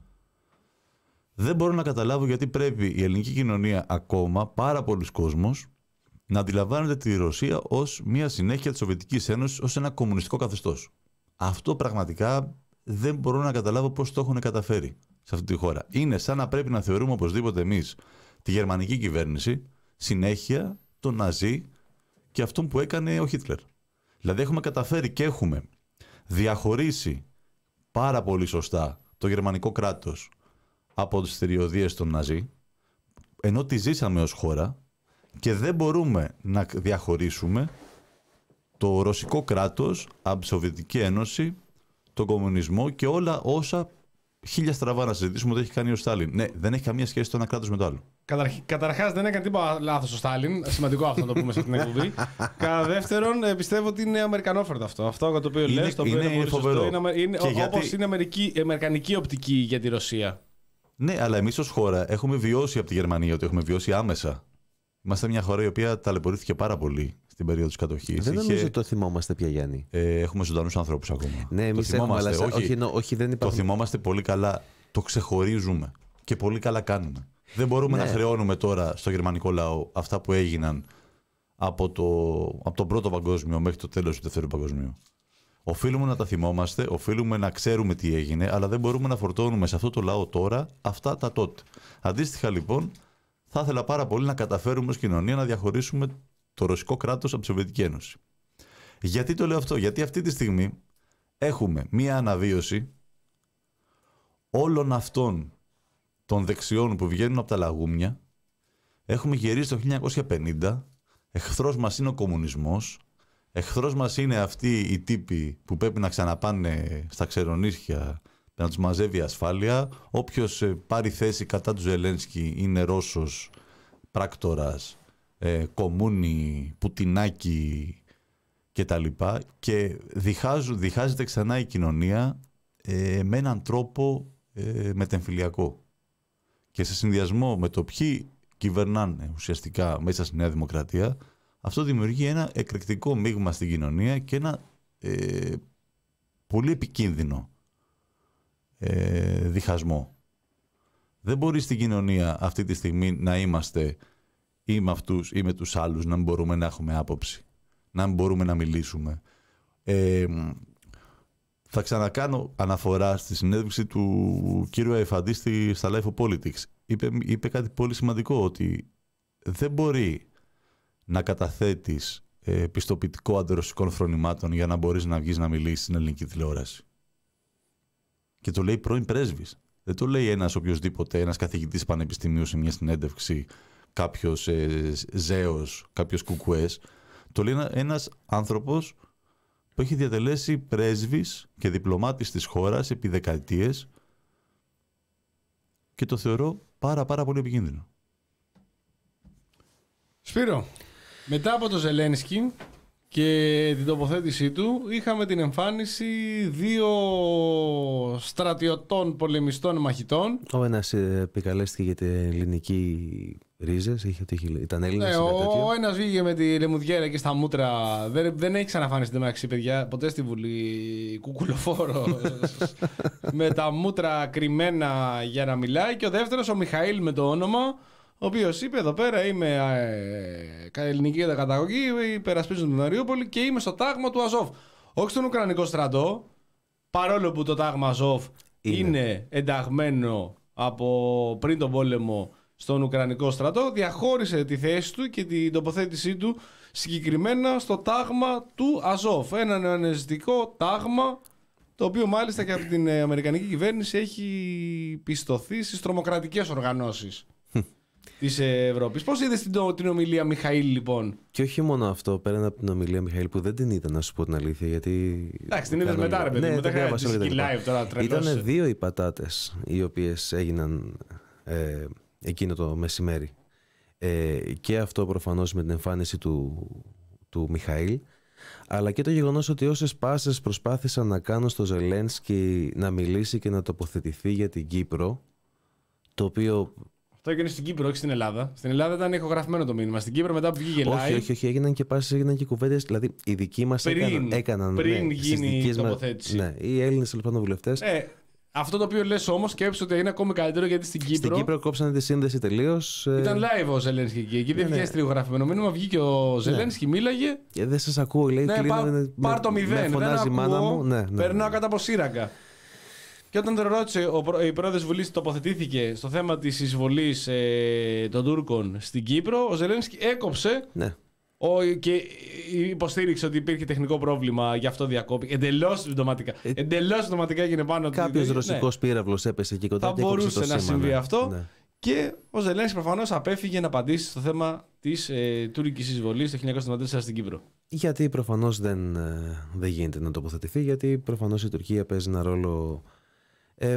Δεν μπορώ να καταλάβω γιατί πρέπει η ελληνική κοινωνία ακόμα, πάρα πολλοί κόσμος, να αντιλαμβάνεται τη Ρωσία ως μια συνέχεια της Σοβιετικής Ένωσης, ως ένα κομμουνιστικό καθεστώς. Αυτό πραγματικά δεν μπορώ να καταλάβω πώς το έχουν καταφέρει σε αυτή τη χώρα. Είναι σαν να πρέπει να θεωρούμε οπωσδήποτε εμείς τη γερμανική κυβέρνηση συνέχεια τον Ναζί και αυτόν που έκανε ο Χίτλερ. Δηλαδή έχουμε καταφέρει και έχουμε διαχωρίσει πάρα πολύ σωστά το γερμανικό κράτος από τις θηριωδίες των Ναζί, ενώ τη ζήσαμε ως χώρα, και δεν μπορούμε να διαχωρίσουμε το ρωσικό κράτος από τη Σοβιετική Ένωση, τον κομμουνισμό και όλα όσα χίλια στραβά να συζητήσουμε ότι έχει κάνει ο Στάλιν. Ναι, δεν έχει καμία σχέση το ένα κράτος με το άλλο.
Καταρχάς δεν έκανε τίποτα λάθος ο Στάλιν. Σημαντικό αυτό να το πούμε σε αυτήν την εκπομπή. Κατά δεύτερον, πιστεύω ότι είναι αμερικανόφερτο αυτό. Αυτό το οποίο λες, το οποίο είναι, είναι φοβερό. Είναι, είναι, όπως γιατί... είναι αμερική, αμερικανική οπτική για τη Ρωσία.
Ναι, αλλά εμείς ως χώρα έχουμε βιώσει από τη Γερμανία, ότι έχουμε βιώσει άμεσα. Είμαστε μια χώρα η οποία ταλαιπωρήθηκε πάρα πολύ στην περίοδο της κατοχής.
Δεν νομίζω ότι το θυμόμαστε πια, Γιάννη.
Ε, έχουμε ζωντανούς ανθρώπους ακόμα.
Ναι, εμείς έχουμε, αλλά όχι, όχι, όχι, δεν
το θυμόμαστε πολύ καλά, το ξεχωρίζουμε και πολύ καλά κάνουμε. Δεν μπορούμε ναι. να χρεώνουμε τώρα στο γερμανικό λαό αυτά που έγιναν από, το, από τον πρώτο παγκόσμιο μέχρι το τέλος του δεύτερου παγκοσμίου. Οφείλουμε να τα θυμόμαστε, οφείλουμε να ξέρουμε τι έγινε, αλλά δεν μπορούμε να φορτώνουμε σε αυτό το λαό τώρα αυτά τα τότε. Αντίστοιχα λοιπόν, θα ήθελα πάρα πολύ να καταφέρουμε ως κοινωνία να διαχωρίσουμε το ρωσικό κράτος από τη Σοβιετική Ένωση. Γιατί το λέω αυτό? Γιατί αυτή τη στιγμή έχουμε μία αναβίωση όλων αυτών των δεξιών που βγαίνουν από τα λαγούμια. Έχουμε γυρίσει το χίλια εννιακόσια πενήντα, εχθρός μας είναι ο κομμουνισμός, εχθρός μας είναι αυτοί οι τύποι που πρέπει να ξαναπάνε στα ξερονίσια να τους μαζεύει η ασφάλεια. Όποιος ε, πάρει θέση κατά του Ζελένσκι είναι Ρώσος, πράκτορας, ε, κομμούνι, πουτινάκι κτλ. Και, και διχάζουν, διχάζεται ξανά η κοινωνία ε, με έναν τρόπο ε, μετεμφυλιακό. Και σε συνδυασμό με το ποιοι κυβερνάνε ουσιαστικά μέσα στη Νέα Δημοκρατία, αυτό δημιουργεί ένα εκρηκτικό μείγμα στην κοινωνία και ένα ε, πολύ επικίνδυνο ε, διχασμό. Δεν μπορεί στην κοινωνία αυτή τη στιγμή να είμαστε ή με αυτούς ή με τους άλλους, να μην μπορούμε να έχουμε άποψη, να μην μπορούμε να μιλήσουμε. Ε, θα ξανακάνω αναφορά στη συνέντευξη του κύριου Αϊφαντή στα Life of Politics. Είπε, είπε κάτι πολύ σημαντικό, ότι δεν μπορεί να καταθέτεις ε, πιστοποιητικό αντιρωσικών φρονημάτων για να μπορείς να βγεις να μιλήσεις στην ελληνική τηλεόραση. Και το λέει πρώην πρέσβης. Δεν το λέει ένας οποιοσδήποτε, ένας καθηγητής πανεπιστημίου σε μια συνέντευξη, κάποιος ε, ζέος, κάποιος κουκουές. Το λέει ένας άνθρωπος που έχει διατελέσει πρέσβης και διπλωμάτης της χώρας επί δεκαετίες και το θεωρώ πάρα πάρα πολύ επικίνδυνο.
Σπύρο, μετά από το Ζελένσκι και την τοποθέτησή του, είχαμε την εμφάνιση δύο στρατιωτών πολεμιστών μαχητών.
Ο ένας επικαλέστηκε για την ελληνική ρίζες, είχε, ήταν Έλληνας.
Ναι, ο, ο ένας βγήκε με τη λεμουδιέρα και στα μούτρα. Δεν, δεν έχει ξαναφάνει στην τεμαξή, παιδιά, ποτέ στη Βουλή, κουκουλοφόρο με τα μούτρα κρυμμένα για να μιλάει. Και ο δεύτερος, ο Μιχαήλ με το όνομα, ο οποίος είπε εδώ πέρα είμαι ε, ελληνική καταγωγή, υπερασπίζω την Μαριούπολη και είμαι στο τάγμα του Αζόφ. Όχι στον Ουκρανικό στρατό, παρόλο που το τάγμα Αζόφ είναι, είναι ενταγμένο από πριν τον πόλεμο στον Ουκρανικό στρατό, διαχώρισε τη θέση του και την τοποθέτησή του συγκεκριμένα στο τάγμα του Αζόφ. Ένα νεοναζιστικό τάγμα, το οποίο μάλιστα και από την Αμερικανική κυβέρνηση έχει πιστωθεί στις τρομοκρατικές οργανώσεις της Ευρώπης. Πώς είδες την, την ομιλία Μιχαήλ, λοιπόν?
Και όχι μόνο αυτό, πέραν από την ομιλία Μιχαήλ, που δεν την είδα, να σου πω την αλήθεια, γιατί...
Εντάξει, την είδες μετά, ρε παιδί μου, δεν χρειάζεται live τώρα, τρελός.
Ήταν δύο οι πατάτες οι οποίες έγιναν ε, εκείνο το μεσημέρι. Ε, και αυτό προφανώς με την εμφάνιση του, του Μιχαήλ, αλλά και το γεγονός ότι όσες πάσες προσπάθησαν να κάνουν στο Ζελένσκι να μιλήσει και να τοποθετηθεί για την Κύπρο, το οποίο...
Αυτό έγινε στην Κύπρο, όχι στην Ελλάδα. Στην Ελλάδα ήταν ηχογραφημένο το μήνυμα. Στην Κύπρο μετά που βγήκε live.
Όχι, όχι, όχι, έγιναν και πάσες, έγιναν και κουβέντες. Δηλαδή οι δικοί μας έκαναν. έκαναν
πριν
ναι,
γίνει η τοποθέτηση.
Ναι, οι Έλληνες λοιπόν βουλευτές.
Ε, αυτό το οποίο λες όμως, σκέψου ότι είναι ακόμη καλύτερο, γιατί στην Κύπρο.
Στην Κύπρο κόψανε τη σύνδεση τελείως.
Ήταν live ο Ζελένσκι εκεί. Εκεί δεν βγήκε ηχογραφημένο μήνυμα. Βγήκε ο Ζελένσκι, ναι. Μίλαγε.
Και δεν σας ακούω, λέει.
Ναι,
κλείνω,
πάρ,
ναι,
πάρ το μηδέν. Δεν ακούω. Ναι, ναι, περνάω ναι. Κατά από σύραγγα. Και όταν τον ρώτησε, ο, η πρόεδρος Βουλής τοποθετήθηκε στο θέμα της εισβολής ε, των Τούρκων στην Κύπρο, ο Ζελένσκι έκοψε
ναι.
ο, και υποστήριξε ότι υπήρχε τεχνικό πρόβλημα, γι' αυτό διακόπηκε. Εντελώς συμπτωματικά. Ε, Εντελώς συμπτωματικά έγινε πάνω.
Κάποιος ότι, ρωσικός ναι. πύραυλος έπεσε εκεί κοντά.
Θα μπορούσε
το
να
σήμα,
συμβεί
ναι.
αυτό.
Ναι.
Και ο Ζελένσκι προφανώς απέφυγε να απαντήσει στο θέμα της ε, τουρκικής εισβολής το χίλια εννιακόσια εβδομήντα τέσσερα στην Κύπρο.
Γιατί προφανώς δεν, δεν γίνεται να τοποθετηθεί, γιατί προφανώς η Τουρκία παίζει ένα ρόλο. Ε,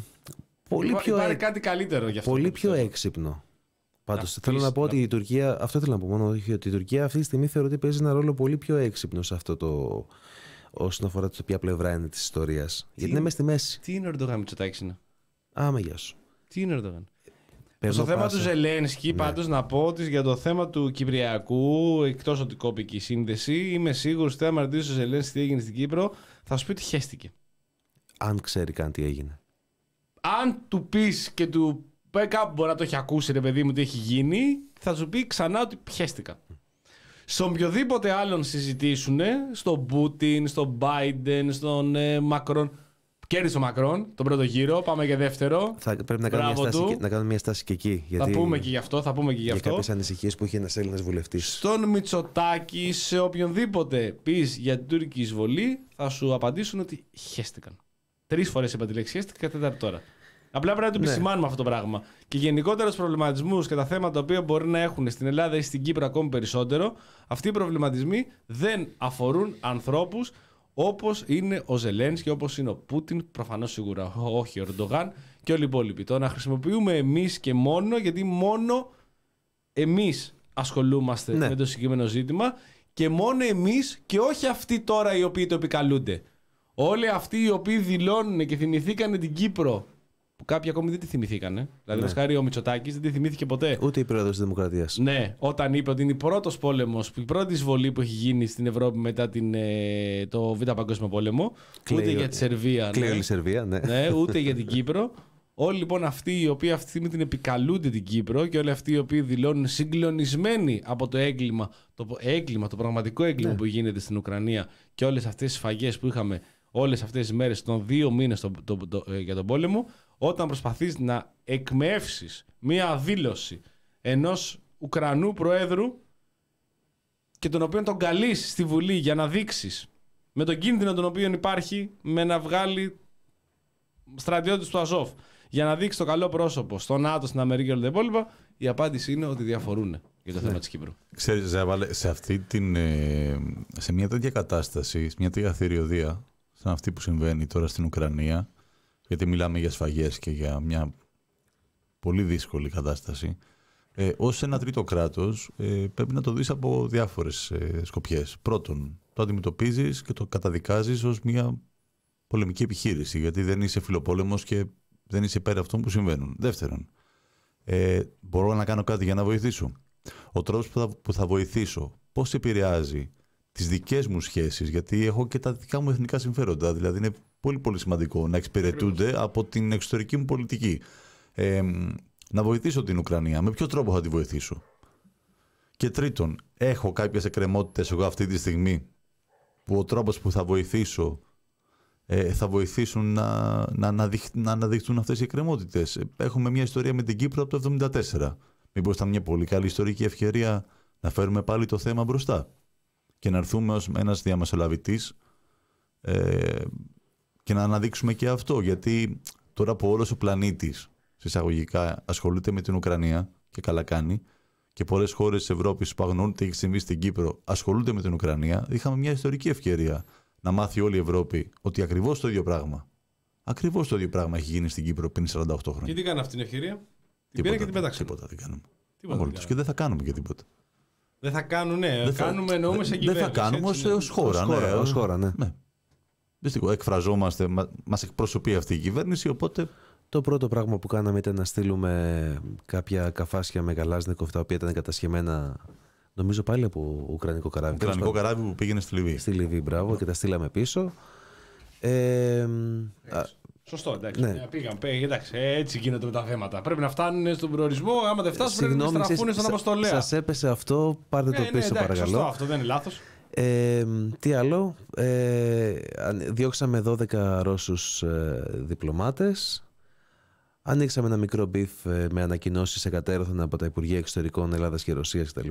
πολύ
Υπά,
πιο
υπάρχει κάτι καλύτερο γι' αυτό.
Πολύ πιο έξυπνο. Πάντως, θέλω να πω ότι η Τουρκία. Αυτό θέλω να πω μόνο. Ότι η Τουρκία αυτή τη στιγμή θεωρώ ότι παίζει ένα ρόλο πολύ πιο έξυπνο σε αυτό το. Όσον αφορά το ποια πλευρά είναι τη ιστορία. Γιατί είναι μέσα στη μέση.
Τι είναι ο Ερντογάν, Μητσοτάκης είναι?
Άμα, γεια σου.
Τι είναι ο Ερντογάν? Στο θέμα πάσα. του Ζελένσκι, ναι. Πάντως να πω ότι για το θέμα του Κυπριακού, εκτός ότι κόπηκε η σύνδεση, είμαι σίγουρος ότι άμα ρωτήσει ο Ζελένσκι τι έγινε στην Κύπρο, θα σου πει ότι χέστηκε.
Αν ξέρει καν τι έγινε.
Αν του πεις και του κάπου μπορεί να το έχει ακούσει, ρε παιδί μου, τι έχει γίνει, θα σου πει ξανά ότι πιέστηκα. Σε οποιοδήποτε άλλον συζητήσουν, στον Πούτιν, στον Μπάιντεν, στον ε, Μακρόν. Κέρδισε ο Μακρόν τον πρώτο γύρο, πάμε για δεύτερο.
Θα πρέπει να κάνουμε, μια στάση, να κάνουμε μια στάση και εκεί. Γιατί
θα πούμε και γι' αυτό. Θα πούμε και γι' αυτό.
Για κάποιες ανησυχίες που είχε ένας Έλληνας βουλευτής.
Στον Μητσοτάκη, σε οποιονδήποτε πεις για την τουρκική εισβολή, θα σου απαντήσουν ότι χέστηκαν. Τρεις φορές είπα τη λέξη χέστηκα και τέταρτη τώρα. Απλά πρέπει να το επισημάνουμε ναι. αυτό το πράγμα. Και γενικότερα στους προβληματισμούς και τα θέματα τα οποία μπορεί να έχουν στην Ελλάδα ή στην Κύπρο ακόμη περισσότερο, αυτοί οι προβληματισμοί δεν αφορούν ανθρώπους όπως είναι ο Ζελένσκι, όπως είναι ο Πούτιν, προφανώς σίγουρα όχι ο Ερντογάν και όλοι οι υπόλοιποι. Το να χρησιμοποιούμε εμείς και μόνο, γιατί μόνο εμείς ασχολούμαστε ναι. με το συγκεκριμένο ζήτημα και μόνο εμείς και όχι αυτοί τώρα οι οποίοι το επικαλούνται. Όλοι αυτοί οι οποίοι δηλώνουν και θυμηθήκανε την Κύπρο, που κάποιοι ακόμη δεν τη θυμηθήκανε. Δηλαδή, ναι. χάρη ο Μητσοτάκης δεν τη θυμήθηκε ποτέ.
Ούτε η πρόεδρος της Δημοκρατίας.
Ναι, όταν είπε ότι είναι ο πρώτος πόλεμος, η πρώτη εισβολή που έχει γίνει στην Ευρώπη μετά την, το Β' Παγκόσμιο Πόλεμο.
Κλαίει,
ούτε για τη Σερβία.
Κλαίει
ναι.
η Σερβία, ναι.
ναι. Ούτε για την Κύπρο. Όλοι λοιπόν αυτοί οι οποίοι αυτή τη στιγμή την επικαλούνται την Κύπρο και όλοι αυτοί οι οποίοι δηλώνουν συγκλονισμένοι από το έγκλημα, το, έγκλημα, το πραγματικό έγκλημα ναι. που γίνεται στην Ουκρανία και όλες αυτές τις σφαγές που είχαμε όλες αυτές τις μέρες των δύο μήνες το, το, το, το, για τον πόλεμο, όταν προσπαθείς να εκμεύσεις μία δήλωση ενός Ουκρανού Προέδρου και τον οποίο τον καλείς στη Βουλή για να δείξεις με τον κίνδυνο τον οποίο υπάρχει με να βγάλει στρατιώτες του Αζόφ για να δείξει το καλό πρόσωπο στο ΝΑΤΟ, στην Αμερική και όλα τα υπόλοιπα, η απάντηση είναι ότι διαφορούν για το ναι. θέμα της Κύπρου.
Ξέρεις, σε, αυτή την, σε μια τέτοια κατάσταση, σε μια τέτοια θηριωδία, σαν αυτή που συμβαίνει τώρα στην Ουκρανία, γιατί μιλάμε για σφαγές και για μια πολύ δύσκολη κατάσταση, ε, ως ένα τρίτο κράτος ε, πρέπει να το δεις από διάφορες ε, σκοπιές. Πρώτον, το αντιμετωπίζεις και το καταδικάζεις ως μια πολεμική επιχείρηση, γιατί δεν είσαι φιλοπόλεμος και δεν είσαι υπέρ αυτών που συμβαίνουν. Δεύτερον, ε, μπορώ να κάνω κάτι για να βοηθήσω. Ο τρόπος που θα, που θα βοηθήσω, πώς επηρεάζει τις δικές μου σχέσεις, γιατί έχω και τα δικά μου εθνικά συμφέροντα. Δηλαδή είναι πολύ πολύ σημαντικό να εξυπηρετούνται από την εξωτερική μου πολιτική. Ε, να βοηθήσω την Ουκρανία. Με ποιο τρόπο θα τη βοηθήσω? Και τρίτον, έχω κάποιες εκκρεμότητες εγώ αυτή τη στιγμή που ο τρόπος που θα βοηθήσω ε, θα βοηθήσουν να, να, αναδειχ, να αναδειχθούν αυτές οι εκκρεμότητες. Έχουμε μια ιστορία με την Κύπρο από το εβδομήντα τέσσερα. Μήπως ήταν μια πολύ καλή ιστορική ευκαιρία να φέρουμε πάλι το θέμα μπροστά και να έρθουμε ως ένας διαμεσολαβητής ε, και να αναδείξουμε και αυτό. Γιατί τώρα που όλος ο πλανήτης εισαγωγικά ασχολείται με την Ουκρανία και καλά κάνει, και πολλές χώρες της Ευρώπης που αγνοούν τι έχει συμβεί στην Κύπρο ασχολούνται με την Ουκρανία, είχαμε μια ιστορική ευκαιρία να μάθει όλη η Ευρώπη ότι ακριβώς το ίδιο πράγμα, ακριβώς το ίδιο πράγμα έχει γίνει στην Κύπρο πριν σαράντα οκτώ χρόνια.
Και τι κάνανε αυτή την ευκαιρία? Την
πήραν
και την πέταξαν.
Τίποτα δεν κάνουμε.
Τίποτα
δεν και δεν θα κάνουμε και τίποτα.
Δεν θα κάνουν, ναι. Δεν θα, κάνουμε, εννοούμε σε κυβέρνηση.
Δεν θα κάνουμε ως, ως χώρα.
Ως χώρα,
ναι,
ως χώρα, ναι. ναι.
Δυστυχώς, εκφραζόμαστε, μας εκπροσωπεί αυτή η κυβέρνηση, οπότε...
Το πρώτο πράγμα που κάναμε ήταν να στείλουμε κάποια καφάσια με Καλάζνικοφ, τα οποία ήταν κατασχεμένα, νομίζω πάλι από ουκρανικό καράβι.
Ουκρανικό καράβι που πήγαινε στη Λιβύη.
Στη Λιβύη, μπράβο, και τα στείλαμε πίσω. Ε,
Σωστό, εντάξει.
Ναι.
Πήγαν, πήγαν, εντάξει, έτσι γίνονται με τα θέματα. Πρέπει να φτάνουν στον προορισμό. Άμα δεν φτάσουν, πρέπει να στραφούν στον αποστολέα.
Σας έπεσε αυτό, πάρτε το
ναι,
πίσω,
ναι, εντάξει,
παρακαλώ.
Σωστό, αυτό δεν είναι λάθος.
Ε, τι άλλο, ε, διώξαμε δώδεκα Ρώσους ε, διπλωμάτες. Ανοίξαμε ένα μικρό μπιφ ε, με ανακοινώσεις εκατέρωθεν από τα Υπουργεία Εξωτερικών Ελλάδας και Ρωσίας κτλ.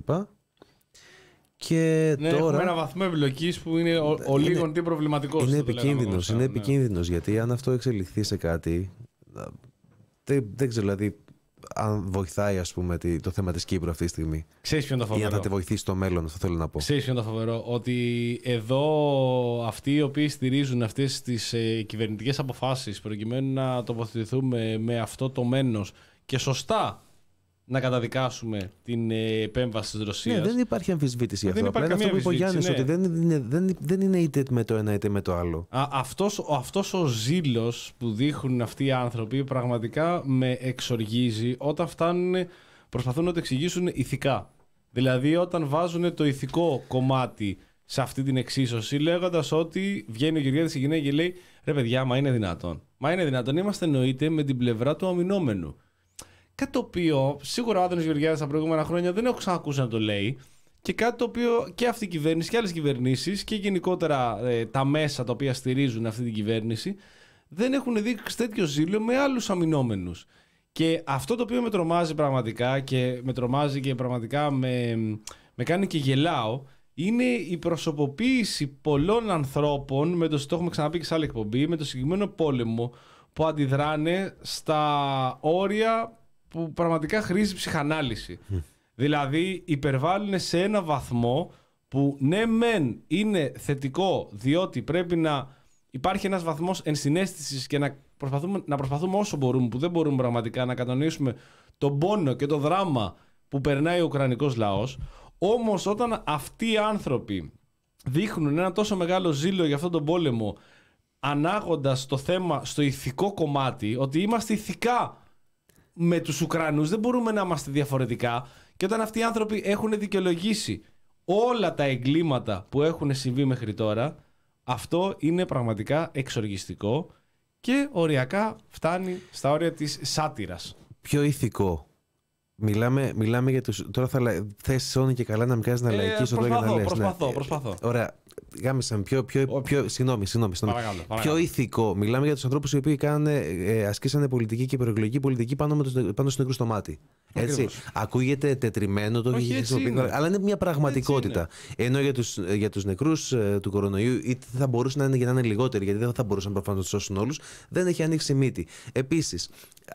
Και
ναι,
τώρα...
έχουμε ένα βαθμό εμπλοκής που είναι ο, ο
είναι,
λίγον τι προβληματικός.
Είναι επικίνδυνος, είναι ναι. επικίνδυνος, γιατί αν αυτό εξελιχθεί σε κάτι, δεν, δεν ξέρω δηλαδή αν βοηθάει, ας πούμε, το θέμα της Κύπρου αυτή τη στιγμή.
Ξέρεις ποιο είναι το φοβερό?
Ή αν θα τη βοηθήσει στο μέλλον, αυτό θέλω να πω.
Ξέρεις ποιο είναι το φοβερό? Ότι εδώ αυτοί οι οποίοι στηρίζουν αυτές τις ε, κυβερνητικές αποφάσεις προκειμένου να τοποθετηθούμε με αυτό το μένος και σωστά να καταδικάσουμε την ε, επέμβαση της Ρωσίας.
Ναι, δεν υπάρχει αμφισβήτηση για αυτό.
Δεν υπάρχει
αυτό που είπε ο Γιάννης,
ναι.
ότι δεν είναι, δεν, δεν είναι είτε με το ένα είτε με το άλλο.
Α, αυτός, αυτός ο ζήλος που δείχνουν αυτοί οι άνθρωποι πραγματικά με εξοργίζει όταν φτάνουν, προσπαθούν να το εξηγήσουν ηθικά. Δηλαδή όταν βάζουν το ηθικό κομμάτι σε αυτή την εξίσωση, λέγοντας ότι βγαίνει ο Γεωργιάδης η γυναίκα και λέει ρε παιδιά, μα είναι δυνατόν. Μα είναι δυνατόν, είμαστε εννοείται με την πλευρά του αμυνόμενου. Κάτι το οποίο σίγουρα ο Άδωνης Γεωργιάδης τα προηγούμενα χρόνια δεν έχω ξανακούσει να το λέει, και κάτι το οποίο και αυτή η κυβέρνηση και άλλες κυβερνήσεις και γενικότερα ε, τα μέσα τα οποία στηρίζουν αυτή την κυβέρνηση δεν έχουν δείξει τέτοιο ζήλο με άλλους αμυνόμενους. Και αυτό το οποίο με τρομάζει πραγματικά και με τρομάζει και πραγματικά με, με κάνει και γελάω είναι η προσωποποίηση πολλών ανθρώπων, με το, το έχουμε ξαναπεί και σε άλλη εκπομπή, με το συγκεκριμένο πόλεμο που αντιδράνε στα όρια που πραγματικά χρήζει ψυχανάλυση. Mm. Δηλαδή υπερβάλλουν σε ένα βαθμό που ναι μεν είναι θετικό διότι πρέπει να υπάρχει ένας βαθμός ενσυναίσθησης και να προσπαθούμε, να προσπαθούμε όσο μπορούμε, που δεν μπορούμε πραγματικά να κατανοήσουμε τον πόνο και το δράμα που περνάει ο Ουκρανικός λαός. Όμως όταν αυτοί οι άνθρωποι δείχνουν ένα τόσο μεγάλο ζήλο για αυτόν τον πόλεμο, ανάγοντας το θέμα στο ηθικό κομμάτι, ότι είμαστε ηθικά με τους Ουκρανούς, δεν μπορούμε να είμαστε διαφορετικά, και όταν αυτοί οι άνθρωποι έχουν δικαιολογήσει όλα τα εγκλήματα που έχουν συμβεί μέχρι τώρα, αυτό είναι πραγματικά εξοργιστικό και οριακά φτάνει στα όρια της σάτυρας.
Πιο ηθικό. Μιλάμε, μιλάμε για τους... Τώρα θα θέσεις όνει και καλά να μην κάνεις να
Ε,
λαϊκίσω τώρα για να λες.
προσπαθώ,
Ναι.
προσπαθώ.
Ωραία. Γάμισαν πιο, πιο, πιο, συγγνώμη, συγγνώμη, συγγνώμη.
Παρακαλώ, παρακαλώ.
Πιο ηθικό. Μιλάμε για τους ανθρώπους οι οποίοι κάνανε, ε, ασκήσανε πολιτική και προεκλογική πολιτική πάνω, με τους, πάνω στο νεκρό στο μάτι. Έτσι.
Ακριβώς.
Ακούγεται τετριμένο το
Όχι, έτσι είναι.
αλλά είναι μια πραγματικότητα. Ενώ για τους, για τους νεκρούς ε, του κορονοϊού, είτε θα μπορούσε να είναι για να είναι λιγότεροι, γιατί δεν θα μπορούσαν προφανώς να τους σώσουν όλους, δεν έχει ανοίξει μύτη. Επίσης,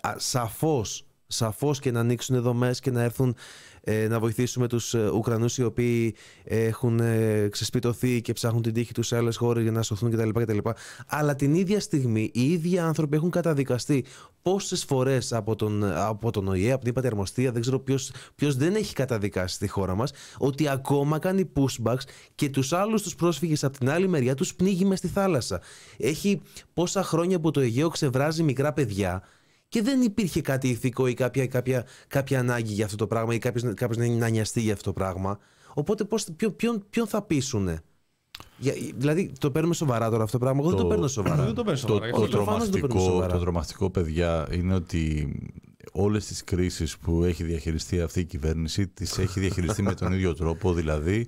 σαφώς, σαφώς και να ανοίξουν δομές και να έρθουν ε, να βοηθήσουμε τους ε, Ουκρανούς οι οποίοι έχουν ε, ξεσπιτωθεί και ψάχνουν την τύχη τους σε άλλες χώρες για να σωθούν κτλ, κτλ. Αλλά την ίδια στιγμή οι ίδιοι άνθρωποι έχουν καταδικαστεί πόσες φορές από τον, από τον Ο Η Ε, από την ΥΠΑΤΗ Αρμοστία, δεν ξέρω ποιος, ποιος δεν έχει καταδικάσει στη χώρα μας, ότι ακόμα κάνει pushbacks και τους άλλους τους πρόσφυγες από την άλλη μεριά τους πνίγει μες στη θάλασσα. Έχει πόσα χρόνια που το Αιγαίο ξεβράζει μικρά παιδιά. Και δεν υπήρχε κάτι ηθικό ή κάποια, κάποια, κάποια ανάγκη για αυτό το πράγμα ή κάποιος, κάποιος να νοιαστεί για αυτό το πράγμα. Οπότε πώς, ποιο, ποιον, ποιον θα πείσουνε. Για, δηλαδή το παίρνουμε σοβαρά τώρα αυτό το πράγμα. Εγώ δεν το παίρνω σοβαρά.
Δεν το παίρνω σοβαρά.
Το, το,
το
τρομακτικό, το τρομακτικό, παιδιά, είναι ότι όλες τις κρίσεις που έχει διαχειριστεί αυτή η κυβέρνηση τις έχει διαχειριστεί με τον ίδιο τρόπο. Δηλαδή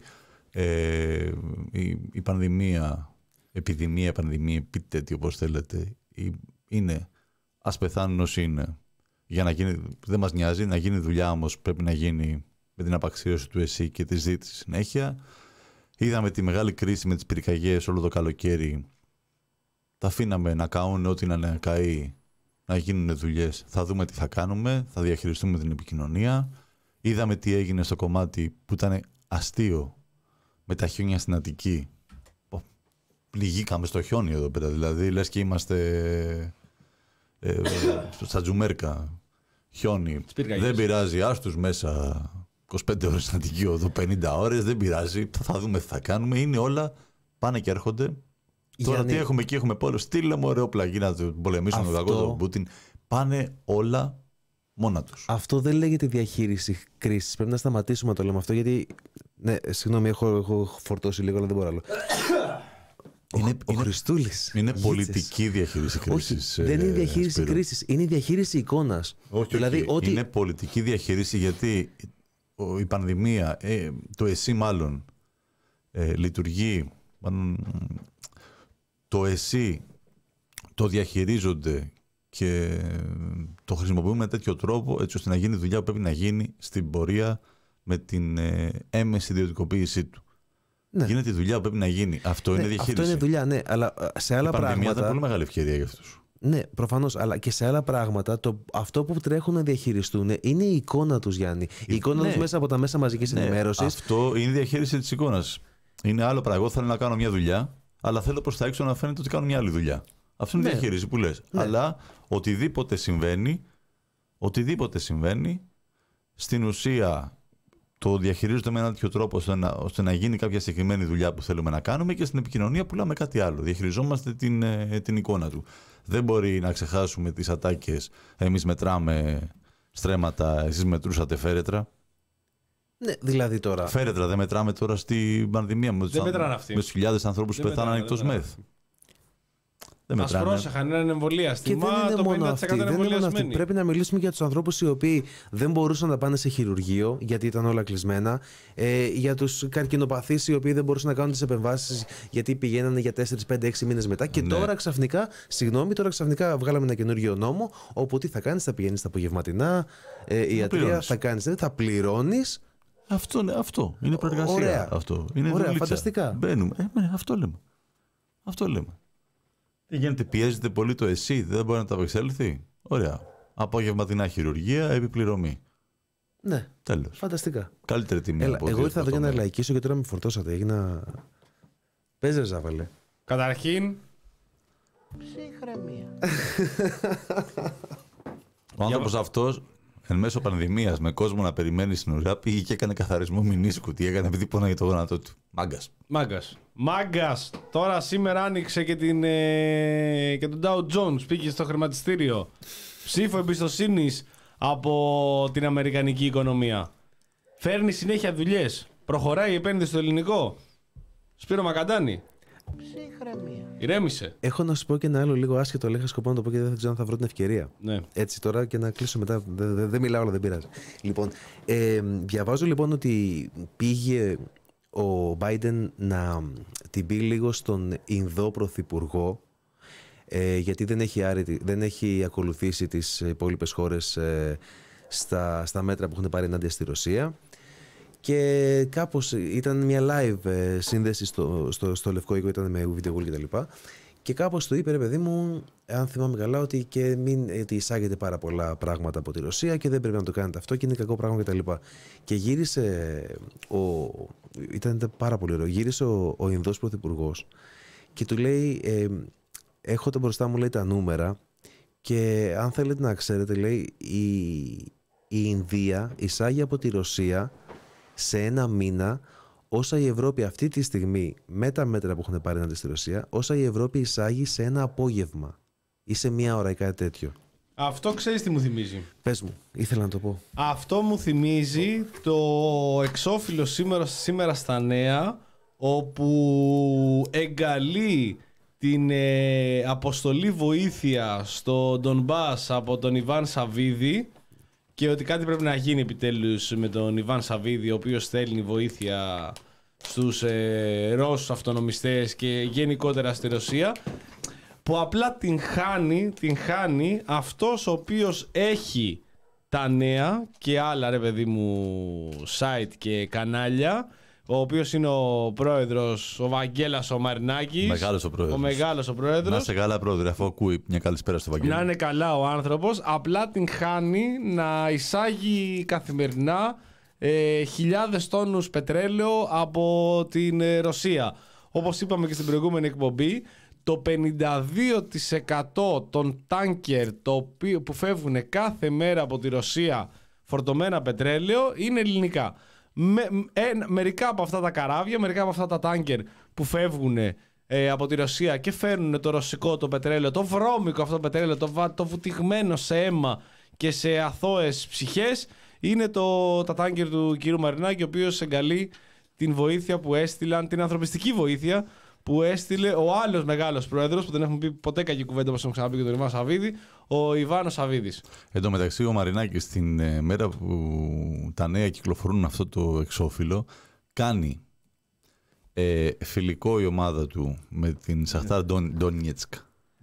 ε, η, η πανδημία, επιδημία, πανδημία, πείτε τι όπως θέλετε, η, είναι... Ας πεθάνουν όσοι είναι. Για να γίνει, δεν μας νοιάζει, να γίνει δουλειά όμως πρέπει να γίνει με την απαξίωση του ΕΣΥ και τη ζήτηση συνέχεια. Είδαμε τη μεγάλη κρίση με τις πυρκαγιές όλο το καλοκαίρι. Τα αφήναμε να κάνουν ό,τι να καεί, να γίνουν δουλειές. Θα δούμε τι θα κάνουμε, θα διαχειριστούμε την επικοινωνία. Είδαμε τι έγινε στο κομμάτι που ήταν αστείο με τα χιόνια στην Αττική. Πληγήκαμε στο χιόνι εδώ πέρα, δηλαδή λες και είμαστε... Ε, στα Τζουμέρκα, χιόνι, δεν πειράζει, άστους μέσα είκοσι πέντε ώρες στην Αττική Οδό, πενήντα ώρες, δεν πειράζει, θα δούμε τι θα κάνουμε, είναι όλα, πάνε και έρχονται. Γιάννη, τώρα τι έχουμε εκεί, έχουμε πόλεμο, στείλε μου ωραίο πλαγί να πολεμήσουμε τον κακό τον Πούτιν, πάνε όλα μόνα τους.
Αυτό δεν λέγεται διαχείριση κρίσης, πρέπει να σταματήσουμε να το λέμε αυτό, γιατί, ναι, συγγνώμη, έχω, έχω φορτώσει λίγο, αλλά δεν μπορώ άλλο.
Είναι,
ο
είναι,
Χριστούλης.
Είναι πολιτική διαχείριση κρίσης.
Όχι, δεν είναι διαχείριση κρίσης, είναι διαχείριση εικόνας.
Όχι, δηλαδή, όχι. Ότι... Είναι πολιτική διαχείριση γιατί η πανδημία, ε, το ΕΣΥ μάλλον, ε, λειτουργεί, το ΕΣΥ το διαχειρίζονται και το χρησιμοποιούμε με τέτοιο τρόπο έτσι ώστε να γίνει δουλειά που πρέπει να γίνει στην πορεία με την ε, έμεση ιδιωτικοποίησή του. Ναι. Γίνεται η δουλειά που πρέπει να γίνει. Αυτό ναι, είναι διαχείριση.
Αυτό είναι δουλειά, ναι. Αλλά σε άλλα
η
πράγματα.
Η ήταν πολύ μεγάλη ευκαιρία για αυτούς.
Ναι, προφανώς. Αλλά και σε άλλα πράγματα το, αυτό που τρέχουν να διαχειριστούν είναι η εικόνα τους, Γιάννη. Η εικόνα ναι. τους μέσα από τα μέσα μαζικής ναι, ενημέρωσης.
Αυτό είναι η διαχείριση της εικόνας. Είναι άλλο πράγμα. Εγώ θέλω να κάνω μια δουλειά, αλλά θέλω προς τα έξω να φαίνεται ότι κάνω μια άλλη δουλειά. Αυτό είναι η ναι. διαχείριση που λες. Ναι. Αλλά οτιδήποτε συμβαίνει, οτιδήποτε συμβαίνει, στην ουσία. Το διαχειρίζονται με έναν τέτοιο τρόπο ώστε να, ώστε να γίνει κάποια συγκεκριμένη δουλειά που θέλουμε να κάνουμε και στην επικοινωνία πουλάμε κάτι άλλο. Διαχειριζόμαστε την, την εικόνα του. Δεν μπορεί να ξεχάσουμε τις ατάκες. Εμείς μετράμε στρέμματα, εσείς μετρούσατε φέρετρα.
Ναι, δηλαδή τώρα.
Φέρετρα δεν μετράμε τώρα στην πανδημία με τους χιλιάδες ανθρώπους που πεθάναν εκτός ΜΕΘ.
Μας πρόσεχαν, είναι εμβολιαστή.
Μα το πενήντα τοις εκατό είναι εμβολιασμένοι. Πρέπει να μιλήσουμε για τους ανθρώπους οι οποίοι δεν μπορούσαν να πάνε σε χειρουργείο γιατί ήταν όλα κλεισμένα. Ε, για τους καρκινοπαθείς οι οποίοι δεν μπορούσαν να κάνουν τις επεμβάσεις γιατί πηγαίνανε για τέσσερα, πέντε, έξι μήνες μετά. Και ναι. τώρα ξαφνικά, συγγνώμη, τώρα ξαφνικά βγάλαμε ένα καινούργιο νόμο όπου τι θα κάνεις, θα πηγαίνεις στα απογευματινά, ε, ιατρία, θα κάνεις, θα πληρώνεις.
Αυτό, ναι, αυτό είναι προεργασία.
Ωραία,
αυτό. Είναι
Ωραία φανταστικά.
Μπαίνουμε. Ε, ναι, αυτό λέμε. Αυτό λέμε. Τι γίνεται, πιέζεται πολύ το ΕΣΥ, δεν μπορεί να τα απεξέλθει. Ωραία. Απόγευματινά χειρουργία, επιπληρωμή.
Ναι.
Τέλος.
Φανταστικά.
Καλύτερη τιμή.
Έλα,
από
εγώ
ό,τι
ήρθα εδώ για να λαϊκίσω και τώρα με φορτώσατε. Έγινα. Πες ρε Ζάβαλε.
Καταρχήν,
Ψυχραιμία.
Ο άνθρωπος αυτός, εν μέσω πανδημίας, με κόσμο να περιμένει στην ουρά, πήγε και έκανε καθαρισμό μηνίσκου. Τι έκανε, επειδή πόναγε το γόνατό του. Μάγκας.
μάγκας. Μάγκας. Τώρα σήμερα άνοιξε και, την, ε, και τον Dow Jones. Πήγε στο χρηματιστήριο. Ψήφο εμπιστοσύνης από την αμερικανική οικονομία. Φέρνει συνέχεια δουλειές. Προχωράει η επένδυση στο ελληνικό. Σπύρο Μακαντάνη.
Ψυχραιμία.
Ηρέμησε.
Έχω να σου πω και ένα άλλο λίγο άσχετο. Λέγα σκοπό να το πω και δεν ξέρω αν θα βρω την ευκαιρία.
Ναι.
Έτσι τώρα και να κλείσω μετά. Δεν δε, δε μιλάω, αλλά δεν πειράζει. Λοιπόν, ε, διαβάζω λοιπόν ότι πήγε ο Biden να την πει λίγο στον Ινδό Πρωθυπουργό, ε, γιατί δεν έχει, άρρητη, δεν έχει ακολουθήσει τις υπόλοιπες χώρες ε, στα, στα μέτρα που έχουν πάρει ενάντια στη Ρωσία. Και κάπως ήταν μια live ε, σύνδεση στο, στο, στο Λευκό Οίκο, ήταν με βίντεο και τα λοιπά. Και κάπως του είπε, ρε παιδί μου, αν θυμάμαι καλά, ότι, και μην, ότι εισάγεται πάρα πολλά πράγματα από τη Ρωσία και δεν πρέπει να το κάνετε αυτό και είναι κακό πράγμα κτλ. Και, και γύρισε, ο, ήταν πάρα πολύ ωραίο, γύρισε ο, ο Ινδός Πρωθυπουργός και του λέει, ε, έχω τα μπροστά μου, λέει, τα νούμερα και αν θέλετε να ξέρετε, λέει, η, η Ινδία εισάγει από τη Ρωσία σε ένα μήνα όσα η Ευρώπη αυτή τη στιγμή, με τα μέτρα που έχουν πάρει ενάντια στη Ρωσία, όσα η Ευρώπη εισάγει σε ένα απόγευμα ή σε μία ώρα ή κάτι τέτοιο.
Αυτό ξέρεις τι μου θυμίζει.
Πες μου, ήθελα να το πω.
Αυτό μου θυμίζει το εξώφυλλο σήμερα, σήμερα στα νέα, όπου εγκαλεί την ε, αποστολή βοήθεια στο Ντονμπάς από τον Ιβάν Σαββίδη και ότι κάτι πρέπει να γίνει επιτέλους με τον Ιβάν Σαββίδη, ο οποίος στέλνει βοήθεια στους ε, Ρώσους αυτονομιστές και γενικότερα στη Ρωσία, που απλά την χάνει, την χάνει αυτός ο οποίος έχει τα νέα και άλλα, ρε παιδί μου, site και κανάλια, ο οποίος είναι ο πρόεδρος, ο Βαγγέλας ο Μαρινάκης.
Μεγάλος ο πρόεδρος.
Ο μεγάλος ο πρόεδρος.
Να είσαι καλά, πρόεδρε, αφού ακούει μια καλησπέρα στο Βαγγέλη.
Να είναι καλά ο άνθρωπος, απλά την χάνει να εισάγει καθημερινά ε, χιλιάδες τόνους πετρέλαιο από την ε, Ρωσία. Όπως είπαμε και στην προηγούμενη εκπομπή, το πενήντα δύο τοις εκατό των τάνκερ το οποίο, που φεύγουν κάθε μέρα από τη Ρωσία φορτωμένα πετρέλαιο είναι ελληνικά. Με, ε, μερικά από αυτά τα καράβια, μερικά από αυτά τα τάνκερ που φεύγουν ε, από τη Ρωσία και φέρνουν το ρωσικό το πετρέλαιο, το βρώμικο αυτό πετρέλαιο, το, το βουτυγμένο σε αίμα και σε αθώες ψυχές, είναι το, τα τάνκερ του κ. Μαρινάκη, ο οποίος εγκαλεί την βοήθεια που έστειλαν, την ανθρωπιστική βοήθεια που έστειλε ο άλλος μεγάλος πρόεδρος, που δεν έχουμε πει ποτέ κακή κουβέντα, όπως έχουμε ξαναπεί και τον Ιβάν Σαββίδη, ο Ιβάνος Σαββίδης.
Εν τω μεταξύ, ο Μαρινάκης την ε, μέρα που τα νέα κυκλοφορούν αυτό το εξώφυλλο, κάνει ε, φιλικό η ομάδα του με την Σαχτάρ Ντονιέτσκ.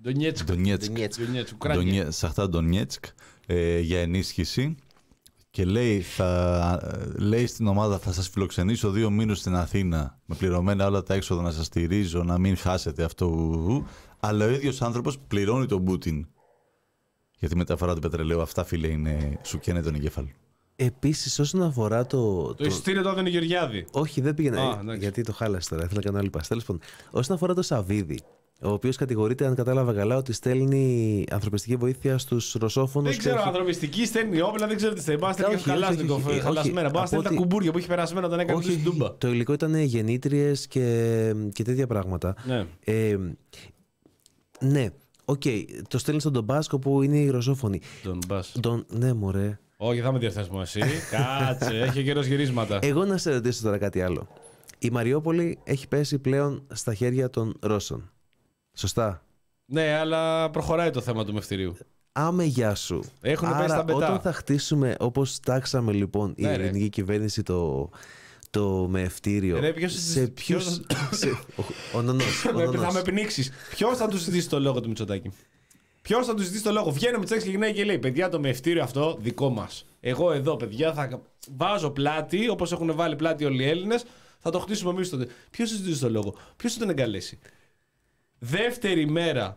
Σαχτάρ Ντονιέτσκ για ενίσχυση. Και λέει, θα, λέει στην ομάδα, θα σας φιλοξενήσω δύο μήνες στην Αθήνα με πληρωμένα όλα τα έξοδα, να σας στηρίζω, να μην χάσετε αυτό. Αλλά ο ίδιος άνθρωπος πληρώνει τον Πούτιν για τη μεταφορά του πετρελαίου. Αυτά, φίλε, είναι, σου καίνε τον εγκέφαλο.
Επίσης, όσον αφορά το.
Το, το... εισιτήριο του έδωνε Γεωργιάδη.
Όχι, δεν πήγαινε.
Α,
γιατί το χάλασε τώρα. Ήθελα να κάνω άλλη πάση. Τέλος πάντων, όσον αφορά το Σαββίδη, ο οποίος κατηγορείται, αν κατάλαβα καλά, ότι στέλνει ανθρωπιστική βοήθεια στους ρωσόφωνους.
Δεν ξέρω,
έχει...
ανθρωπιστική στέλνει όπλα, δεν ξέρω τι στέλνει. Μπορεί να στέλνει και χαλασμένα. Μπορεί να στέλνει τα κουμπούρια που έχει περασμένα όταν έκανε την Ντούμπα.
Το υλικό ήταν γεννήτριες και, και τέτοια πράγματα.
Ναι.
Ε, ναι, οκ. Okay. Το στέλνει στον Ντομπάσκο που είναι οι ρωσόφωνοι. Τον... Ναι, μωρέ.
Όχι, θα με διορθώσεις μου εσύ. Κάτσε, έχει καιρός γυρίσματα.
Εγώ να σε ρωτήσω τώρα κάτι άλλο. Η Μαριόπολη έχει πέσει πλέον στα χέρια των Ρώσων. Σωστά.
Ναι, αλλά προχωράει το θέμα του μευτηρίου.
Άμε, γεια σου.
Έχουν
Άρα,
πέσει τα μπετά.
Όταν θα χτίσουμε, όπως τάξαμε λοιπόν ναι, η ελληνική ρε. κυβέρνηση το, το μευτήριο.
Ρε, ποιος
σε ποιους... σε... Ο, ο νονός, ο νονός.
Θα με πνίξεις. Ποιος θα του ζητήσει το λόγο του Μητσοτάκη? Ποιος θα του ζητήσει το λόγο? Βγαίνει ο Μητσοτάκης και γυρνάει και λέει: παιδιά, το μευτήριο αυτό δικό μας. Εγώ εδώ, παιδιά, θα βάζω πλάτη, όπως έχουν βάλει πλάτη όλοι οι Έλληνες, θα το χτίσουμε εμείς τότε. Ποιος θα ζητήσει το λόγο? Ποιος θα τον εγκαλέσει? Δεύτερη μέρα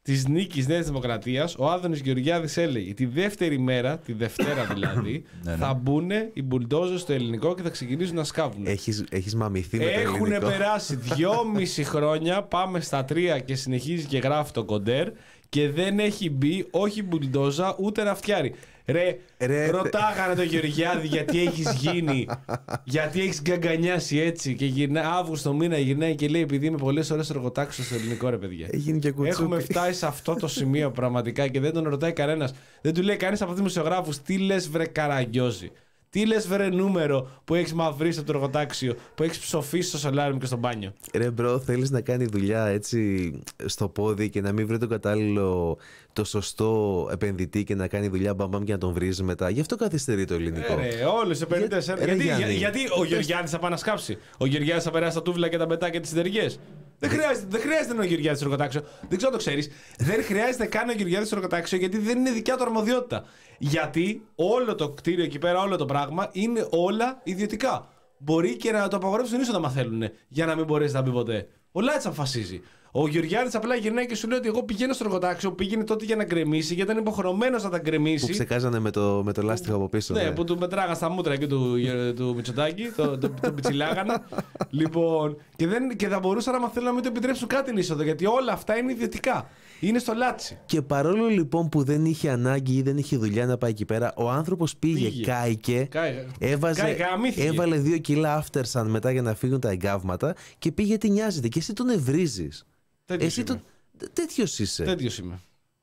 της νίκης Νέας Δημοκρατίας, ο Άδωνης Γεωργιάδης έλεγε τη δεύτερη μέρα, τη Δευτέρα δηλαδή, θα μπουν οι μπουλντόζες στο ελληνικό και θα ξεκινήσουν να σκάβουν.
Έχεις, έχεις μαμηθεί με το ελληνικό.
Έχουν περάσει δυόμιση χρόνια, πάμε στα τρία και συνεχίζει και γράφει το κοντέρ και δεν έχει μπει όχι μπουλντόζα ούτε ραφτιάρι. Ρε, Ρε, ρωτάγανε τον Γεωργιάδη γιατί έχεις γίνει, γιατί έχεις γκαγκανιάσει έτσι και γυρνά, Αύγουστο μήνα γυρνάει και λέει επειδή είμαι πολλές ώρες εργοτάξιο στο ελληνικό, ρε παιδιά.
Και
έχουμε φτάσει σε αυτό το σημείο πραγματικά και δεν τον ρωτάει κανένας. Δεν του λέει κανείς από τους δημοσιογράφους τι λες βρε Καραγκιόζη. Τι λες βρε νούμερο που έχεις μαυρίσει από το εργοτάξιο, που έχεις ψοφήσει στο σολάριο και στο μπάνιο.
Ρε μπρο, θέλεις να κάνει δουλειά έτσι στο πόδι και να μην βρει το κατάλληλο, το σωστό επενδυτή και να κάνει δουλειά μπαμπαμ και να τον βρίζει μετά. Γι' αυτό καθυστερεί το ελληνικό.
Ε, όλους οι επενδυτές. Για, γιατί, για, γιατί ο Γεωργιάδης θα πάει να σκάψει. Ο Γεωργιάδης θα περάσει τα τούβλα και τα πετά και τις συνεργές. Δεν χρειάζεται, δεν χρειάζεται να είναι ο Γεωργιάδης στο εργοτάξιο. Δεν ξέρω αν το ξέρεις. Δεν χρειάζεται καν ο Γεωργιάδης στο εργοτάξιο γιατί δεν είναι δικιά του αρμοδιότητα. Γιατί όλο το κτίριο εκεί πέρα, όλο το πράγμα είναι όλα ιδιωτικά. Μπορεί και να το απαγορεύσουν ίσως όταν θέλουν για να μην μπορέσει να μπει ποτέ. Ο Λάιτς αποφασίζει. Ο Γεωργιάδης απλά γυρνάει και σου λέει ότι εγώ πηγαίνω στο εργοτάξιο, πήγαινε τότε για να γκρεμίσει, γιατί ήταν υποχρεωμένος να τα γκρεμίσει.
Που ξεκάζανε με το, με το λάστιχο από πίσω.
Ναι, ναι, που του μετράγαν στα μούτρα εκεί του, του Μητσοτάκη, το, το, το πιτσιλάγανε. Λοιπόν, και, δεν, και θα μπορούσαν άμα θέλουν να μην το επιτρέψουν κάτι την είσοδο, γιατί όλα αυτά είναι ιδιωτικά. Είναι στο λάτσι.
Και παρόλο λοιπόν που δεν είχε ανάγκη ή δεν είχε δουλειά να πάει εκεί πέρα, ο άνθρωπος πήγε, πήγε. κάηκε, Κάι, έβαζε, κάι, έβαλε δύο κιλά aftersun μετά για να φύγουν τα εγκάβματα και πήγε τι νοιάζεται. Και εσύ τον ευρίζεις. Εσύ το... τέτοιος είσαι.
Τέτοιος είμαι.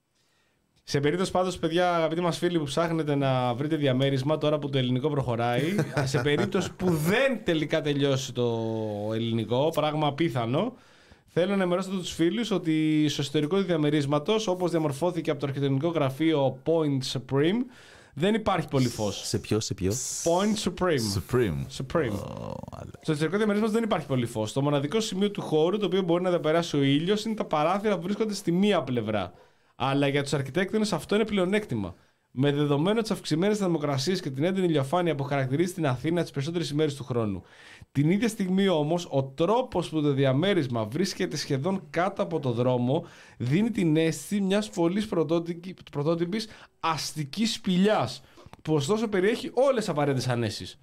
Σε περίπτωση πάντως, παιδιά, αγαπητοί μας φίλοι που ψάχνετε να βρείτε διαμέρισμα τώρα που το ελληνικό προχωράει, σε περίπτωση που δεν τελικά τελειώσει το ελληνικό, πράγμα απίθανο, θέλω να ενημερώσω τους φίλους ότι στο εσωτερικό του διαμερίσματος, όπως διαμορφώθηκε από το αρχιτεκτονικό γραφείο Point Supreme, δεν υπάρχει πολύ φως.
Σε ποιο, σε ποιο?
Point Supreme.
Supreme.
Supreme. Oh, στο εξωτερικό διαμερίσματος δεν υπάρχει πολύ φως. Το μοναδικό σημείο του χώρου το οποίο μπορεί να διαπεράσει ο ήλιος είναι τα παράθυρα που βρίσκονται στη μία πλευρά. Αλλά για τους αρχιτέκτονες αυτό είναι πλεονέκτημα. Με δεδομένο τις αυξημένες θερμοκρασίες και την έντονη ηλιοφάνεια που χαρακτηρίζει την Αθήνα τις περισσότερες ημέρες του χρόνου. Την ίδια στιγμή όμως, ο τρόπος που το διαμέρισμα βρίσκεται σχεδόν κάτω από το δρόμο δίνει την αίσθηση μιας πολύ πρωτότυπης αστικής σπηλιάς, που ωστόσο περιέχει όλες τις απαραίτητες ανέσεις.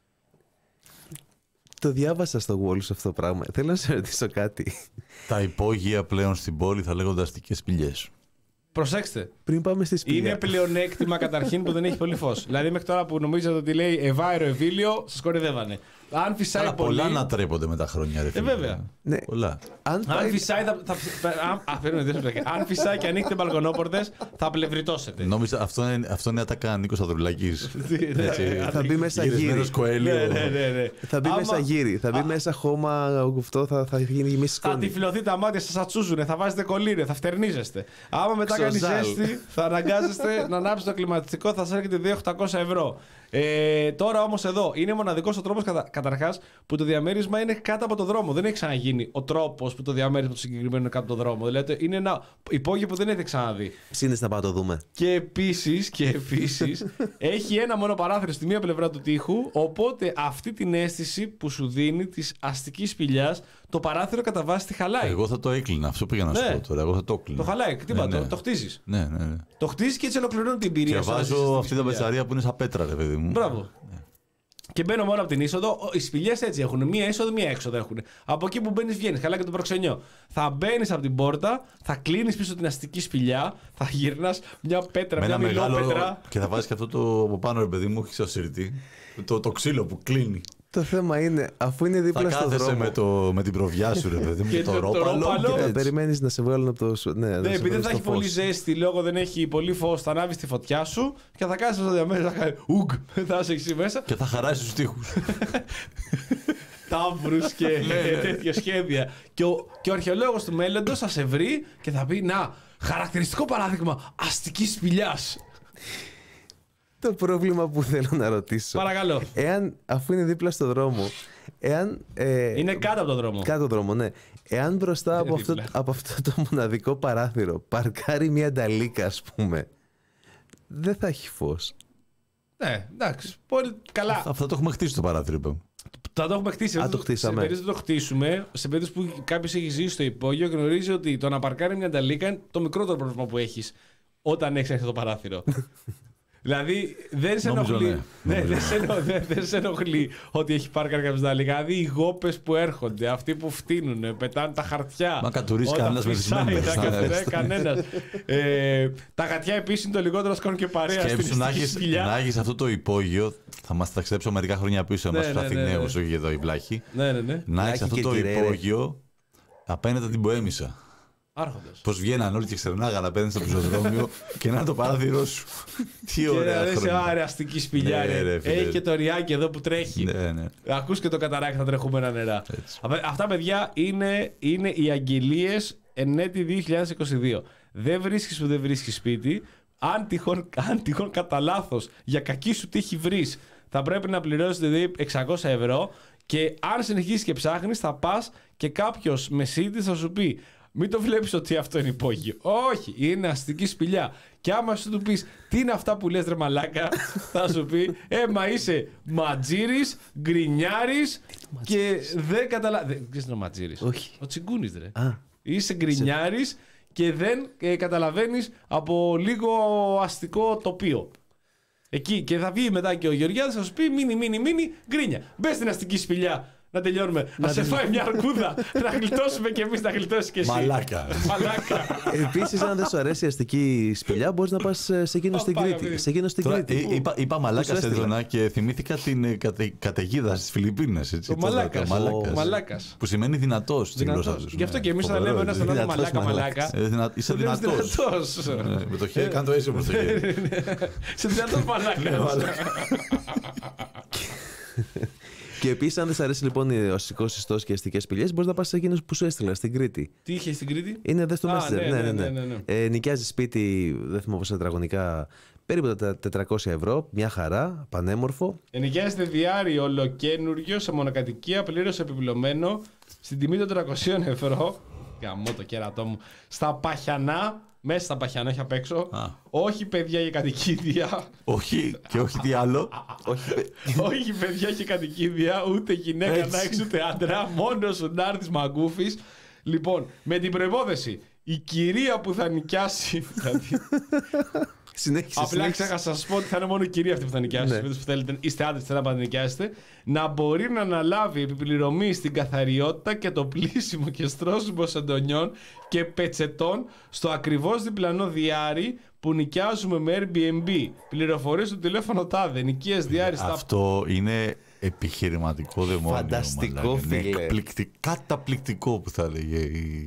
Το διάβασα στο Wall αυτό το πράγμα. Θέλω να σε ρωτήσω κάτι.
Τα υπόγεια πλέον στην πόλη θα λέγονται αστικές σπηλιές.
Προσέξτε.
Πριν πάμε στη σπηλιά.
Είναι πλεονέκτημα καταρχήν που δεν έχει πολύ φως. Δηλαδή μέχρι τώρα που νομίζατε ότι λέει Ευάερο Ευήλιο, σας κορυδεύανε. Αν φυσάει
αλλά
πολύ.
Πολλά να τρέπονται με τα χρόνια, ρε φίλε.
Ε, βέβαια.
Ναι.
Πολλά.
Αν, αν φυσάει. Θα, θα, α, αν φυσάει και ανοίξετε μπαλκονόπορτες, θα πλευριτώσετε.
Νόμιζα αυτό είναι, αυτό είναι ατάκα Νίκος Ανδρουλάκης.
Θα μπει μέσα γύρι. Θα μπει μέσα γύρι. Θα μπει μέσα χώμα κουφτό, θα γίνει γεμίσει σκόνη.
Θα τυφλωθεί τα μάτια σας, θα τσούζουνε, θα βάζετε κολλήρια, θα φτερνίζεστε. Άμα μετά κάνει ζέστη, θα αναγκάζεστε να ανάψετε το κλιματιστικό, θα σας έρχεται δύο χιλιάδες οκτακόσια ευρώ. Ε, τώρα όμως εδώ είναι μοναδικός ο τρόπος κατα... καταρχάς που το διαμέρισμα είναι κάτω από το δρόμο. Δεν έχει ξαναγίνει ο τρόπος που το διαμέρισμα του συγκεκριμένου είναι κάτω από το δρόμο. Δηλαδή είναι ένα υπόγειο που δεν έχετε ξαναδεί.
Ψήνεις να πάω το δούμε.
Και επίσης, και επίσης έχει ένα μόνο παράθυρο στη μία πλευρά του τοίχου. Οπότε αυτή την αίσθηση που σου δίνει της αστικής σπηλιάς, το παράθυρο κατά βάση τη χαλάει.
Εγώ θα το έκλεινα. Αυτό πήγα να σου
ναι.
πω τώρα. Εγώ θα το έκλεινα.
Το χαλάει. Τι ναι, ναι. Το, το χτίζει.
Ναι, ναι, ναι.
Το χτίζει και έτσι ολοκληρώνει την εμπειρία.
Και βάζω αυτή την πετσαρία που είναι σαν πέτρα, ρε παιδί μου.
Μπράβο. Ναι. Και μπαίνω μόνο από την είσοδο. Οι σπηλιές έτσι έχουν. Μία είσοδο, μία έξοδο έχουν. Από εκεί που μπαίνει, βγαίνει. Καλά και το προξενιό. Θα μπαίνει από την πόρτα, θα κλείνει πίσω την αστική σπηλιά, θα γυρνά μια πέτρα,
με
μια
ένα μεγάλο
πέτρα.
Και θα βάζει και αυτό το από πάνω, ρε παιδί μου, έχει στο σιρτή. Το, το ξύλο που κλείνει.
Το θέμα είναι, αφού είναι δίπλα
θα
στο δρόμο.
Με, το, με την προβιά σου, ρε παιδί μου,
και
το,
το ρόπαλο.
Και θα περιμένεις να σε βγάλουν από το. Ναι,
ναι επειδή δεν θα έχει φως. Πολύ ζέστη, λόγω δεν έχει πολύ φως, θα ανάβεις τη φωτιά σου και θα κάτσεις στο διαμέρισμα, θα κάνει ουγ, θα είσαι εκεί μέσα.
Και θα χαράσεις τους τοίχους.
Τάμπρους και τέτοια σχέδια. Και ο, και ο αρχαιολόγος του μέλλοντος θα σε βρει και θα πει να, χαρακτηριστικό παράδειγμα αστικής σπηλιάς.
Το πρόβλημα που θέλω να ρωτήσω.
Παρακαλώ.
Εάν, αφού είναι δίπλα στο δρόμο, εάν. Ε,
είναι κάτω από το δρόμο.
Κάτω από το δρόμο, ναι. Εάν μπροστά από αυτό, από αυτό το μοναδικό παράθυρο παρκάρει μια νταλίκα, ας πούμε, δεν θα έχει φως.
Ναι, εντάξει. Πολύ καλά.
Αυτό το έχουμε χτίσει το παράθυρο, είπαμε.
Θα το έχουμε χτίσει.
Α, το χτίσαμε.
Σε περίπτωση που το χτίσουμε, σε περίπτωση που κάποιο έχει ζήσει στο υπόγειο, γνωρίζει ότι το να παρκάρει μια ταλίκα είναι το μικρότερο πρόβλημα που έχει όταν έχει ανοιχτό το παράθυρο. Δηλαδή δεν σε
Νόμιζω,
ενοχλεί.
ναι.
Ναι, δεν, σε ενο, δεν, δεν σε ενοχλεί ότι έχει πάρκαρει κάποιο ταλίκα. Δηλαδή οι γόπες που έρχονται, αυτοί που φτύνουν, πετάνε τα χαρτιά.
Μα κατουρίσει κανένας με τις
members. Κανένας. ε, τα χαρτιά επίσης είναι το λιγότερο σκόνη και παρέα.
Σκέψου να έχεις, να έχεις αυτό το υπόγειο. Θα μας ταξιδέψω μερικά χρόνια πίσω εμάς
ναι,
τους
ναι,
Αθηναίους,
ναι, ναι.
όχι εδώ οι βλάχοι.
Ναι, ναι, ναι.
Να έχεις αυτό το
Κερκυρέ,
υπόγειο απέναντι από την Ποέμισσα.
Άρχοντας.
Πώς βγαίναν όλοι και ξερνάγαν απέναντι στο πεζοδρόμιο και να είναι το παράθυρό σου. Τι ωραία
Και
χρόνια.
να αστική σπηλιά.
Ναι, ρε, φίλε.
Έχει και το ριάκι εδώ που τρέχει.
Ναι, ναι.
Ακούς και το καταράκι στα τρεχούμενα νερά. Αυτά, παιδιά, είναι, είναι οι αγγελίες εν έτη δύο χιλιάδες είκοσι δύο. Δεν βρίσκεις που δεν βρίσκεις σπίτι. Αν τυχόν, αν τυχόν κατά λάθος για κακή σου τύχη βρεις, θα πρέπει να πληρώσεις δηλαδή εξακόσια ευρώ. Και αν συνεχίσεις και ψάχνεις, θα πας και κάποιος μεσίτης θα σου πει: μην το βλέπεις ότι αυτό είναι υπόγειο. Όχι, είναι αστική σπηλιά. Και άμα σου του πεις τι είναι αυτά που λες ρε μαλάκα, θα σου πει: ε, μα είσαι ματζήρης, γκρινιάρης και δεν καταλαβαίνεις. Δεν ξέρεις τι είναι ο ματζήρης.
Όχι.
Ο τσιγκούνης, ρε.
Α.
Είσαι γκρινιάρης και δεν ε, καταλαβαίνεις από λίγο αστικό τοπίο. Εκεί και θα βγει μετά και ο Γεωργιάδης θα σου πει: μίνι, μίνι, μίνι, γκρίνια. Μπες στην αστική σπηλιά. Να τελειώνουμε. Να σε φάει μια αρκούδα. Να γλιτώσουμε κι εμείς, να γλιτώσεις κι εσύ.
Μαλάκα.
Μαλάκα.
Επίσης, αν δεν σου αρέσει η αστική σπηλιά, μπορείς να πας σε εκείνο στην
Πάμε,
Κρήτη.
παιδί.
Σε εκείνο στην
Τώρα,
Κρήτη.
ε, είπα, είπα μαλάκα
Πώς
σε
έστειλα.
δονά και θυμήθηκα την ε, κατε, καταιγίδα στις Φιλιππίνες. Έτσι,
Ο μαλάκας.
μαλάκας.
Ο μαλάκας.
Που σημαίνει δυνατός στην γλώσσα
Δυνατός.
τους.
Γι' αυτό
Ναι,
και εμείς όταν
φοβερό,
λέμε ένα
έτσι.
στον άλλο
Δυνατός
μαλάκα,
μαλάκας.
μαλάκα.
Ε, δυνα- Είσαι
Δεν είσαι
δυνατός.
δυνατός.
Ναι, με το χέρι, κάνω το έτσι όπως το χέρι.
Σε δυνατός μαλάκα.
Και επίσης, αν δεν σ' αρέσει λοιπόν ο αστικός ιστός και οι αστικές σπηλιές, μπορείς να πας σε εκείνος που σου έστειλα στην Κρήτη.
Τι είχε στην Κρήτη?
Είναι δε στο
Α,
Messenger.
ναι,
Ναι,
ναι,
ναι,
ναι, ναι.
Ε, νοικιάζει σπίτι, δεν θυμάμαι πόσα τετραγωνικά, περίπου τα τετρακόσια ευρώ. Μια χαρά, πανέμορφο.
Ενοικιάζεται διάρρη ολοκένουργιο σε μονοκατοικία πλήρως επιπλωμένο στην τιμή των τριακοσίων ευρώ. Γαμώ το κέρατό μου. Στα Παχιανά, μέσα στα Παχιανά, όχι απ' έξω.
Α.
Όχι παιδιά για κατοικίδια.
Όχι, και όχι τι άλλο.
Όχι,
Όχι παιδιά για κατοικίδια, ούτε γυναίκα
Έτσι.
να έχει ούτε άντρα. Μόνο σου να έρθει μαγκούφη. Λοιπόν, με την προπόθεση η κυρία που θα νοικιάσει. δηλαδή,
συνέχισε.
Απλά
συνέχισε.
ξέχασα να σα πω ότι θα είναι μόνο η κυρία αυτή που θα νοικιάσει.
Ναι.
Ναι. Που θέλετε, είστε άντρε, θέλετε να πάτε να νοικιάσετε. Να μπορεί να αναλάβει επιπληρωμή στην καθαριότητα και το πλύσιμο και στρώσιμο σεντονιών και πετσετών στο ακριβώς διπλανό διάρρη που νοικιάζουμε με Airbnb. Πληροφορίες στο τηλέφωνο τάδε. Νοικίες διάρρη στα.
Αυτό είναι επιχειρηματικό δαιμόνιο.
Φανταστικό,
μαλάκα. Είναι
φίλε.
εκπληκτι- Καταπληκτικό που θα έλεγε η,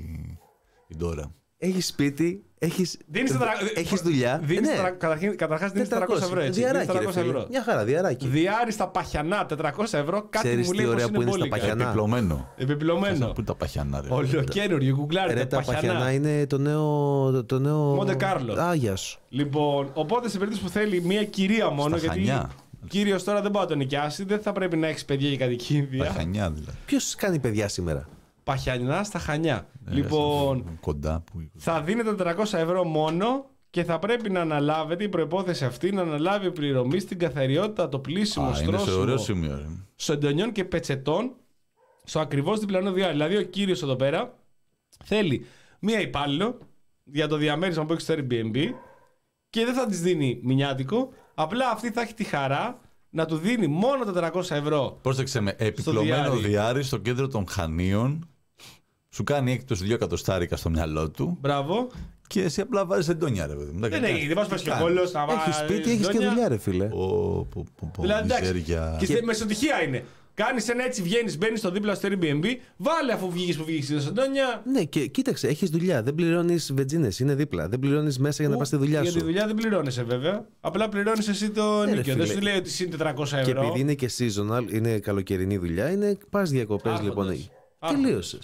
η Ντόρα.
Έχεις σπίτι, έχεις,
Δίνεις τετρα-
έχεις δουλειά.
Δίνεις
ναι.
τετρα- καταρχήν- Καταρχάς δίνεις τετρακόσια ευρώ. Έτσι. Δίνεις
Διαράκι, ρε,
τετρακόσια
φίλε.
ευρώ.
Μια χαρά, διαράκι.
Διάρρη στα Παχιανά, τετρακόσια ευρώ. Κάτι
Ξέρεις
μου
τι
λέει πως
ωραία
είναι
που είναι στα
μπόλικα.
Παχιανά.
Επιπλωμένο.
Επιπλωμένο.
Πού είναι τα Παχιανά, ρε.
Ολοκένουργιο, γκουγκλάρετε
Ρε, τα
Παχιανά.
Παχιανά είναι το νέο. Το, το νέο...
Μοντε Κάρλο.
Άγια σου.
Λοιπόν, οπότε σε περίπτωση που θέλει μία κυρία μόνο,
Στα
γιατί
Χανιά.
κύριος τώρα δεν μπορεί να τον νοικιάσει, δεν θα πρέπει να έχει παιδιά για κατοικίδια.
Παχανιά δηλαδή.
Ποιο κάνει παιδιά σήμερα.
Παχιανά στα Χανιά. Λοιπόν,
Ε, Κοντά που.
θα δίνετε τετρακόσια ευρώ μόνο και θα πρέπει να αναλάβετε η προϋπόθεση αυτή να αναλάβει πληρωμή στην καθαριότητα, το πλύσιμο,
Α, είναι σε ωραίο
στρώσιμο
σημείο. Ρε.
σεντονιών και πετσετών στο ακριβώς διπλανό διάρρη. Δηλαδή, ο κύριος εδώ πέρα θέλει μία υπάλληλο για το διαμέρισμα που έχει στο Airbnb και δεν θα της δίνει μηνιάτικο. Απλά αυτή θα έχει τη χαρά να του δίνει μόνο τετρακόσια ευρώ.
Πρόσεξε με, επιπλωμένο
διάρρη.
διάρρη στο κέντρο των Χανίων. Σου κάνει έκπτωση δύο εκατοστάρικα στο μυαλό του
Μπράβο.
και εσύ απλά βάζει εντόνια, ρε παιδί μου.
Δεν έχει, δεν πας πας και
κάνει.
κόλλος να
Έχει
βάλεις
σπίτι, έχει και
δόνια.
δουλειά, ρε φίλε.
Πω, πω, πω, πω,
Δηλαδή, εντάξει,
μιζέρια.
και, και... μεσοτυχία είναι. Κάνει ένα έτσι, βγαίνει, μπαίνει στο δίπλα στο Airbnb, βάλε αφού βγήκε που βγήκε στη Σεντόνια.
Ναι, και κοίταξε, έχει δουλειά. Δεν πληρώνει βενζίνες, είναι δίπλα. Δεν πληρώνει μέσα για να πα στη δουλειά
Για
σου.
τη δουλειά δεν πληρώνεσαι βέβαια. Απλά πληρώνει εσύ το
Ναι, ρε,
νίκιο. Δεν
φίλε.
σου λέει ότι είναι τετρακόσια
Και
ευρώ.
επειδή είναι και seasonal, είναι καλοκαιρινή δουλειά, είναι πα διακοπέ
Άρχοντας.
λοιπόν.
Άρχοντας.
Τελείωσε.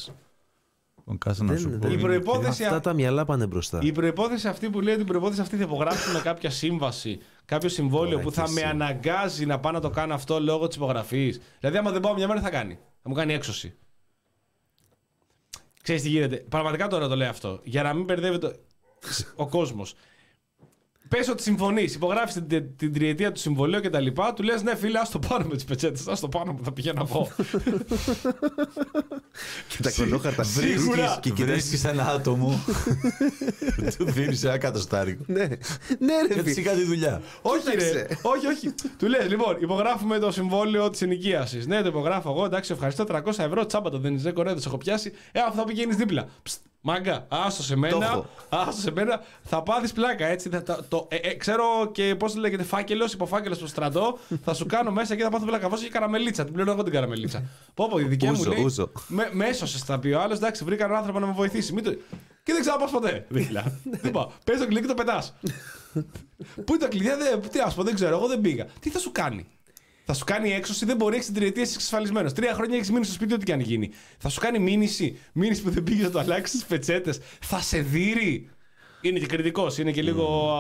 Τον κάτσε να
Δεν-
σου
δεν-
πω.
Η
είναι-
προϋπόθεση-
Αυτά τα μυαλά πάνε μπροστά.
Η προπόθεση αυτή που λέει την προπόθεση αυτή θα υπογράψουμε κάποια σύμβαση, κάποιο συμβόλαιο
Τώρα
που θα
και
με
εσύ.
αναγκάζει να πάω να το κάνω αυτό λόγω τη υπογραφή. Δηλαδή, άμα δεν πάω μια μέρα, θα κάνει. Θα μου κάνει έξωση. Ξέρεις τι γίνεται. Πραγματικά τώρα το λέω αυτό. Για να μην μπερδεύεται ο κόσμος. Πες ότι συμφωνείς, υπογράφεις την, την τριετία του συμβολίου κτλ. Του λες ναι, φίλε, ας το πάνω με τις πετσέτες. Ας το πάνω που θα πηγαίνω εγώ.
Και τα κολόχαρτα
Σίγουρα.
Και βρίσκεις ένα άτομο. Του δίνεις ένα κατοστάρικο.
Ναι, ναι, ρε
Γιατί
φίλε.
είχα τη δουλειά.
Όχι, ρε. Όχι, όχι. Του λες, λοιπόν, υπογράφουμε το συμβόλαιο της ενοικίασης. Ναι, το υπογράφω εγώ, εντάξει, ευχαριστώ. τριακόσια ευρώ τσάμπα το δίνεις, δεν κορέδες, έχω πιάσει. Ε, αυτό θα πηγαίνεις δίπλα. Ψτ, μάγκα, άστο σε μένα. Άστο σε μένα. Θα πάθεις πλάκα, έτσι. Θα, το, το, ε, ε, ξέρω και πώς λέγεται, φάκελος, υποφάκελος στο στρατό. Θα σου κάνω μέσα και θα πάθω πλάκα. Βάζω και καραμελίτσα. Την πληρώνω εγώ την καραμελίτσα. Πω, πω, η δικιά μου λέει. Με, με έσωσε, θα πει ο άλλος, εντάξει, βρήκα έναν άνθρωπο να με βοηθήσει. Μην το... Και δεν ξαναπάς ποτέ. Δίπλα. Λοιπόν, παίρνει το κλειδί και το πετάς. Πού είναι τα κλειδιά, δεν, τι ας πω, δεν ξέρω, εγώ δεν πήγα. Τι θα σου κάνει. Θα σου κάνει έξωση, δεν μπορεί, έχει την τριετία εξασφαλισμένο. Τρία χρόνια έχει μείνει στο σπίτι, ό,τι και αν γίνει. Θα σου κάνει μήνυση, μήνυση που δεν πήγε να το αλλάξει τι πετσέτες. Θα σε δείρει. Είναι και κριτικό, είναι και λίγο.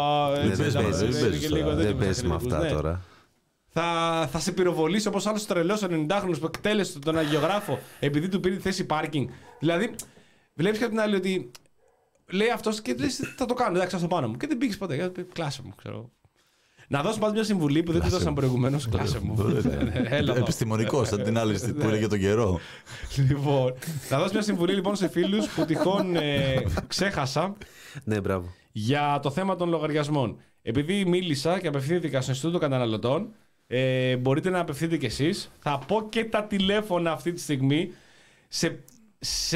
Δεν παίζει με αυτά τώρα.
Θα, θα σε πυροβολήσει όπως άλλος τρελός ενενηντάχρονος που εκτέλεσε τον αγιογράφο επειδή του πήρε τη θέση πάρκινγκ. Δηλαδή, βλέπεις και από την άλλη ότι λέει αυτός και λες θα το κάνω, εντάξει, ας το πάνω μου. Και δεν πήγες ποτέ. Κλάσε μου, ξέρω. Να δώσω πάντα μια συμβουλή που δεν τη δώσαν προηγουμένως. Κλάσε μου.
Επιστημονικό, σαν την άλλη που έλεγε τον καιρό.
Λοιπόν, να δώσω μια συμβουλή λοιπόν σε φίλους που τυχόν ξέχασα.
Ναι, μπράβο.
Για το θέμα των λογαριασμών. Επειδή μίλησα και απευθύνθηκα στο Ινστιτούτο Καταναλωτών, ε, μπορείτε να απευθύνετε κι εσείς. Θα πω και τα τηλέφωνα αυτή τη στιγμή. Σε, σε,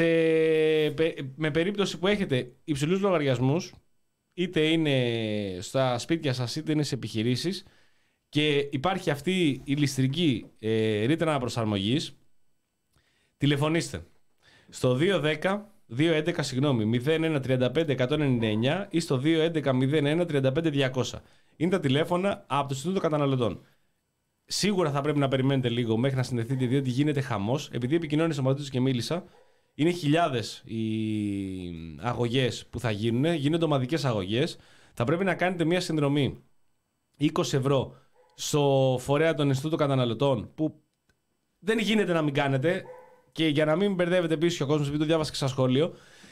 με περίπτωση που έχετε υψηλούς λογαριασμούς, είτε είναι στα σπίτια σας είτε είναι σε επιχειρήσεις και υπάρχει αυτή η ληστρική ε, ρήτρα αναπροσαρμογής, τηλεφωνήστε στο δύο δέκα δύο έντεκα συγγνώμη, μηδέν ένα τριάντα πέντε εκατόν ενενήντα εννιά ή στο δύο έντεκα μηδέν ένα τριάντα πέντε διακόσια. Είναι τα τηλέφωνα από το Ινστιτούτο Καταναλωτών. Σίγουρα θα πρέπει να περιμένετε λίγο μέχρι να συνδεθείτε, διότι γίνεται χαμός. Επειδή επικοινώνησα μαζί τους και μίλησα, είναι χιλιάδες οι αγωγές που θα γίνουν, γίνονται ομαδικές αγωγές. Θα πρέπει να κάνετε μια συνδρομή είκοσι ευρώ στο φορέα των Ινστιτούτων Καταναλωτών, που δεν γίνεται να μην κάνετε. Και για να μην μπερδεύετε πίσω και ο κόσμος, επειδή το διάβασα και στα σχόλιο,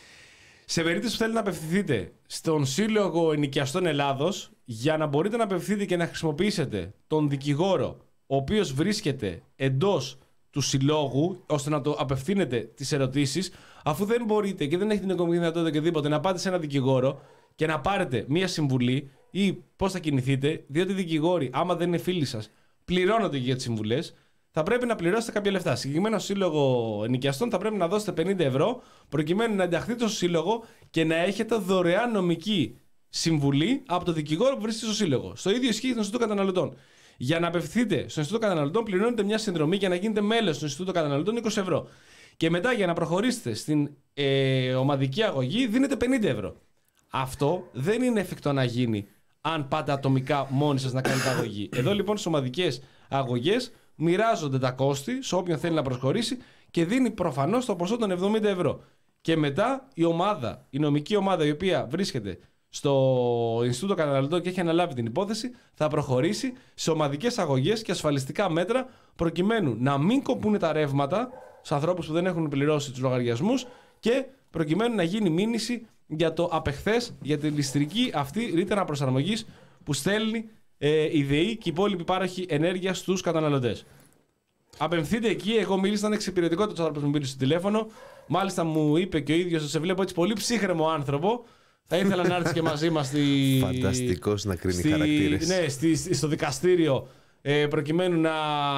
σε περίπτωση που θέλετε να απευθυνθείτε στον Σύλλογο Ενοικιαστών Ελλάδος, για να μπορείτε να απευθυνθείτε και να χρησιμοποιήσετε τον δικηγόρο, ο οποίος βρίσκεται εντός του συλλόγου, ώστε να το απευθύνετε τις ερωτήσεις, αφού δεν μπορείτε και δεν έχετε την οικονομική δυνατότητα και οτιδήποτε, να πάτε σε ένα δικηγόρο και να πάρετε μία συμβουλή ή πώς θα κινηθείτε, διότι οι δικηγόροι, άμα δεν είναι φίλοι σας, πληρώνονται για τις συμβουλές. Θα πρέπει να πληρώσετε κάποια λεφτά. Συγκεκριμένα στο Σύλλογο Ενοικιαστών θα πρέπει να δώσετε πενήντα ευρώ προκειμένου να ενταχθείτε στο Σύλλογο και να έχετε δωρεάν νομική συμβουλή από το δικηγόρο που βρίσκεται στο Σύλλογο. Στο ίδιο ισχύει στο Ινστιτούτο Καταναλωτών. Για να απευθυνθείτε στο Ινστιτούτο Καταναλωτών, πληρώνετε μια συνδρομή για να γίνετε μέλος του Ινστιτούτου Καταναλωτών είκοσι ευρώ. Και μετά για να προχωρήσετε στην ε, ομαδική αγωγή δίνετε πενήντα ευρώ. Αυτό δεν είναι εφικτό να γίνει αν πάτε ατομικά μόνοι σας να κάνετε αγωγή. Εδώ λοιπόν στις ομαδικές αγωγές μοιράζονται τα κόστη σε όποιον θέλει να προσχωρήσει και δίνει προφανώς το ποσό των εβδομήντα ευρώ. Και μετά η ομάδα, η νομική ομάδα η οποία βρίσκεται στο Ινστιτούτο Καταναλωτών και έχει αναλάβει την υπόθεση, θα προχωρήσει σε ομαδικές αγωγές και ασφαλιστικά μέτρα προκειμένου να μην κοπούν τα ρεύματα στους ανθρώπους που δεν έχουν πληρώσει τους λογαριασμούς και προκειμένου να γίνει μήνυση για το απεχθές, για τη ληστρική αυτή ρήτρα αναπροσαρμογής που στέλνει ε, η ΔΕΗ και οι υπόλοιποι πάροχοι ενέργεια στους καταναλωτές. Απευθυνθείτε εκεί. Εγώ μίλησα, ήταν εξυπηρετικότατος άνθρωπος που μου πήρε στο τηλέφωνο. Μάλιστα μου είπε και ο ίδιος, σε βλέπω έτσι πολύ ψύχρεμο άνθρωπο. Θα ήθελα να έρθει και μαζί μας στη...
Φανταστικός να κρίνει
στη...
χαρακτήρες.
Ναι, στη... στο δικαστήριο ε, προκειμένου να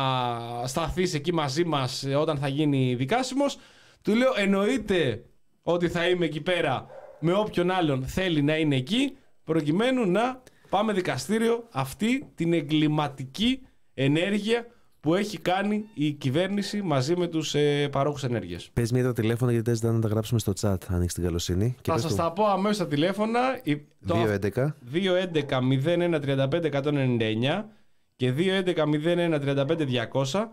σταθείς εκεί μαζί μας ε, όταν θα γίνει δικάσιμος. Του λέω εννοείται ότι θα είμαι εκεί πέρα με όποιον άλλον θέλει να είναι εκεί προκειμένου να πάμε δικαστήριο αυτή την εγκληματική ενέργεια που έχει κάνει η κυβέρνηση μαζί με τους ε, παρόχους ενέργειας.
Πες μία τα τηλέφωνα γιατί δεν να τα γράψουμε στο chat, αν έχεις την καλοσύνη.
Θα σας τα πω αμέσως τα τηλέφωνα.
δύο έντεκα
δύο έντεκα μηδέν ένα τριάντα πέντε εκατόν ενενήντα εννιά και δύο έντεκα μηδέν ένα τριάντα πέντε διακόσια.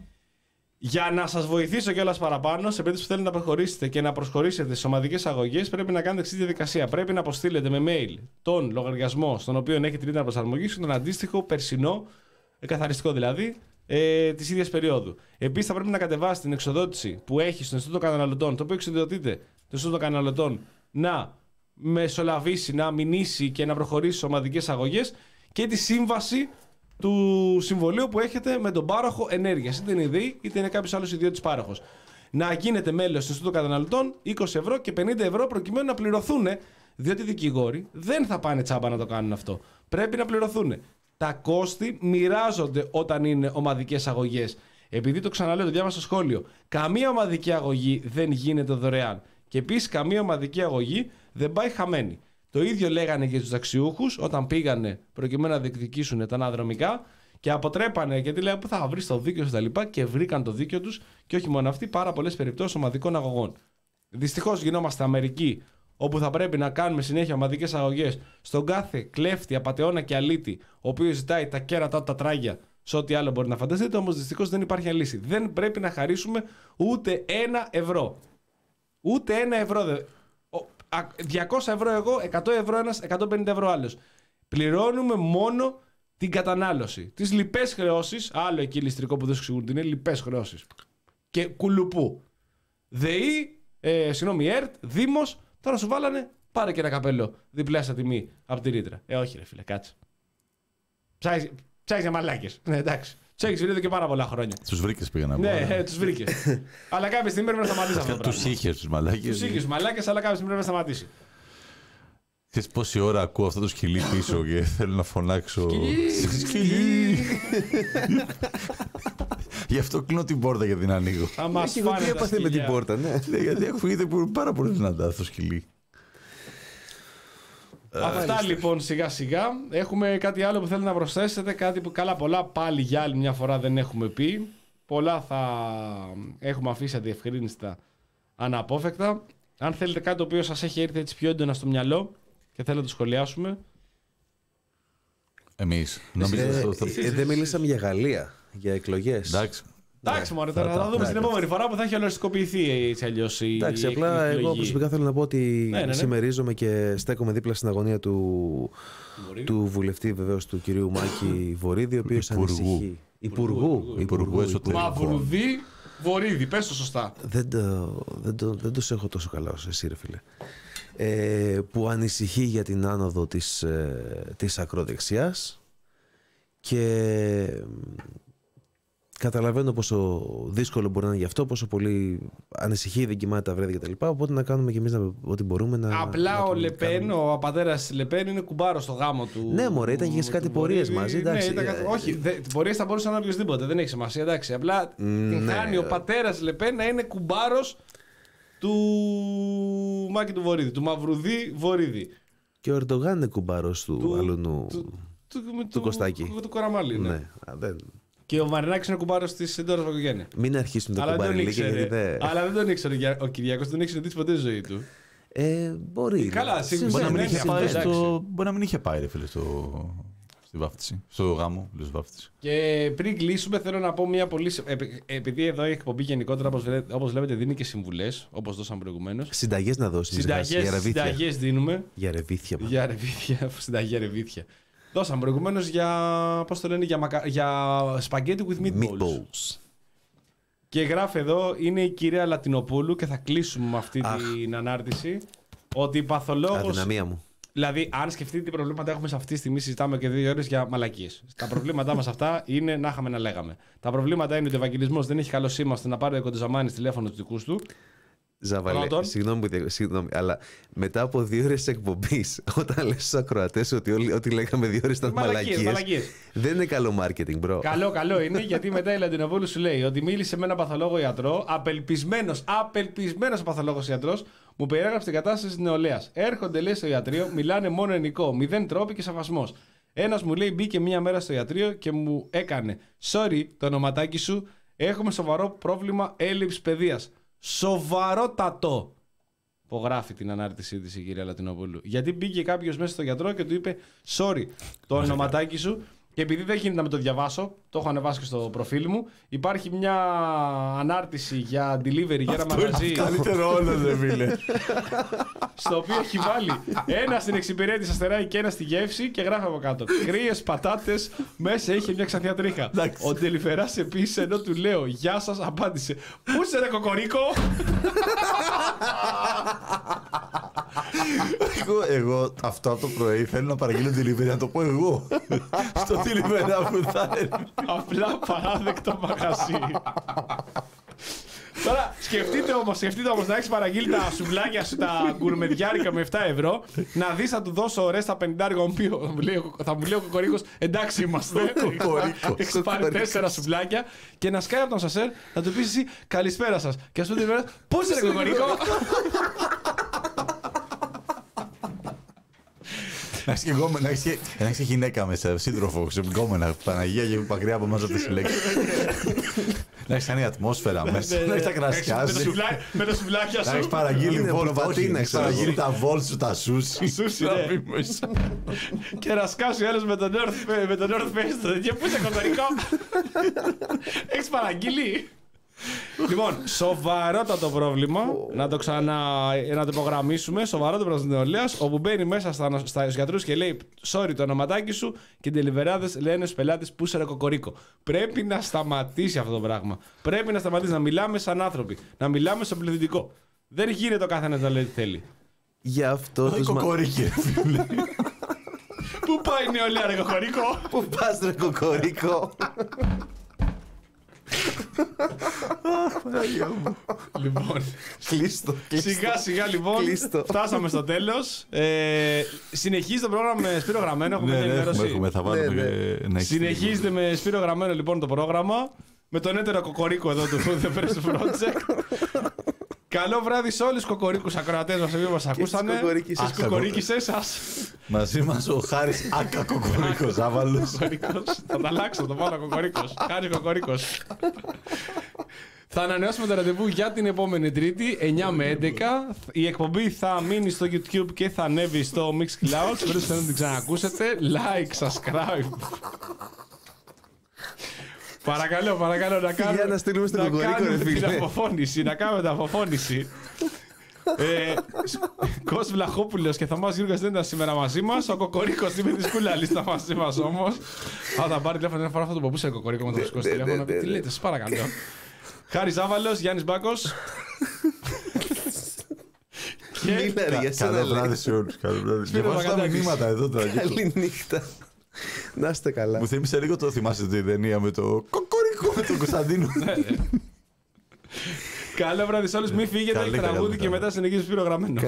Για να σας βοηθήσω κιόλας παραπάνω, σε περίπτωση που θέλετε να προχωρήσετε και να προσχωρήσετε στις ομαδικές αγωγές, πρέπει να κάνετε εξής διαδικασία. Πρέπει να αποστείλετε με mail τον λογαριασμό στον οποίο έχετε ρήτρα προσαρμογής και τον αντίστοιχο περσινό, καθαριστικό δηλαδή, ε, της ίδιας περίοδου. Επίσης, θα πρέπει να κατεβάσετε την εξοδότηση που έχει στο Ινστιτούτο Καταναλωτών, το οποίο εξοδοτείται το Ινστιτούτο Καταναλωτών να μεσολαβήσει, να μηνύσει και να προχωρήσει στις ομαδικές αγωγές και τη σύμβαση του συμβολίου που έχετε με τον πάροχο ενέργειας. Είτε είναι η ΔΕΗ είτε είναι κάποιος άλλος ιδιώτης πάροχος. Να γίνετε μέλος του Ινστιτούτου Καταναλωτών, είκοσι ευρώ και πενήντα ευρώ προκειμένου να πληρωθούν, διότι οι δικηγόροι δεν θα πάνε τσάμπα να το κάνουν αυτό. Πρέπει να πληρωθούν. Τα κόστη μοιράζονται όταν είναι ομαδικές αγωγές. Επειδή το ξαναλέω, το διάβασα στο σχόλιο, καμία ομαδική αγωγή δεν γίνεται δωρεάν. Και επίσης καμία ομαδική αγωγή δεν πάει χαμένη. Το ίδιο λέγανε και τους ταξιούχους όταν πήγανε προκειμένου να διεκδικήσουν τα αναδρομικά και αποτρέπανε γιατί λέγανε που θα βρει το δίκαιο τους τα λοιπά και βρήκαν το δίκαιο τους και όχι μόνο αυτοί, πάρα πολλές περιπτώσεις ομαδικών αγωγών. Δυστυχώς γινόμαστε Αμερική, όπου θα πρέπει να κάνουμε συνέχεια ομαδικές αγωγές στον κάθε κλέφτη, απατεώνα και αλήτη, ο οποίος ζητάει τα κέρατα, τα τράγια, σε ό,τι άλλο μπορεί να φανταστείτε, όμως δυστυχώς δεν υπάρχει λύση. Δεν πρέπει να χαρίσουμε ούτε ένα ευρώ. Ούτε ένα ευρώ. Δε... διακόσια ευρώ εγώ, εκατό ευρώ ένας, εκατόν πενήντα ευρώ άλλος. Πληρώνουμε μόνο την κατανάλωση. Τις λοιπές χρεώσεις, άλλο εκεί ληστρικό που δεν σου εξηγούν, είναι λοιπές χρεώσεις. Και κουλουπού. ΔΕΗ, ε, συγγνώμη, ΕΡΤ, Δήμος, τώρα σου βάλανε, πάρε και ένα καπέλο διπλάσια τιμή από τη ρήτρα. Ε, όχι ρε φίλε, κάτσε. Ψάχνεις για μαλάκες. Ναι, εντάξει. Του έχεις βρει εδώ και πάρα πολλά χρόνια.
Τους βρήκες πήγα να πω.
Ναι, ε, τους βρήκες. Αλλά κάποια στιγμή πρέπει να σταματήσει αυτό.
Τους είχες τους μαλάκες.
Τους είχες τους μαλάκες, αλλά κάποια στιγμή πρέπει να σταματήσει.
Ξέρεις πόση ώρα ακούω αυτό το σκυλί πίσω και θέλω να φωνάξω.
Σκυλί!
Γι' αυτό κλείνω την πόρτα για την ανοίγω.
Θα μας φάνε
τι έπαθε με την πόρτα, ναι.
Γιατί ακούγεται πάρα πολύ δυνατά αυτό το σκυλί.
Αυτά λοιπόν σιγά σιγά. Έχουμε κάτι άλλο που θέλετε να προσθέσετε, κάτι που καλά πολλά πάλι για άλλη μια φορά δεν έχουμε πει. Πολλά θα έχουμε αφήσει αδιευκρίνηστα αναπόφευκτα. Αν θέλετε κάτι το οποίο σας έχει έρθει έτσι πιο έντονα στο μυαλό και θέλετε να το σχολιάσουμε.
Εμείς.
Ε, δεν μιλήσαμε για Γαλλία, για εκλογές.
Εντάξει.
Εντάξει, μωρέ, τώρα θα δούμε στην επόμενη φορά που θα έχει ολοκληρωθεί έτσι αλλιώς η.
Εντάξει, απλά εγώ προσωπικά θέλω να πω ότι
ναι, ναι, ναι.
συμμερίζομαι και στέκομαι δίπλα στην αγωνία του, του βουλευτή βεβαίως του κυρίου Μάκη Βορίδη, ο οποίος ανησυχεί. Υπουργού.
Υπουργού Εσωτερικών.
Μαυρουδί Βορίδη, πες το σωστά.
Δεν το, δεν το, δεν το σε έχω τόσο καλά όσο εσύ, ρε φίλε. Ε, που ανησυχεί για την άνοδο της, ε, της ακροδεξιάς και καταλαβαίνω πόσο δύσκολο μπορεί να είναι γι' αυτό, πόσο πολύ ανησυχεί, δεν κοιμάται τα βράδια κτλ. Οπότε να κάνουμε κι εμείς ό,τι μπορούμε να.
Απλά
να
ο Λεπέν, κάνουμε... ο πατέρας της Λεπέν, είναι κουμπάρος στο γάμο του.
Ναι, μωρέ, ήταν και σε κάτι πορείες μαζί. Εντάξει.
Ναι, ήταν... όχι, δε... πορείες θα μπορούσε να είναι οποιοδήποτε, δεν έχει σημασία. Εντάξει. Απλά την ναι. χάνει ο πατέρας της Λεπέν να είναι κουμπάρος του Μάκη του Βορίδη, του Μαυρουδί Βορίδη.
Και ο Ερντογάν είναι κουμπάρος του, του αλουνού. Του, του, του, του Κωστάκη.
Του, του Κοραμάλι, ναι.
ναι δεν...
Και ο Μαρινάκης είναι κουμπάρος της Ντόρας Βακογένεια.
Μην αρχίσουμε το κουμπάρι λίγη, γιατί δεν...
Αλλά δεν τον ήξερε ο Κυριάκος, δεν τον έχει συναντήσει ποτέ στη ζωή του.
Ε, μπορεί.
Ε, καλά,
σίγουρα. Μπορεί, ναι, μπορεί να μην είχε πάει, ρε φίλε, στο... στη βάφτιση. Στο γάμο, λέω βάφτιση.
Και πριν κλείσουμε, θέλω να πω μια πολύ. Επειδή εδώ η εκπομπή γενικότερα, όπως βλέπετε, δίνει και συμβουλές, όπως δώσαμε προηγουμένως.
Συνταγές να δώσει.
Συνταγές δίνουμε.
Για ρεβίθια.
Για ρεβίθια. Συνταγή ρεβίθια. Δώσαμε προηγουμένως για, πώς το λένε, για, μακα... για spaghetti with meatballs. meatballs. Και γράφει εδώ, είναι η κυρία Λατινοπούλου και θα κλείσουμε με αυτή Αχ. την ανάρτηση, ότι η παθολόγος...
Αδυναμία μου.
Δηλαδή, αν σκεφτείτε τι προβλήματα έχουμε σε αυτή τη στιγμή, συζητάμε και δύο ώρες για μαλακίες. Τα προβλήματά μας αυτά είναι να είχαμε να λέγαμε. Τα προβλήματα είναι ότι ο Ευαγγελισμός δεν έχει καλό σήμα ώστε να πάρει ο Κοντοζαμάνης τηλέφωνο του δικού του.
Ζαβαλέ, συγγνώμη, συγγνώμη, αλλά μετά από δύο ώρες εκπομπής, όταν λες στους ακροατές ότι όλοι, ό,τι λέγαμε δύο ώρες ήταν μαλακίες, δεν είναι καλό marketing, bro.
Καλό, καλό είναι, γιατί μετά η Λαντινοπούλου σου λέει ότι μίλησε με έναν παθολόγο ιατρό, απελπισμένος, απελπισμένος ο παθολόγος ιατρός, μου περιέγραψε την κατάσταση της νεολαίας. Έρχονται, λέει, στο ιατρείο, μιλάνε μόνο ενικό, μηδέν τρόποι και σαφασμός. Ένας μου λέει μπήκε μία μέρα στο ιατρείο και μου έκανε sorry το ονοματάκι σου, έχουμε σοβαρό πρόβλημα έλλειψης παιδείας. Σοβαρότατο! Υπογράφει την ανάρτησή της η κυρία Λατινοπούλου. Γιατί μπήκε κάποιος μέσα στο γιατρό και του είπε sorry το ονοματάκι σου. Και επειδή δεν γίνεται να με το διαβάσω, το έχω ανεβάσει και στο προφίλ μου. Υπάρχει μια ανάρτηση για delivery για ένα μαγαζί.
Καλύτερο όλο, δεν φίλε.
Στο οποίο έχει βάλει ένα στην εξυπηρέτηση αστεράει και ένα στη γεύση και γράφει από κάτω. Κρύες πατάτες, μέσα είχε μια ξανθιά τρίχα. Ο ντελιφεράς επίσης, ενώ του λέω γεια σας, απάντησε πού είσαι ρε κοκορίκο.
εγώ, εγώ αυτό από το πρωί θέλω να παραγγείλω delivery, να το πω εγώ. Στο delivery που θα έρθει.
Απλά παράδεκτο μαγαζί. Τώρα σκεφτείτε όμως, σκεφτείτε όμως να έχεις παραγγείλει τα σουβλάκια σου, τα γκουρμεδιάρικα με επτά ευρώ, να δεις να του δώσω ωραία στα πενηντάρικα, οποίο θα μου λέει ο Κοκορίκος, εντάξει είμαστε. Έχεις πάρει τέσσερα σουβλάκια και να σκάει από τον σασέρ να του πεις εσύ καλησπέρα σας. Και ας πούμε την πώς είναι Κοκορίκο.
Να έχεις και γκόμενα, να έχεις και γυναίκα μέσα, σύντροφο, γκόμενα, Παναγία και μακριά από εμάς από τις λέξεις. Να έχεις κάνει ατμόσφαιρα μέσα, να έχεις τα κρασιά σου.
Με τα σουβλάκια σου.
Να έχεις παραγγείλει βόλτα, να έχεις παραγγείλει τα βόλ σου, τα σούσι.
Σούσι, ναι. Και να σκάσει ο άλλος με τον North Face. Και πού είσαι Κοκορίκο. Έχεις παραγγείλει. Λοιπόν, σοβαρότατο πρόβλημα, να το ξανα να το υπογραμμίσουμε, σοβαρότατο πρόβλημα της νεολαίας, όπου μπαίνει μέσα στα, στα γιατρούς και λέει sorry το ονοματάκι σου και οι τελιβεράδες λένε στους πελάτες πού είσαι ρε Κοκορίκο. Πρέπει να σταματήσει αυτό το πράγμα. Πρέπει να σταματήσει να μιλάμε σαν άνθρωποι, να μιλάμε στο πληθυντικό. Δεν γίνεται ο καθένας να λέει τι θέλει.
Γι' αυτό τους
Κοκορίκη.
Πού πάει η νεολαία ρε Κοκορίκο.
Πού πας ρε Κοκορίκο.
Λοιπόν,
Κλείστο.
σιγά σιγά λοιπόν
Κλείστο.
φτάσαμε στο τέλος. ε, Συνεχίζει το πρόγραμμα με Σπύρο Γραμμένο. Έχουμε
Ναι,
μια
ναι,
ενημέρωση.
έχουμε, έχουμε, θα βάλουμε
Ναι, ναι.
και να έχεις
Συνεχίζεται με Σπύρο Γραμμένο λοιπόν το πρόγραμμα. Με τον έτερο Κοκορίκο εδώ του The Press Project. Καλό βράδυ σε όλους τους Κοκορίκους ακροατές μας που μας ακούσανε.
Κοκορίκησες.
Ας κοκορίκησες σας.
Μαζί μας ο Χάρης Άκα Κοκορίκος Άβαλος.
Κοκορίκος. Θα τα αλλάξω, το βάλω Κοκορίκος. Χάρη Κοκορίκος. Θα ανανεώσουμε το ραντεβού για την επόμενη Τρίτη, εννιά με έντεκα. Η εκπομπή θα μείνει στο YouTube και θα ανέβει στο Mixcloud. Πρέπει να την ξανακούσετε. Like, subscribe. Παρακαλώ, παρακαλώ να κάνουμε,
να στείλουμε στον
να
Κοκορίκο,
κάνουμε
ρε
την
φίλε.
αποφώνηση, να κάνουμε την αποφώνηση. ε, Κος Βλαχόπουλος και Θωμάς Γιώργος δεν ήταν σήμερα μαζί μας. Ο Κοκορίκος είμαι τη σκούλα λίστα μαζί μας όμως. Θα πάρει τηλέφωνο ένα φορά αυτό το ποπούσε ο Κοκορίκο με το φυσικό τηλέφωνο. Τι λέτε, σας παρακαλώ. Χάρης Άβαλος, Γιάννης Μπάκος.
Μίλα για σένα.
Καλό βράδυ σε όλους. Διαβάζω τα μηνύματα εδώ τώρα.
Καλή νύχτα. Να είστε καλά.
Μου θύμισε λίγο το θυμάσαι την ταινία με το Κοκορίκο με τον Κωνσταντίνο.
Καλό βράδυ σε όλους, μην φύγετε,
Καλή,
τραγούδι
καλή,
και μετά συνεχίζει Σπύρο Γραμμένο.